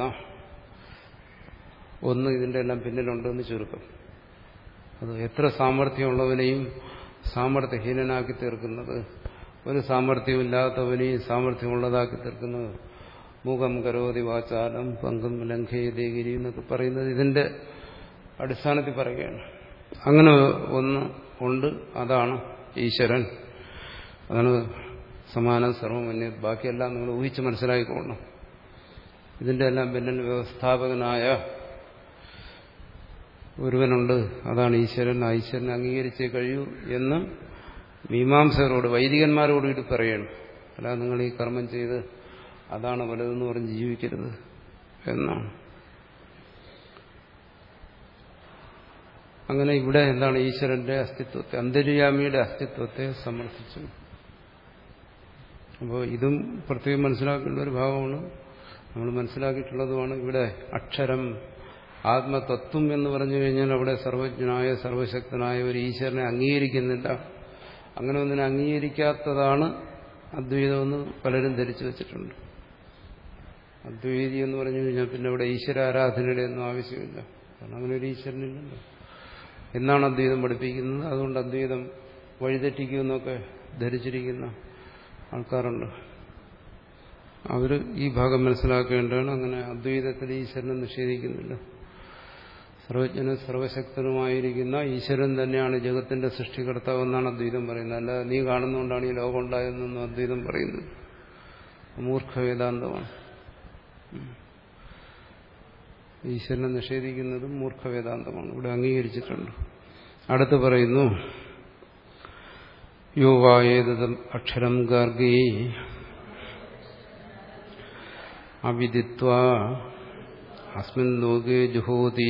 ഒന്ന് ഇതിന്റെ എല്ലാം പിന്നിലുണ്ടെന്ന് ചുരുക്കം. അത് എത്ര സാമർഥ്യമുള്ളവനെയും സാമർഥ്യഹീനനാക്കി തീർക്കുന്നത്, ഒരു സാമർഥ്യമില്ലാത്തവനെയും സാമർഥ്യമുള്ളതാക്കി തീർക്കുന്നത്, മൂകം കരോതി വാചാലം പങ്കും ലംഘയതേഗിരി എന്നൊക്കെ പറയുന്നത് ഇതിന്റെ അടിസ്ഥാനത്തിൽ പറയുകയാണ്. അങ്ങനെ ഒന്ന് ഉണ്ട്, അതാണ് ഈശ്വരൻ. അതാണ് സമാനം സർവമന്യ. ബാക്കിയെല്ലാം നിങ്ങൾ ഊഹിച്ച് മനസ്സിലാക്കിക്കൊള്ളണം. ഇതിന്റെ എല്ലാം പിന്നിൽ വ്യവസ്ഥാപകനായ ഒരുവനുണ്ട്, അതാണ് ഈശ്വരൻ. ആ ഈശ്വരനെ അംഗീകരിച്ചേ കഴിയൂ എന്ന് മീമാംസകരോട്, വൈദികന്മാരോട് കൂടി പറയണം. അല്ലാതെ നിങ്ങൾ ഈ കർമ്മം ചെയ്ത് അതാണ് വലുതെന്ന് പറഞ്ഞ് ജീവിക്കരുത് എന്നാണ്. അങ്ങനെ ഇവിടെ എന്താണ്? ഈശ്വരന്റെ അസ്തിത്വത്തെ, അന്തര്യാമിയുടെ അസ്തിത്വത്തെ സമർത്ഥിച്ചു. അപ്പോൾ ഇതും പ്രത്യേകം മനസ്സിലാക്കേണ്ട ഒരു ഭാഗമാണ്, നമ്മൾ മനസ്സിലാക്കിയിട്ടുള്ളതുമാണ്. ഇവിടെ അക്ഷരം ആത്മതത്വം എന്ന് പറഞ്ഞു കഴിഞ്ഞാൽ അവിടെ സർവജ്ഞനായ സർവശക്തനായ ഒരു ഈശ്വരനെ അംഗീകരിക്കുന്നില്ല. അങ്ങനെ ഒന്നിനെ അംഗീകരിക്കാത്തതാണ് അദ്വൈതമെന്ന് പലരും ധരിച്ചു വച്ചിട്ടുണ്ട്. അദ്വൈതി എന്ന് പറഞ്ഞു കഴിഞ്ഞാൽ പിന്നെ ഇവിടെ ഈശ്വരാരാധനയുടെ ഒന്നും ആവശ്യമില്ല, കാരണം അങ്ങനെ ഒരു ഈശ്വരനില്ലല്ലോ എന്നാണ് അദ്വൈതം പഠിപ്പിക്കുന്നത്. അതുകൊണ്ട് അദ്വൈതം വഴിതെറ്റിക്കുമെന്നൊക്കെ ധരിച്ചിരിക്കുന്ന ആൾക്കാരുണ്ട്. അവർ ഈ ഭാഗം മനസ്സിലാക്കേണ്ടതാണ്. അങ്ങനെ അദ്വൈതത്തിൽ ഈശ്വരനെ നിഷേധിക്കുന്നില്ല. സർവജ്ഞനും സർവശക്തനുമായിരിക്കുന്ന ഈശ്വരൻ തന്നെയാണ് ജഗത്തിന്റെ സൃഷ്ടികർത്താവെന്നാണ് അദ്വൈതം പറയുന്നത്. അല്ല നീ കാണുന്നതുകൊണ്ടാണ് ഈ ലോകം ഉണ്ടായതെന്നൊന്നും അദ്വൈതം പറയുന്നത്. മൂർഖ വേദാന്തമാണ്. ഈശ്വരനെ നിഷേധിക്കുന്നതും മൂർഖ വേദാന്തമാണ്. ഇവിടെ അംഗീകരിച്ചിട്ടുണ്ട്. അടുത്ത് പറയുന്നു, യോ വായേതം അക്ഷരം ഗാർഗീ അവിദിത്വാ അസ്മിൻ ലോകേ ജുഹോതി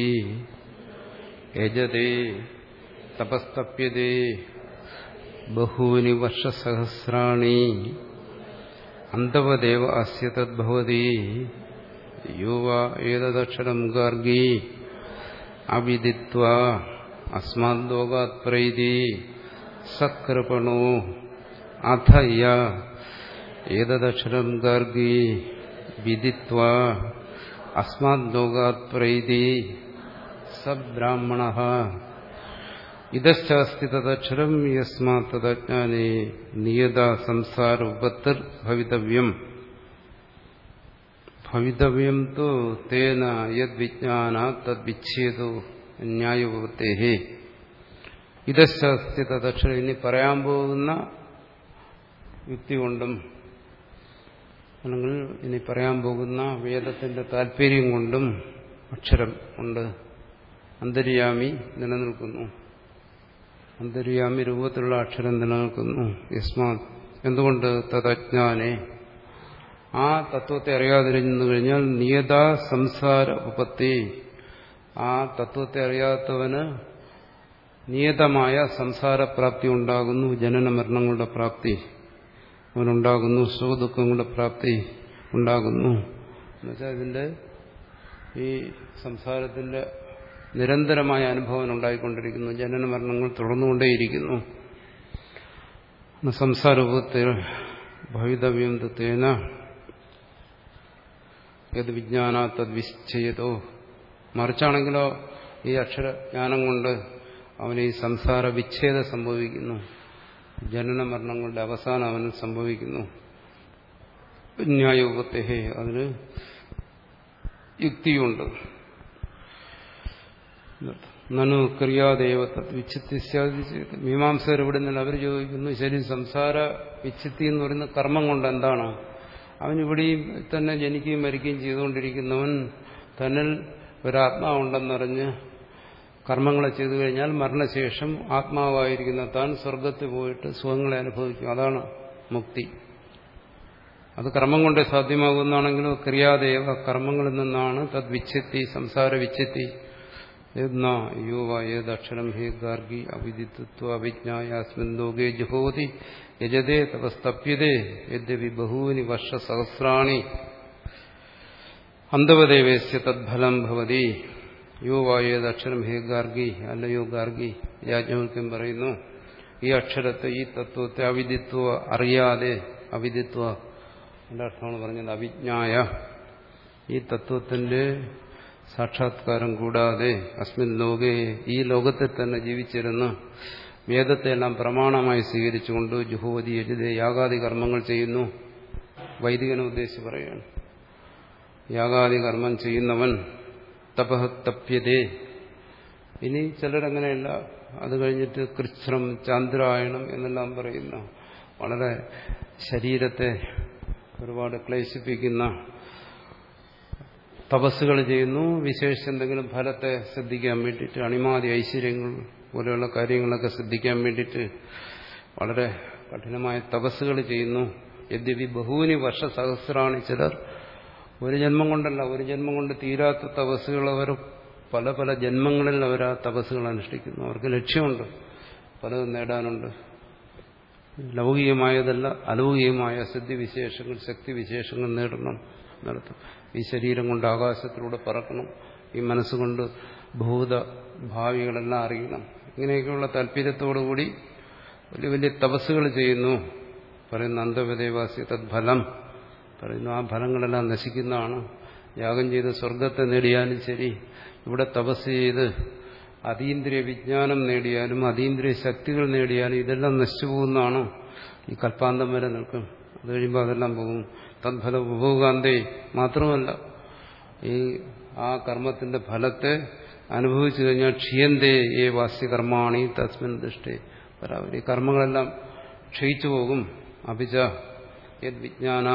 യജതേ തപസ്തപ്യതേ ബഹൂനി വർഷസഹസ്രാണി അന്തവദേവ അസ്യ തദ്ഭവതി യോ വാ ഏതദക്ഷരം ഗാർഗീ അവിദിത്വാ അസ്മാദ് ലോകാത് പ്രൈതി സകൃപണോ അഥയ ഏതദക്ഷരം ഗാർഗി വിദിത്വാ അസ്മാദ് ലോകാത് പ്രൈതി സബ്രാഹ്മണഃ ഇതശ്ചാസ്തി തദക്ഷരം യസ്മാത് തദജ്ഞാനേ നിയത സംസാര ഉപത്തിർ ഭവിതവ്യം ഭവിതവ്യം തു തേന യദ്വിജ്ഞാനാത് തദ്വിച്ഛേദോ ന്യായോപത്തേഃ. ഇതശ്ചാസ്തി തദക്ഷരം, ഇനി പറയാൻ പോകുന്ന യുക്തി കൊണ്ടും അല്ലെങ്കിൽ ഇനി പറയാൻ പോകുന്ന വേദത്തിന്റെ താല്പര്യം കൊണ്ടും അക്ഷരം കൊണ്ട് അന്തര്യാമി നിലനിൽക്കുന്നു. അന്തര്യാമി രൂപത്തിലുള്ള അക്ഷരം നിലനിൽക്കുന്നു. യസ്മാത്, എന്തുകൊണ്ട്? തദജ്ഞാനേ, ആ തത്വത്തെ അറിയാതിരുന്നു കഴിഞ്ഞാൽ നിയത സംസാര ഉപപത്തി, ആ തത്വത്തെ അറിയാത്തവന് നിയതമായ സംസാരപ്രാപ്തി ഉണ്ടാകുന്നു, ജനന മരണങ്ങളുടെ പ്രാപ്തി അവനുണ്ടാകുന്നു, സുഖദുഃഖങ്ങളുടെ പ്രാപ്തി ഉണ്ടാകുന്നു. എന്നുവെച്ചാൽ ഇതിന്റെ ഈ സംസാരത്തിന്റെ നിരന്തരമായ അനുഭവം ഉണ്ടായിക്കൊണ്ടിരിക്കുന്നു, ജനന മരണങ്ങൾ തുടർന്നുകൊണ്ടേയിരിക്കുന്നു. സംസാരൂപത്തിൽ ഭവിതവ്യം തേന യത് വിജ്ഞാന തദ്വിച്ഛേദോ. മറിച്ചാണെങ്കിലോ ഈ അക്ഷരജ്ഞാനം കൊണ്ട് അവന് ഈ സംസാര വിച്ഛേദം സംഭവിക്കുന്നു, ജനന മരണങ്ങളുടെ അവസാനം അവന് സംഭവിക്കുന്നു. ന്യായോപത്തേഹേ, അതിന് യുക്തിയുണ്ട്. നനു ക്രിയാദേവ തദ്വിച്ഛിത്തി സാധിച്ചത്. മീമാംസകർ ഇവിടെ നിന്ന് അവർ ചോദിക്കുന്നു, ശരി, സംസാര വിച്ഛിത്തി എന്ന് പറയുന്ന കർമ്മം കൊണ്ട് എന്താണ്? അവനിവിടെയും തന്നെ ജനിക്കുകയും മരിക്കുകയും ചെയ്തുകൊണ്ടിരിക്കുന്നവൻ തന്നിൽ ഒരാത്മാവുണ്ടെന്നറിഞ്ഞ് കർമ്മങ്ങളെ ചെയ്തു കഴിഞ്ഞാൽ മരണശേഷം ആത്മാവായിരിക്കുന്ന താൻ സ്വർഗത്തിൽ പോയിട്ട് സുഖങ്ങളെ അനുഭവിക്കും. അതാണ് മുക്തി. അത് കർമ്മം കൊണ്ടേ സാധ്യമാകുന്നതാണെങ്കിലും ക്രിയാദേവ, കർമ്മങ്ങളിൽ നിന്നാണ് തദ്വിച്ഛിത്തി, സംസാര വിച്ഛിത്തി. എന്നാ യോവ ഏതക്ഷരം ഹേ ഗാർഗി അവിദിത്വ അവിജ്ഞായ അസ്മിൻ ലോകേ ജുഹോതി യജതേ തപസ്തപ്യതേ യദ്യപി ബഹൂനി വർഷസഹസ്രാണി അന്തവദേവേസ്യ തദ്ഫലം ഭവതി. യോ വായേതക്ഷരം ഹേ ഗാർഗി, അല്ലയോ ഗാർഗി, യാജ്ഞവൽക്യം പറയുന്നു, ഈ അക്ഷരത്തെ, ഈ തത്വത്തെ അവിദിത്വ, അറിയാതെ, അവിദിത്വ എന്റെ അർത്ഥമാണ് പറഞ്ഞത്, അവിജ്ഞായ, ഈ തത്വത്തിന്റെ സാക്ഷാത്കാരം കൂടാതെ അസ്മിൻ ലോകേ, ഈ ലോകത്തിൽ തന്നെ ജീവിച്ചിരുന്ന് വേദത്തെയെല്ലാം പ്രമാണമായി സ്വീകരിച്ചുകൊണ്ട് ജുഹോതി യജിതേ, യാഗാദി കർമ്മങ്ങൾ ചെയ്യുന്നു. വൈദികനെ ഉദ്ദേശിച്ച് പറയുകയാണ്. യാഗാദി കർമ്മം ചെയ്യുന്നവൻ തപഃ തപ്യതേ. ഇനി ചിലരങ്ങനെയല്ല, അത് കഴിഞ്ഞിട്ട് കൃച്ഛ്രം, ചാന്ദ്രായണം എന്നെല്ലാം പറയുന്ന വളരെ ശരീരത്തെ ഒരുപാട് ക്ലേശിപ്പിക്കുന്ന തപസ്സുകൾ ചെയ്യുന്നു. വിശേഷിച്ച് എന്തെങ്കിലും ഫലത്തെ ശ്രദ്ധിക്കാൻ വേണ്ടിയിട്ട്, അണിമാതി ഐശ്വര്യങ്ങൾ പോലെയുള്ള കാര്യങ്ങളൊക്കെ ശ്രദ്ധിക്കാൻ വേണ്ടിയിട്ട് വളരെ കഠിനമായ തപസ്സുകൾ ചെയ്യുന്നു. യദ്യപി ബഹൂനി വർഷസഹസ്രാണി, ചിലർ ഒരു ജന്മം കൊണ്ടല്ല, ഒരു ജന്മം കൊണ്ട് തീരാത്ത തപസ്സുകൾ അവർ പല പല ജന്മങ്ങളിൽ അവർ ആ തപസ്സുകൾ അനുഷ്ഠിക്കുന്നു. അവർക്ക് ലക്ഷ്യമുണ്ട്, പലതും നേടാനുണ്ട്. ലൗകികമായതല്ല, അലൗകികമായ സിദ്ധിവിശേഷങ്ങൾ, ശക്തിവിശേഷങ്ങൾ നേടണം നടത്തും. ഈ ശരീരം കൊണ്ട് ആകാശത്തിലൂടെ പറക്കണം, ഈ മനസ്സുകൊണ്ട് ഭൂത ഭാവികളെല്ലാം അറിയണം. ഇങ്ങനെയൊക്കെയുള്ള താല്പര്യത്തോടുകൂടി വലിയ വലിയ തപസ്സുകൾ ചെയ്യുന്നു. പറയുന്ന അന്തവദേവാസി തദ്ഫലം പറയുന്നു, ആ ഫലങ്ങളെല്ലാം നശിക്കുന്നതാണ്. യാഗം ചെയ്ത് സ്വർഗത്തെ നേടിയാലും ശരി, ഇവിടെ തപസ് ചെയ്ത് അതീന്ദ്രിയ വിജ്ഞാനം നേടിയാലും അതീന്ദ്രിയ ശക്തികൾ നേടിയാലും ഇതെല്ലാം നശിച്ചു പോകുന്നതാണ്. ഈ കൽപ്പാന്തം വരെ നിൽക്കും, അത് കഴിയുമ്പോൾ അതെല്ലാം പോകും. തദ്ഫല ഉപഭോഗാന്തേ, മാത്രമല്ല ഈ ആ കർമ്മത്തിന്റെ ഫലത്തെ അനുഭവിച്ചു കഴിഞ്ഞാൽ ക്ഷീയന്തേ ഏ വാസ്യകർമാണി തസ്മിൻ ദൃഷ്ടേ പരാവരി, ഈ കർമ്മങ്ങളെല്ലാം ക്ഷയിച്ചു പോകും. അഭിച യത് വിജ്ഞാന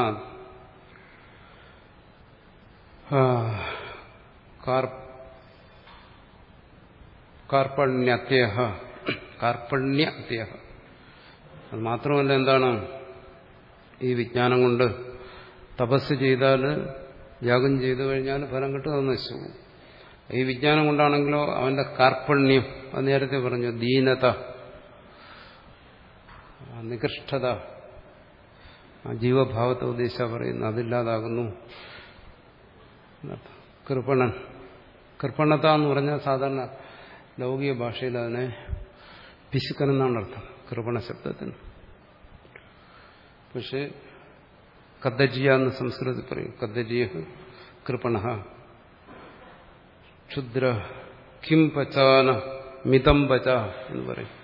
കാർപ്പണ്യത്യ കാർപ്പണ്യത്യ. അത് മാത്രമല്ല, എന്താണ് ഈ വിജ്ഞാനം കൊണ്ട് തപസ് ചെയ്താൽ, യാഗം ചെയ്തു കഴിഞ്ഞാൽ ഫലം കിട്ടും, അത് നശിച്ചു പോകും. ഈ വിജ്ഞാനം കൊണ്ടാണെങ്കിലോ അവന്റെ കാർപ്പണ്യം, അത് നേരത്തെ പറഞ്ഞു, ദീനത, നികൃഷ്ടത, ജീവഭാവത്തെ ഉദ്ദേശിച്ച പറയുന്നു, അതില്ലാതാകുന്നു. കൃപണൻ, കൃപണത എന്ന് പറഞ്ഞാൽ സാധാരണ ലൗകിക ഭാഷയിൽ അതിനെ പിശുക്കനെന്നാണ് അർത്ഥം. കൃപണ ശബ്ദത്തിന്. പക്ഷേ കദ്ദജിയ എന്ന് സംസ്കൃതത്തിൽ പറയും. കദ്ദജിയ കൃപണ ക്ഷുദ്ര കിം പചാന മിതം പച എന്ന് പറയും.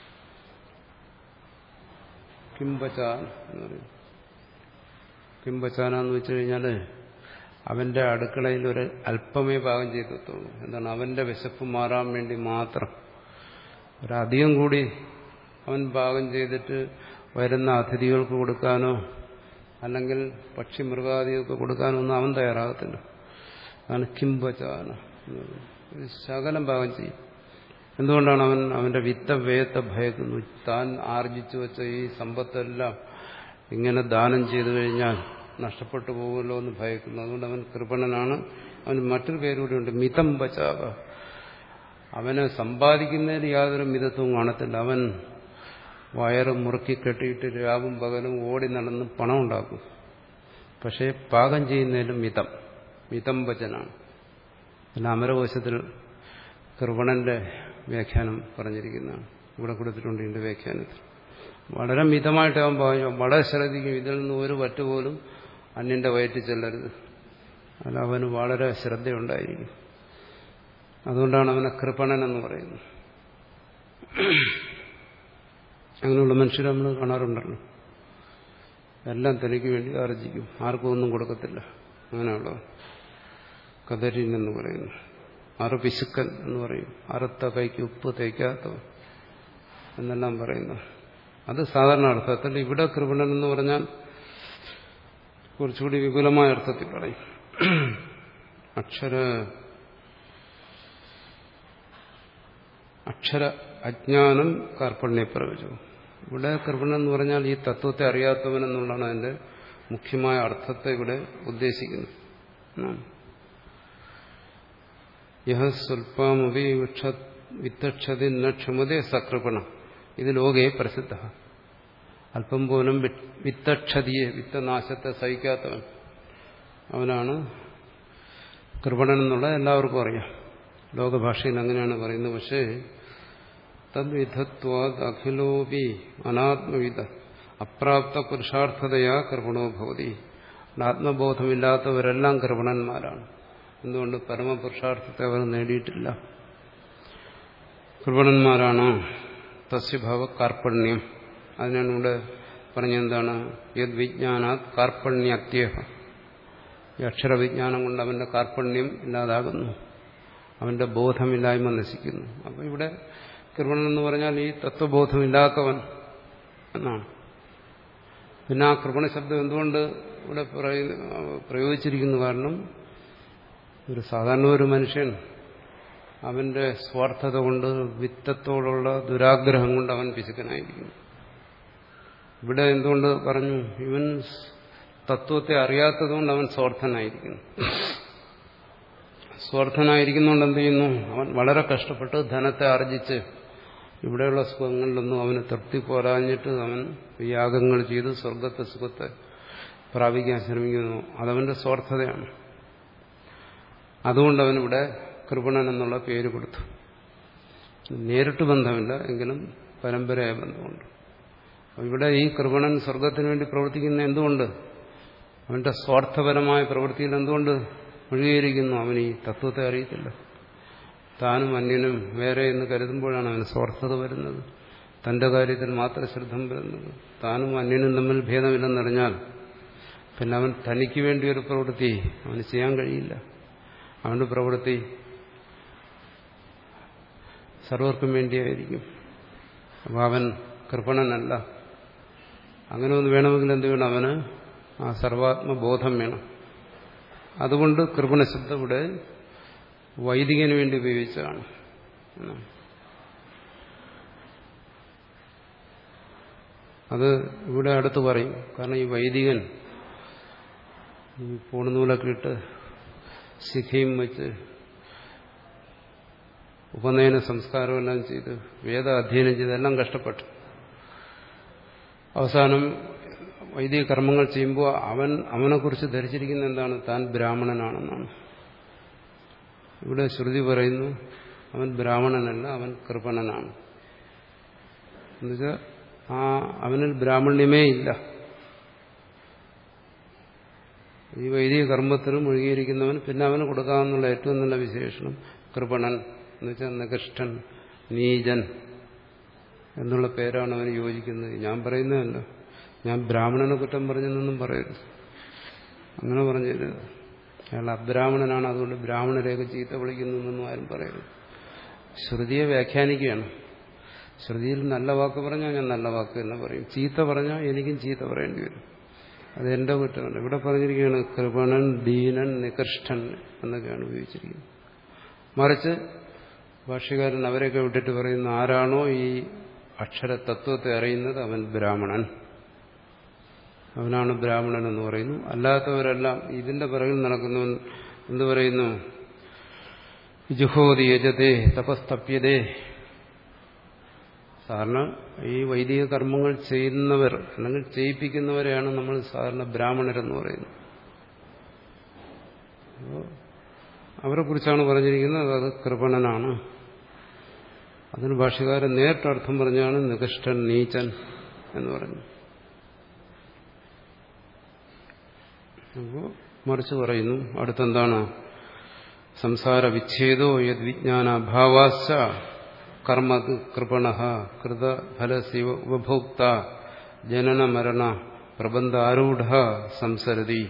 കിംപചാന എന്ന് പറയും. കിംപചാന എന്ന് വെച്ചു കഴിഞ്ഞാൽ അവന്റെ അടുക്കളയിൽ ഒരു അല്പമേ പാകം ചെയ്തെത്തുള്ളൂ. എന്താണ്? അവന്റെ വിശപ്പ് മാറാൻ വേണ്ടി മാത്രം. ഒരധികം കൂടി അവൻ പാകം ചെയ്തിട്ട് വരുന്ന അതിഥികൾക്ക് കൊടുക്കാനോ അല്ലെങ്കിൽ പക്ഷി മൃഗാദികൾക്ക് കൊടുക്കാനോ ഒന്നും അവൻ തയ്യാറാകത്തില്ല. അതാണ് കിംപചാന. ശകലം പാകം ചെയ്യും. എന്തുകൊണ്ടാണ്? അവൻ അവന്റെ വിത്തവ്യയത്തെ ഭയക്കുന്നു. താൻ ആർജിച്ചു വെച്ച ഈ സമ്പത്തെല്ലാം ഇങ്ങനെ ദാനം ചെയ്തു കഴിഞ്ഞാൽ നഷ്ടപ്പെട്ടു പോകുമല്ലോ എന്ന് ഭയക്കുന്നു. അതുകൊണ്ട് അവൻ കൃപണനാണ്. അവന് മറ്റൊരു പേരുകൂടിയുണ്ട്, മിതം പചാവ. അവന് സമ്പാദിക്കുന്നതിന് യാതൊരു മിതത്വവും കാണത്തില്ല. അവൻ വയറ് മുറുക്കി കെട്ടിയിട്ട് രാവും പകലും ഓടി നടന്ന് പണം ഉണ്ടാക്കും. പക്ഷേ പാകം ചെയ്യുന്നതിലും മിതം മിതം വചനാണ്. പിന്നെ അമരകോശത്തിൽ കൃപണന്റെ വ്യാഖ്യാനം പറഞ്ഞിരിക്കുന്നതാണ്. ഇവിടെ കൊടുത്തിട്ടുണ്ട് ഇതിന്റെ വ്യാഖ്യാനത്തിൽ. വളരെ മിതമായിട്ട് അവൻ പാകം, വളരെ ശ്രദ്ധിക്കും. ഇതിൽ നിന്ന് ഒരു വറ്റുപോലും അന്യന്റെ വയറ്റിൽ ചെല്ലരുത്. അല്ല, അവന് വളരെ ശ്രദ്ധയുണ്ടായിരിക്കും. അതുകൊണ്ടാണ് അവനെ കൃപണൻ എന്ന് പറയുന്നത്. അങ്ങനെയുള്ള മനുഷ്യരെ നമ്മൾ കാണാറുണ്ടല്ലോ. എല്ലാം തനിക്ക് വേണ്ടി ആർജിക്കും, ആർക്കും ഒന്നും കൊടുക്കത്തില്ല. അങ്ങനെയുള്ള കദരീൻ എന്ന് പറയുന്നു. ആറ് പിശുക്കൻ എന്ന് പറയും. അറുത്ത കൈക്ക് ഉപ്പ് തേക്കാത്തവൻ എന്നെല്ലാം പറയുന്നു. അത് സാധാരണ അർത്ഥത്തിൽ. ഇവിടെ കൃപണൻ എന്ന് പറഞ്ഞാൽ കുറച്ചുകൂടി വിപുലമായ അർത്ഥത്തിൽ പറയും. അക്ഷര അക്ഷര അജ്ഞാനം കാർപ്പണ്യ പ്രവചവും. ഇവിടെ കൃപണൻ എന്ന് പറഞ്ഞാൽ ഈ തത്വത്തെ അറിയാത്തവൻ എന്നുള്ളതാണ് അതിന്റെ മുഖ്യമായ അർത്ഥത്തെ ഇവിടെ ഉദ്ദേശിക്കുന്നത്. യഹ സ്വൽപമപി വിത്തക്ഷതി ന ക്ഷമതേ സകൃപണ. ഇത് ലോകേ പ്രസിദ്ധ. അല്പം പോലും വിത്തക്ഷതിയെ, വിത്തനാശത്തെ സഹിക്കാത്തവൻ, അവനാണ് കൃപണൻ എന്നുള്ള എല്ലാവർക്കും അറിയാം. ലോകഭാഷയിൽ അങ്ങനെയാണ് പറയുന്നത്. പക്ഷേ തദ്വിധത്വാദ് അഖിലോപി അനാത്മവിധ അപ്രാപ്ത പുരുഷാർത്ഥതയാ കൃപണോ ഭവതി. ആത്മബോധമില്ലാത്തവരെല്ലാം കൃപണന്മാരാണ്. എന്തുകൊണ്ട്? പരമപുരുഷാർത്ഥത്തെ അവർ നേടിയിട്ടില്ല. കൃപണന്മാരാണ്. തസ്യഭാവ കാർപ്പണ്യം. അതിനാണ് ഇവിടെ പറഞ്ഞെന്താണ്? യദ് വിജ്ഞാനാത് കാർപ്പണ്യത്യേഹ. ഈ അക്ഷരവിജ്ഞാനം കൊണ്ട് അവന്റെ കാർപ്പണ്യം ഇല്ലാതാകുന്നു, അവന്റെ ബോധമില്ലായ്മ നശിക്കുന്നു. അപ്പം ഇവിടെ കൃപണൻ എന്ന് പറഞ്ഞാൽ ഈ തത്വബോധമില്ലാത്തവൻ എന്നാണ്. പിന്നെ ആ കൃപണ ശബ്ദം എന്തുകൊണ്ട് ഇവിടെ പ്രയോഗിച്ചിരിക്കുന്നു? കാരണം ഒരു സാധാരണ ഒരു മനുഷ്യൻ അവന്റെ സ്വാർത്ഥത കൊണ്ട്, വിത്തത്തോടുള്ള ദുരാഗ്രഹം കൊണ്ട് അവൻ പിശുക്കനായിരിക്കുന്നു. ഇവിടെ എന്തുകൊണ്ട് പറഞ്ഞു? ഇവൻ തത്വത്തെ അറിയാത്തതുകൊണ്ട് അവൻ സ്വാർത്ഥനായിരിക്കുന്നു. സ്വാർത്ഥനായിരിക്കുന്നതുകൊണ്ട് എന്ത് ചെയ്യുന്നു? അവൻ വളരെ കഷ്ടപ്പെട്ട് ധനത്തെ ആർജിച്ച് ഇവിടെയുള്ള സുഖങ്ങളിലൊന്നും അവന് തൃപ്തി പോരാഞ്ഞിട്ട് അവൻ യാഗങ്ങൾ ചെയ്ത് സ്വർഗത്തെ സുഖത്തെ പ്രാപിക്കാൻ ശ്രമിക്കുന്നു. അതവന്റെ സ്വാർത്ഥതയാണ്. അതുകൊണ്ട് അവനിവിടെ കൃപണൻ എന്നുള്ള പേര് കൊടുത്തു. നേരിട്ട് ബന്ധമില്ല, എങ്കിലും പരമ്പരയായ ബന്ധമുണ്ട്. ഇവിടെ ഈ കൃപണൻ സ്വർഗത്തിന് വേണ്ടി പ്രവർത്തിക്കുന്ന എന്തുകൊണ്ട്? അവന്റെ സ്വാർത്ഥപരമായ പ്രവൃത്തിയിൽ എന്തുകൊണ്ട് മുഴുകിയിരിക്കുന്നു? അവൻ ഈ തത്വത്തെ അറിയത്തില്ല. താനും അന്യനും വേറെ എന്ന് കരുതുമ്പോഴാണ് അവന് സ്വാർത്ഥത വരുന്നത്. തന്റെ കാര്യത്തിൽ മാത്രം ശ്രദ്ധ വരുന്നത്. താനും അന്യനും തമ്മിൽ ഭേദമില്ലെന്നറിഞ്ഞാൽ പിന്നെ അവൻ തനിക്ക് വേണ്ടി ഒരു പ്രവൃത്തി അവന് ചെയ്യാൻ കഴിയില്ല. അവന്റെ പ്രവൃത്തി സർവർക്കും വേണ്ടിയായിരിക്കും. അപ്പം അവൻ കൃപണനല്ല. അങ്ങനെ ഒന്ന് വേണമെങ്കിൽ എന്ത് വേണം? അവന് ആ സർവാത്മബോധം വേണം. അതുകൊണ്ട് കൃപണ ശബ്ദം ഇവിടെ വൈദികന് വേണ്ടി ഉപയോഗിച്ചതാണ്. അത് ഇവിടെ അടുത്ത് പറയും. കാരണം ഈ വൈദികൻ ഈ പൂണുനൂലൊക്കെ ഇട്ട് ശിഖയും വെച്ച് ഉപനയന സംസ്കാരമെല്ലാം ചെയ്ത് വേദ അധ്യയനം ചെയ്ത് എല്ലാം കഷ്ടപ്പെട്ടു. അവസാനം വൈദിക കർമ്മങ്ങൾ ചെയ്യുമ്പോൾ അവൻ അവനെക്കുറിച്ച് ധരിച്ചിരിക്കുന്ന എന്താണ്? താൻ ബ്രാഹ്മണനാണെന്നാണ്. ഇവിടെ ശ്രുതി പറയുന്നു അവൻ ബ്രാഹ്മണനല്ല, അവൻ കൃപണനാണ്. എന്നുവെച്ചാൽ ആ അവനിൽ ബ്രാഹ്മണ്യമേ ഇല്ല. ഈ വൈദിക കർമ്മത്തിൽ മുഴുകിയിരിക്കുന്നവൻ പിന്നെ അവന് കൊടുക്കാമെന്നുള്ള ഏറ്റവും നല്ല വിശേഷണം കൃപണൻ എന്ന് വെച്ചാൽ നികൃഷ്ടൻ, നീചൻ എന്നുള്ള പേരാണ് അവന് യോജിക്കുന്നത്. ഞാൻ പറയുന്നതല്ല, ഞാൻ ബ്രാഹ്മണനെ കുറ്റം പറഞ്ഞെന്നൊന്നും പറയരുത്, അങ്ങനെ പറഞ്ഞിരുത്. അയാൾ അബ്രാഹ്മണനാണ്, അതുകൊണ്ട് ബ്രാഹ്മണരെയൊക്കെ ചീത്ത വിളിക്കുന്നതെന്നൊന്നും ആരും പറയരുത്. ശ്രുതിയെ വ്യാഖ്യാനിക്കുകയാണ്. ശ്രുതിയിൽ നല്ല വാക്ക് പറഞ്ഞാൽ ഞാൻ നല്ല വാക്ക് തന്നെ പറയും, ചീത്ത പറഞ്ഞാൽ എനിക്കും ചീത്ത പറയേണ്ടി വരും. അത് എന്റെ കുറ്റമല്ല. ഇവിടെ പറഞ്ഞിരിക്കുകയാണ് കൃപണൻ, ദീനൻ, നികൃഷ്ടൻ എന്നൊക്കെയാണ് ഉപയോഗിച്ചിരിക്കുന്നത്. മറിച്ച് ഭാഷ്യകാരൻ അവരെയൊക്കെ വിട്ടിട്ട് പറയുന്ന ആരാണോ ഈ അക്ഷരതത്വത്തെ അറിയുന്നത് അവൻ ബ്രാഹ്മണൻ, അവനാണ് ബ്രാഹ്മണൻ എന്ന് പറയുന്നു. അല്ലാത്തവരെല്ലാം ഇതിന്റെ പിറകിൽ നടക്കുന്നവൻ എന്തു പറയുന്നു? ജുഹോതി യജതേ തപസ്തപ്യതേ. സാധാരണ ഈ വൈദിക കർമ്മങ്ങൾ ചെയ്യുന്നവർ അല്ലെങ്കിൽ ചെയ്യിപ്പിക്കുന്നവരെയാണ് നമ്മൾ സാധാരണ ബ്രാഹ്മണരെന്ന് പറയുന്നത്. അവരെ കുറിച്ചാണ് പറഞ്ഞിരിക്കുന്നത് അത് കൃപണനാണ്. അതിന് ഭാഷ്യകാരൻ നേരിട്ടർത്ഥം പറഞ്ഞാണ് നികൃഷ്ടൻ, നീചൻ എന്ന് പറഞ്ഞു. അപ്പോൾ മറിച്ച് പറയുന്നു അടുത്തെന്താണ്? സംസാര വിച്ഛേദോ യദ് വിജ്ഞാനാഭാവാശ്ച കർമ്മ കൃപണ കൃതഫലസിവ ഉപഭോക്ത ജനന മരണ പ്രബന്ധാരൂഢ സംസരതി.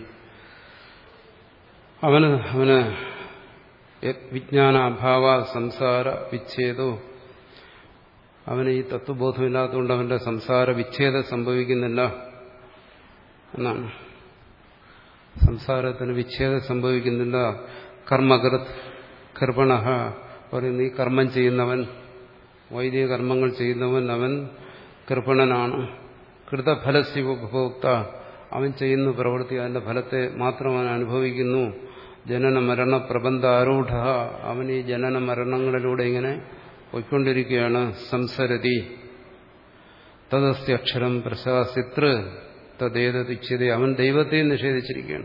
അവന് അവന് വിജ്ഞാനാഭാവ സംസാര വിച്ഛേദോ, അവന് ഈ തത്വബോധമില്ലാത്തതുകൊണ്ട് അവന്റെ സംസാര വിച്ഛേദം സംഭവിക്കുന്നില്ല എന്നാണ്. സംസാരത്തിന് വിച്ഛേദം സംഭവിക്കുന്നില്ല. കർമ്മകൃത് കൃപണ പറയുന്നു, ഈ കർമ്മം ചെയ്യുന്നവൻ, വൈദിക കർമ്മങ്ങൾ ചെയ്യുന്നവൻ അവൻ കൃപണനാണ്. കൃതഫലസ്യ ഉപഭോക്ത, അവൻ ചെയ്യുന്ന പ്രവൃത്തി അതിന്റെ ഫലത്തെ മാത്രം അവൻ അനുഭവിക്കുന്നു. ജനന മരണ പ്രബന്ധ ആരൂഢ, അവൻ ഈ ജനന മരണങ്ങളിലൂടെ ഇങ്ങനെ പോയിക്കൊണ്ടിരിക്കുകയാണ്. സംസരതി തദസ്യ അക്ഷരം പ്രശാസിതൃ തദ്ദേതീക്ഷ്യത, അവൻ ദൈവത്തെ നിഷേധിച്ചിരിക്കുകയാണ്.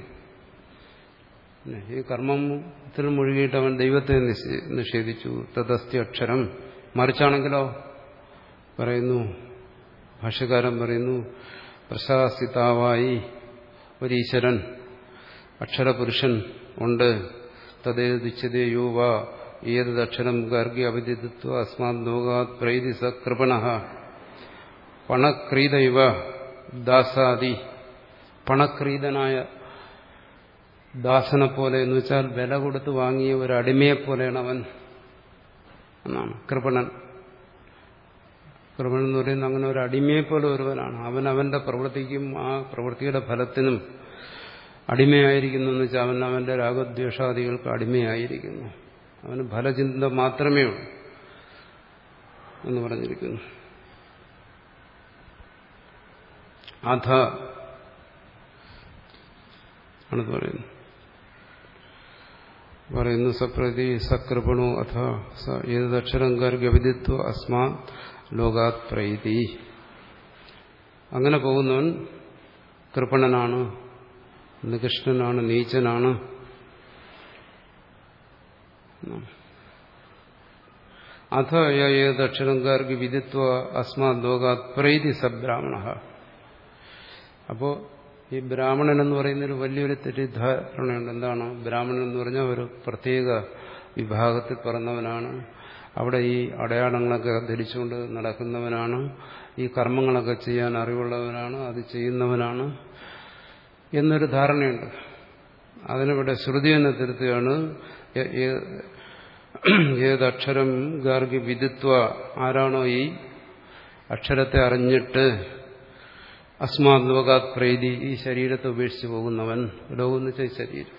ഈ കർമ്മത്തിൽ മുഴുകിയിട്ട് അവൻ ദൈവത്തെ നിഷേധിച്ചു. തദസ്യ അക്ഷരം. മറിച്ചാണെങ്കിലോ പറയുന്നു, ഭാഷ്യകാരൻ പറയുന്നു, പ്രശാസിതാവായി ഒരീശ്വരൻ, അക്ഷരപുരുഷൻ ഉണ്ട്. തദ്ദേതീക്ഷ്യതേ യോവ ഏതദക്ഷരം ഗാർഗ്യ അവിദിത്വ അസ്മാത് ലോകാത് പ്രൈതി സ കൃപണഃ പണക്രീതൈവ ദാസാദി. പണക്രീതനായ ദാസനെ പോലെ എന്ന് വെച്ചാൽ വില കൊടുത്ത് വാങ്ങിയ ഒരു അടിമയെപ്പോലെയാണ് അവൻ എന്നാണ് കൃപണൻ. കൃപണൻ എന്ന് പറയുന്നത് അങ്ങനെ ഒരു അടിമയെപ്പോലെ ഒരുവനാണ്. അവൻ അവന്റെ പ്രവൃത്തിക്കും ആ പ്രവൃത്തിയുടെ ഫലത്തിനും അടിമയായിരിക്കുന്നു എന്ന് വെച്ചാൽ അവൻ അവന്റെ രാഗദ്വേഷാദികൾക്ക് അടിമയായിരിക്കുന്നു. അവന് ഫലചിന്ത മാത്രമേ ഉള്ളൂ എന്ന് പറഞ്ഞിരിക്കുന്നു. അധ ആണ് പറയുന്നു പറയുന്നു സപ്രതി സകൃപണോ അഥ ഏതക്ഷരം ഗർഗ്യവിദിത്വ അസ്മാ ലോകാത് പ്രൈതി. അങ്ങനെ പോകുന്നവൻ കൃപണനാണ്, നികൃഷ്ടനാണ്, നീചനാണ്. അഥ ഏതക്ഷരം ഗാർഗ്യ വിദിത്വ അസ്മാ ലോകാത് പ്രൈതി സബ്രാഹ്മണ. അപ്പോ ഈ ബ്രാഹ്മണൻ എന്ന് പറയുന്നൊരു വലിയൊരു തെറ്റിദ്ധാരണയുണ്ട്. എന്താണ് ബ്രാഹ്മണൻ എന്ന് പറഞ്ഞാൽ? ഒരു പ്രത്യേക വിഭാഗത്തിൽ പറഞ്ഞവനാണ്, അവിടെ ഈ അടയാളങ്ങളൊക്കെ ധരിച്ചുകൊണ്ട് നടക്കുന്നവനാണ്, ഈ കർമ്മങ്ങളൊക്കെ ചെയ്യാൻ അറിവുള്ളവനാണ്, അത് ചെയ്യുന്നവനാണ് എന്നൊരു ധാരണയുണ്ട്. അതിനിവിടെ ശ്രുതി എന്നെ തിരുത്തുകയാണ്. ഏതക്ഷരം ഗാർഗ്യ വിദിത്വ, ആരാണോ ഈ അക്ഷരത്തെ അറിഞ്ഞിട്ട് അസ്മാത് ലോകാത് പ്രൈതി, ഈ ശരീരത്തെ ഉപേക്ഷിച്ച് പോകുന്നവൻ. ലോകം എന്ന് വെച്ചാൽ ശരീരം.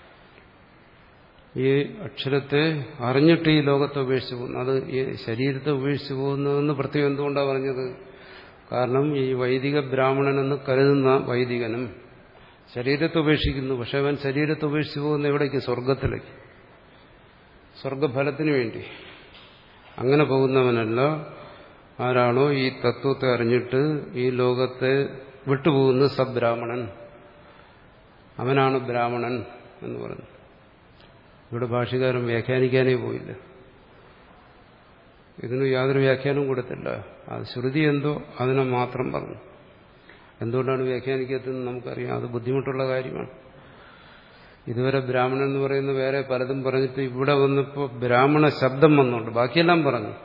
ഈ അക്ഷരത്തെ അറിഞ്ഞിട്ട് ഈ ലോകത്തെ ഉപേക്ഷിച്ച് പോകുന്നു. അത് ഈ ശരീരത്തെ ഉപേക്ഷിച്ച് പോകുന്നതെന്ന് പ്രത്യേകം എന്തുകൊണ്ടാണ് പറഞ്ഞത്? കാരണം ഈ വൈദിക ബ്രാഹ്മണനെന്ന് കരുതുന്ന വൈദികനും ശരീരത്തെ ഉപേക്ഷിക്കുന്നു. പക്ഷെ അവൻ ശരീരത്തെ ഉപേക്ഷിച്ച് പോകുന്ന എവിടേക്ക്? സ്വർഗത്തിലേക്ക്, സ്വർഗഫലത്തിന് വേണ്ടി. അങ്ങനെ പോകുന്നവനല്ല ആരാണോ ഈ തത്വത്തെ അറിഞ്ഞിട്ട് ഈ ലോകത്തെ വിട്ടുപോകുന്ന സബ്രാഹ്മണൻ, അവനാണ് ബ്രാഹ്മണൻ എന്ന് പറഞ്ഞു. ഇവിടെ ഭാഷ്യകാരൻ വ്യാഖ്യാനിക്കാനേ പോയില്ല. ഇതിന് യാതൊരു വ്യാഖ്യാനവും കൊടുത്തില്ല. അത് ശ്രുതി എന്തോ അതിനെ മാത്രം പറഞ്ഞു. എന്തുകൊണ്ടാണ് വ്യാഖ്യാനിക്കാത്തതെന്ന് നമുക്കറിയാം. അത് ബുദ്ധിമുട്ടുള്ള കാര്യമാണ്. ഇതുവരെ ബ്രാഹ്മണൻ എന്ന് പറയുന്ന വേറെ പലതും പറഞ്ഞിട്ട് ഇവിടെ വന്നപ്പോൾ ബ്രാഹ്മണ ശബ്ദം വന്നുണ്ട്. ബാക്കിയെല്ലാം പറഞ്ഞു.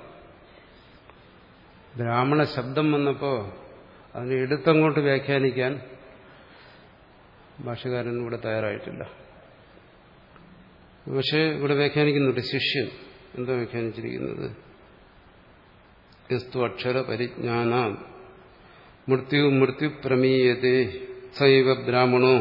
ബ്രാഹ്മണ ശബ്ദം വന്നപ്പോൾ അതിനെ എടുത്തങ്ങോട്ട് വ്യാഖ്യാനിക്കാൻ ഭാഷകാരൻ ഇവിടെ തയ്യാറായിട്ടില്ല. പക്ഷെ ഇവിടെ വ്യാഖ്യാനിക്കുന്നുണ്ട്. ശിഷ്യൻ എന്താ വ്യാഖ്യാനിച്ചിരിക്കുന്നത്? യസ്തു അക്ഷര പരിജ്ഞാന മൃത്യു മൃത്യു പ്രമീയത്തെ സൈവ ബ്രാഹ്മണോ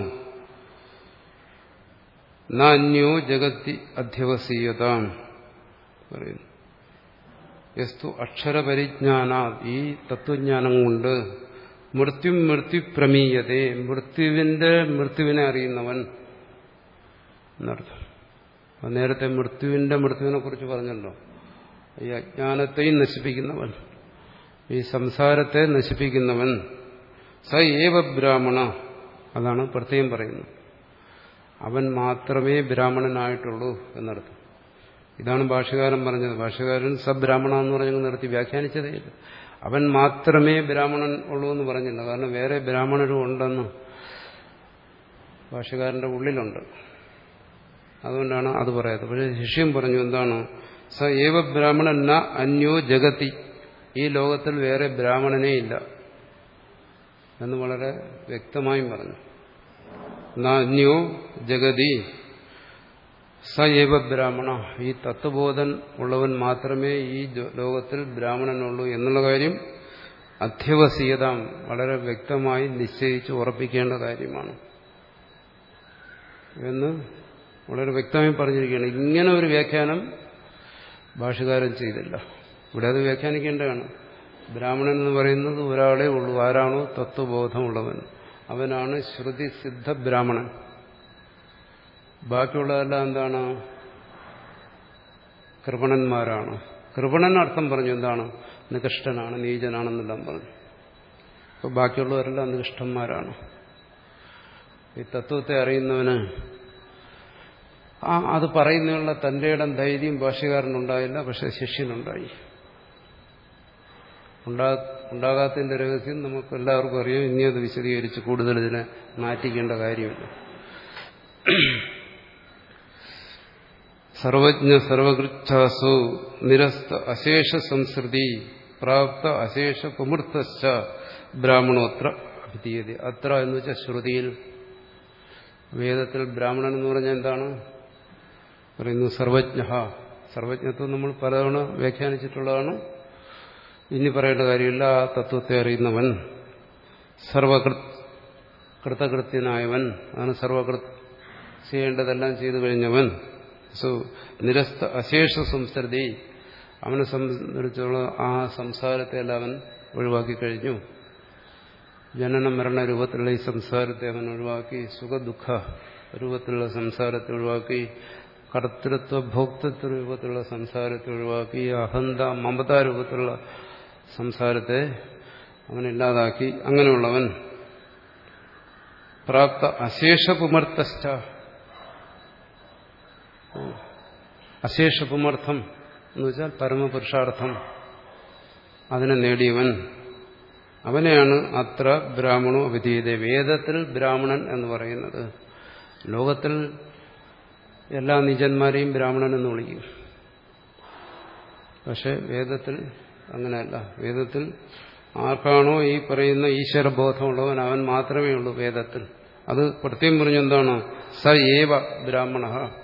നാന്യോ ജഗത്തി അധ്യവസീയതാം പറയുന്നു. യസ്തു അക്ഷരപരിജ്ഞാന ഈ തത്വജ്ഞാനം കൊണ്ട് മൃത്യു മൃത്യു പ്രമീയതേ മൃത്യുവിന്റെ മൃത്യുവിനെ അറിയുന്നവൻ എന്നർത്ഥം. നേരത്തെ മൃത്യുവിന്റെ മൃത്യുവിനെ കുറിച്ച് പറഞ്ഞല്ലോ. ഈ അജ്ഞാനത്തെയും നശിപ്പിക്കുന്നവൻ, ഈ സംസാരത്തെ നശിപ്പിക്കുന്നവൻ സ ഏവ ബ്രാഹ്മണ, അതാണ് പ്രത്യേകം പറയുന്നത്. അവൻ മാത്രമേ ബ്രാഹ്മണനായിട്ടുള്ളൂ എന്നർത്ഥം. ഇതാണ് ഭാഷ്യകാരൻ പറഞ്ഞത്. ഭാഷ്യകാരൻ സബ്രാഹ്മണ എന്ന് പറഞ്ഞ് നിർത്തി വ്യാഖ്യാനിച്ചതേ ഇല്ല. അവൻ മാത്രമേ ബ്രാഹ്മണൻ ഉള്ളൂ എന്ന് പറഞ്ഞില്ല. കാരണം വേറെ ബ്രാഹ്മണരും ഉണ്ടെന്ന് ഭാഷ്യകാരന്റെ ഉള്ളിലുണ്ട്. അതുകൊണ്ടാണ് അത് പറയാത്തത്. പക്ഷേ ശിഷ്യം പറഞ്ഞു എന്താണ്? സ ഏവ ബ്രാഹ്മണൻ ന അന്യോ ജഗതി, ഈ ലോകത്തിൽ വേറെ ബ്രാഹ്മണനേ ഇല്ല എന്ന് വളരെ വ്യക്തമായും പറഞ്ഞു. ന അന്യോ ജഗതി സ ഏവ ബ്രാഹ്മണ, ഈ തത്വബോധൻ ഉള്ളവൻ മാത്രമേ ഈ ലോകത്തിൽ ബ്രാഹ്മണനുള്ളൂ എന്നുള്ള കാര്യം അധ്യവസീയത വളരെ വ്യക്തമായി നിശ്ചയിച്ച് ഉറപ്പിക്കേണ്ട കാര്യമാണ് എന്ന് വളരെ വ്യക്തമായി പറഞ്ഞിരിക്കുകയാണ്. ഇങ്ങനെ ഒരു വ്യാഖ്യാനം ഭാഷകാരൻ ചെയ്തില്ല. ഇവിടെ അത് വ്യാഖ്യാനിക്കേണ്ടതാണ്. ബ്രാഹ്മണൻ എന്ന് പറയുന്നത് ഒരാളെ ഉള്ളൂ. ആരാണോ തത്വബോധമുള്ളവൻ, അവനാണ് ശ്രുതിസിദ്ധ ബ്രാഹ്മണൻ. ബാക്കിയുള്ളതെല്ലാം എന്താണ്? കൃപണന്മാരാണ്. കൃപണൻ അർത്ഥം പറഞ്ഞു എന്താണ്? നികഷ്ടനാണ്, നീചനാണെന്നെല്ലാം പറഞ്ഞു. അപ്പോൾ ബാക്കിയുള്ളവരെല്ലാം നികഷ്ടന്മാരാണ്. ഈ തത്വത്തെ അറിയുന്നവന് ആ അത് പറയുന്നതിനുള്ള തന്റെ ഇടം ധൈര്യം ഭാഷ്യകാരനുണ്ടായില്ല. പക്ഷെ ശിഷ്യനുണ്ടായി. ഉണ്ടാകാത്തതിന്റെ രഹസ്യം നമുക്ക് എല്ലാവർക്കും അറിയാം. ഇനി അത് വിശദീകരിച്ച് കൂടുതൽ ഇതിനെ മാറ്റിക്കേണ്ട കാര്യമില്ല. സർവജ്ഞ സർവകൃച്ഛാസു നിരസ്ത അശേഷ സംസൃതി പ്രാപ്ത അശേഷ പുമൃത്തശ്ച ബ്രാഹ്മണോത്ര അഭിധീയത. അത്ര എന്ന് വെച്ചാൽ ശ്രുതിയിൽ, വേദത്തിൽ ബ്രാഹ്മണൻ എന്ന് പറഞ്ഞാൽ എന്താണ് പറയുന്നു? സർവജ്ഞ. സർവജ്ഞത്വം നമ്മൾ പലതവണ വ്യാഖ്യാനിച്ചിട്ടുള്ളതാണ്. ഇനി പറയേണ്ട കാര്യമില്ല. ആ തത്വത്തെ അറിയുന്നവൻ, സർവകൃത് കൃതകൃത്യനായവൻ, അതാണ് സർവകൃത്, ചെയ്യേണ്ടതെല്ലാം ചെയ്തു കഴിഞ്ഞവൻ. സോ നിരസ്ത അശേഷ സംസൃതി, അവനെ സംബന്ധിച്ചുള്ള ആ സംസാരത്തെല്ലാം അവൻ ഒഴിവാക്കി കഴിഞ്ഞു. ജനന മരണ രൂപത്തിലുള്ള ഈ സംസാരത്തെ അവൻ ഒഴിവാക്കി. സുഖദുഃഖ രൂപത്തിലുള്ള സംസാരത്തെ ഒഴിവാക്കി. കർത്തൃത്വ ഭോക്തൃത്വ രൂപത്തിലുള്ള സംസാരത്തെ ഒഴിവാക്കി. അഹന്ത മമത രൂപത്തിലുള്ള സംസാരത്തെ അവനില്ലാതാക്കി. അങ്ങനെയുള്ളവൻ പ്രാപ്ത അശേഷ പുമർത്ഥസ്ഥ, അശേഷ പുമർത്ഥം എന്ന് വെച്ചാൽ പരമപുരുഷാർത്ഥം, അതിനെ നേടിയവൻ, അവനെയാണ് അത്ര ബ്രാഹ്മണോ അഭിധീയത. വേദത്തിൽ ബ്രാഹ്മണൻ എന്ന് പറയുന്നത്, ലോകത്തിൽ എല്ലാ നിജന്മാരെയും ബ്രാഹ്മണൻ എന്ന് വിളിക്കും. പക്ഷെ വേദത്തിൽ അങ്ങനെയല്ല. വേദത്തിൽ ആർക്കാണോ ഈ പറയുന്ന ഈശ്വരബോധമുള്ളവൻ അവൻ മാത്രമേ ഉള്ളൂ വേദത്തിൽ. അത് പ്രത്യേകം പറഞ്ഞെന്താണ്? സ ഏവ ബ്രാഹ്മണ.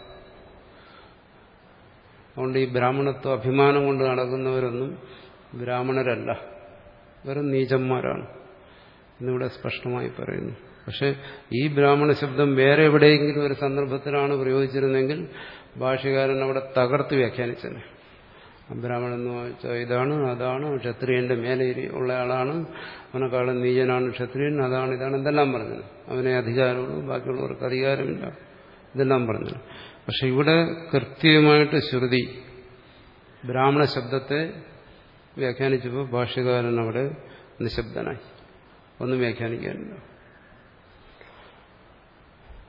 അതുകൊണ്ട് ഈ ബ്രാഹ്മണത്വ അഭിമാനം കൊണ്ട് നടക്കുന്നവരൊന്നും ബ്രാഹ്മണരല്ല, വെറും നീചന്മാരാണ് എന്നിവിടെ സ്പഷ്ടമായി പറയുന്നു. പക്ഷെ ഈ ബ്രാഹ്മണ ശബ്ദം വേറെ എവിടെയെങ്കിലും ഒരു സന്ദർഭത്തിലാണ് പ്രയോഗിച്ചിരുന്നെങ്കിൽ ഭാഷ്യകാരൻ അവിടെ തകർത്ത് വ്യാഖ്യാനിച്ചത്. ബ്രാഹ്മണൻ എന്ന് വെച്ചാൽ ഇതാണ് അതാണ്, ക്ഷത്രിയന്റെ മേലെ ഉള്ള ആളാണ്, അവനെക്കാളും നീചനാണ് ക്ഷത്രിയൻ, അതാണ് ഇതാണ്, എന്തെല്ലാം പറഞ്ഞു. അവനെ അധികാരമുള്ളൂ, ബാക്കിയുള്ളവർക്ക് അധികാരമില്ല, ഇതെല്ലാം പറഞ്ഞു. പക്ഷെ ഇവിടെ കൃത്യമായിട്ട് ശ്രുതി ബ്രാഹ്മണ ശബ്ദത്തെ വ്യാഖ്യാനിച്ചപ്പോൾ ഭാഷ്യകാരൻ അവിടെ നിശബ്ദനായി, ഒന്നും വ്യാഖ്യാനിക്കാനില്ല.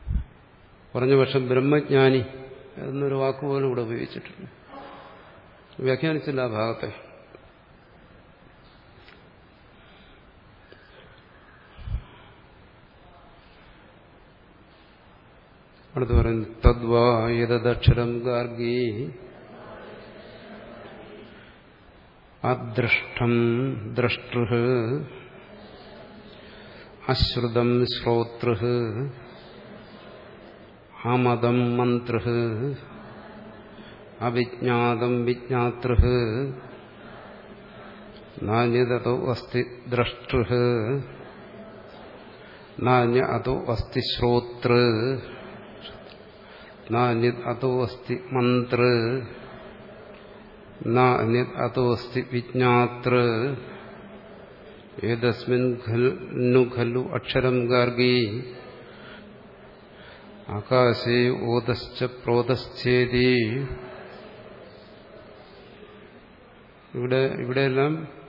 പറഞ്ഞ പക്ഷം ബ്രഹ്മജ്ഞാനി എന്നൊരു വാക്കുപോലും ഇവിടെ ഉപയോഗിച്ചിട്ടില്ല. വ്യാഖ്യാനിച്ചില്ല ആ ഭാഗത്തെ. അടുത്ത് പറയുന്നു തദ്വാ യദക്ഷരം ഗാർഗീ അദൃഷ്ടം ദ്രഷ്ടൃ അശ്രുതം ശ്രോതൃ ആമദം മന്ത്രൃ അവിജ്ഞാതം വിജ്ഞാതൃ നാന്യതോ അസ്തി ദ്രഷ്ടൃ നാന്യ അതോ അസ്തി ശ്രോതൃ നാന്യത് അതോ അസ്തി മന്ത്രൃ നാന്യത് അതോ അസ്തി വിജ്ഞാതൃ ഏതസ്മിൻ ഖലു ഖലു അക്ഷരം ഗാർഗീ ആകാശേ ഓദശ്ച പ്രോതശ്ചേതി. ഇവിടെ ഇവിടെയെല്ലാം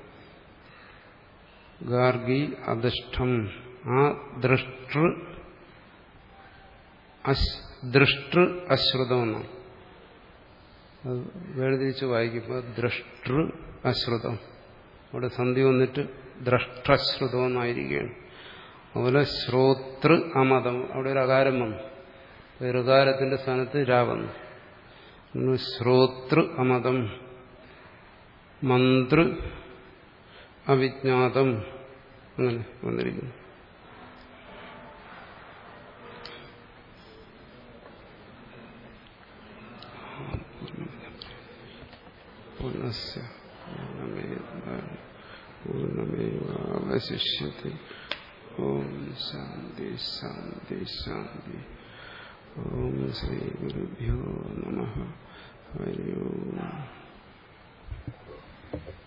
ഗാർഗി അദൃഷ്ടം ആ ദൃഷ്ടൃ ദൃഷ്ടൃ അശ്രുതമെന്നാണ്. അത് വേർതിരിച്ച് വായിക്കുമ്പോൾ ദൃഷ്ടൃ അശ്രുതം, അവിടെ സന്ധി വന്നിട്ട് ദ്രഷ്ടശ്രുതം എന്നായിരിക്കുകയാണ്. അതുപോലെ ശ്രോതൃ അമതം, അവിടെ ഒരു അകാരം വന്നു, ഋകാരത്തിന്റെ സ്ഥാനത്ത് രാ വന്നു. ശ്രോതൃ അമതം, മന്ത്ര് അവിജ്ഞാതം, അങ്ങനെ വന്നിരിക്കുന്നു. പൂർണ്ണസ്യ പൂർണ്ണമേവാവശിഷ്യത്തെ. ഓം ശാന്തി ശാന്തി ശാന്തി. ഓം ശ്രീ ഗുരുഭ്യോ നമഃ. ഹരി ഓം.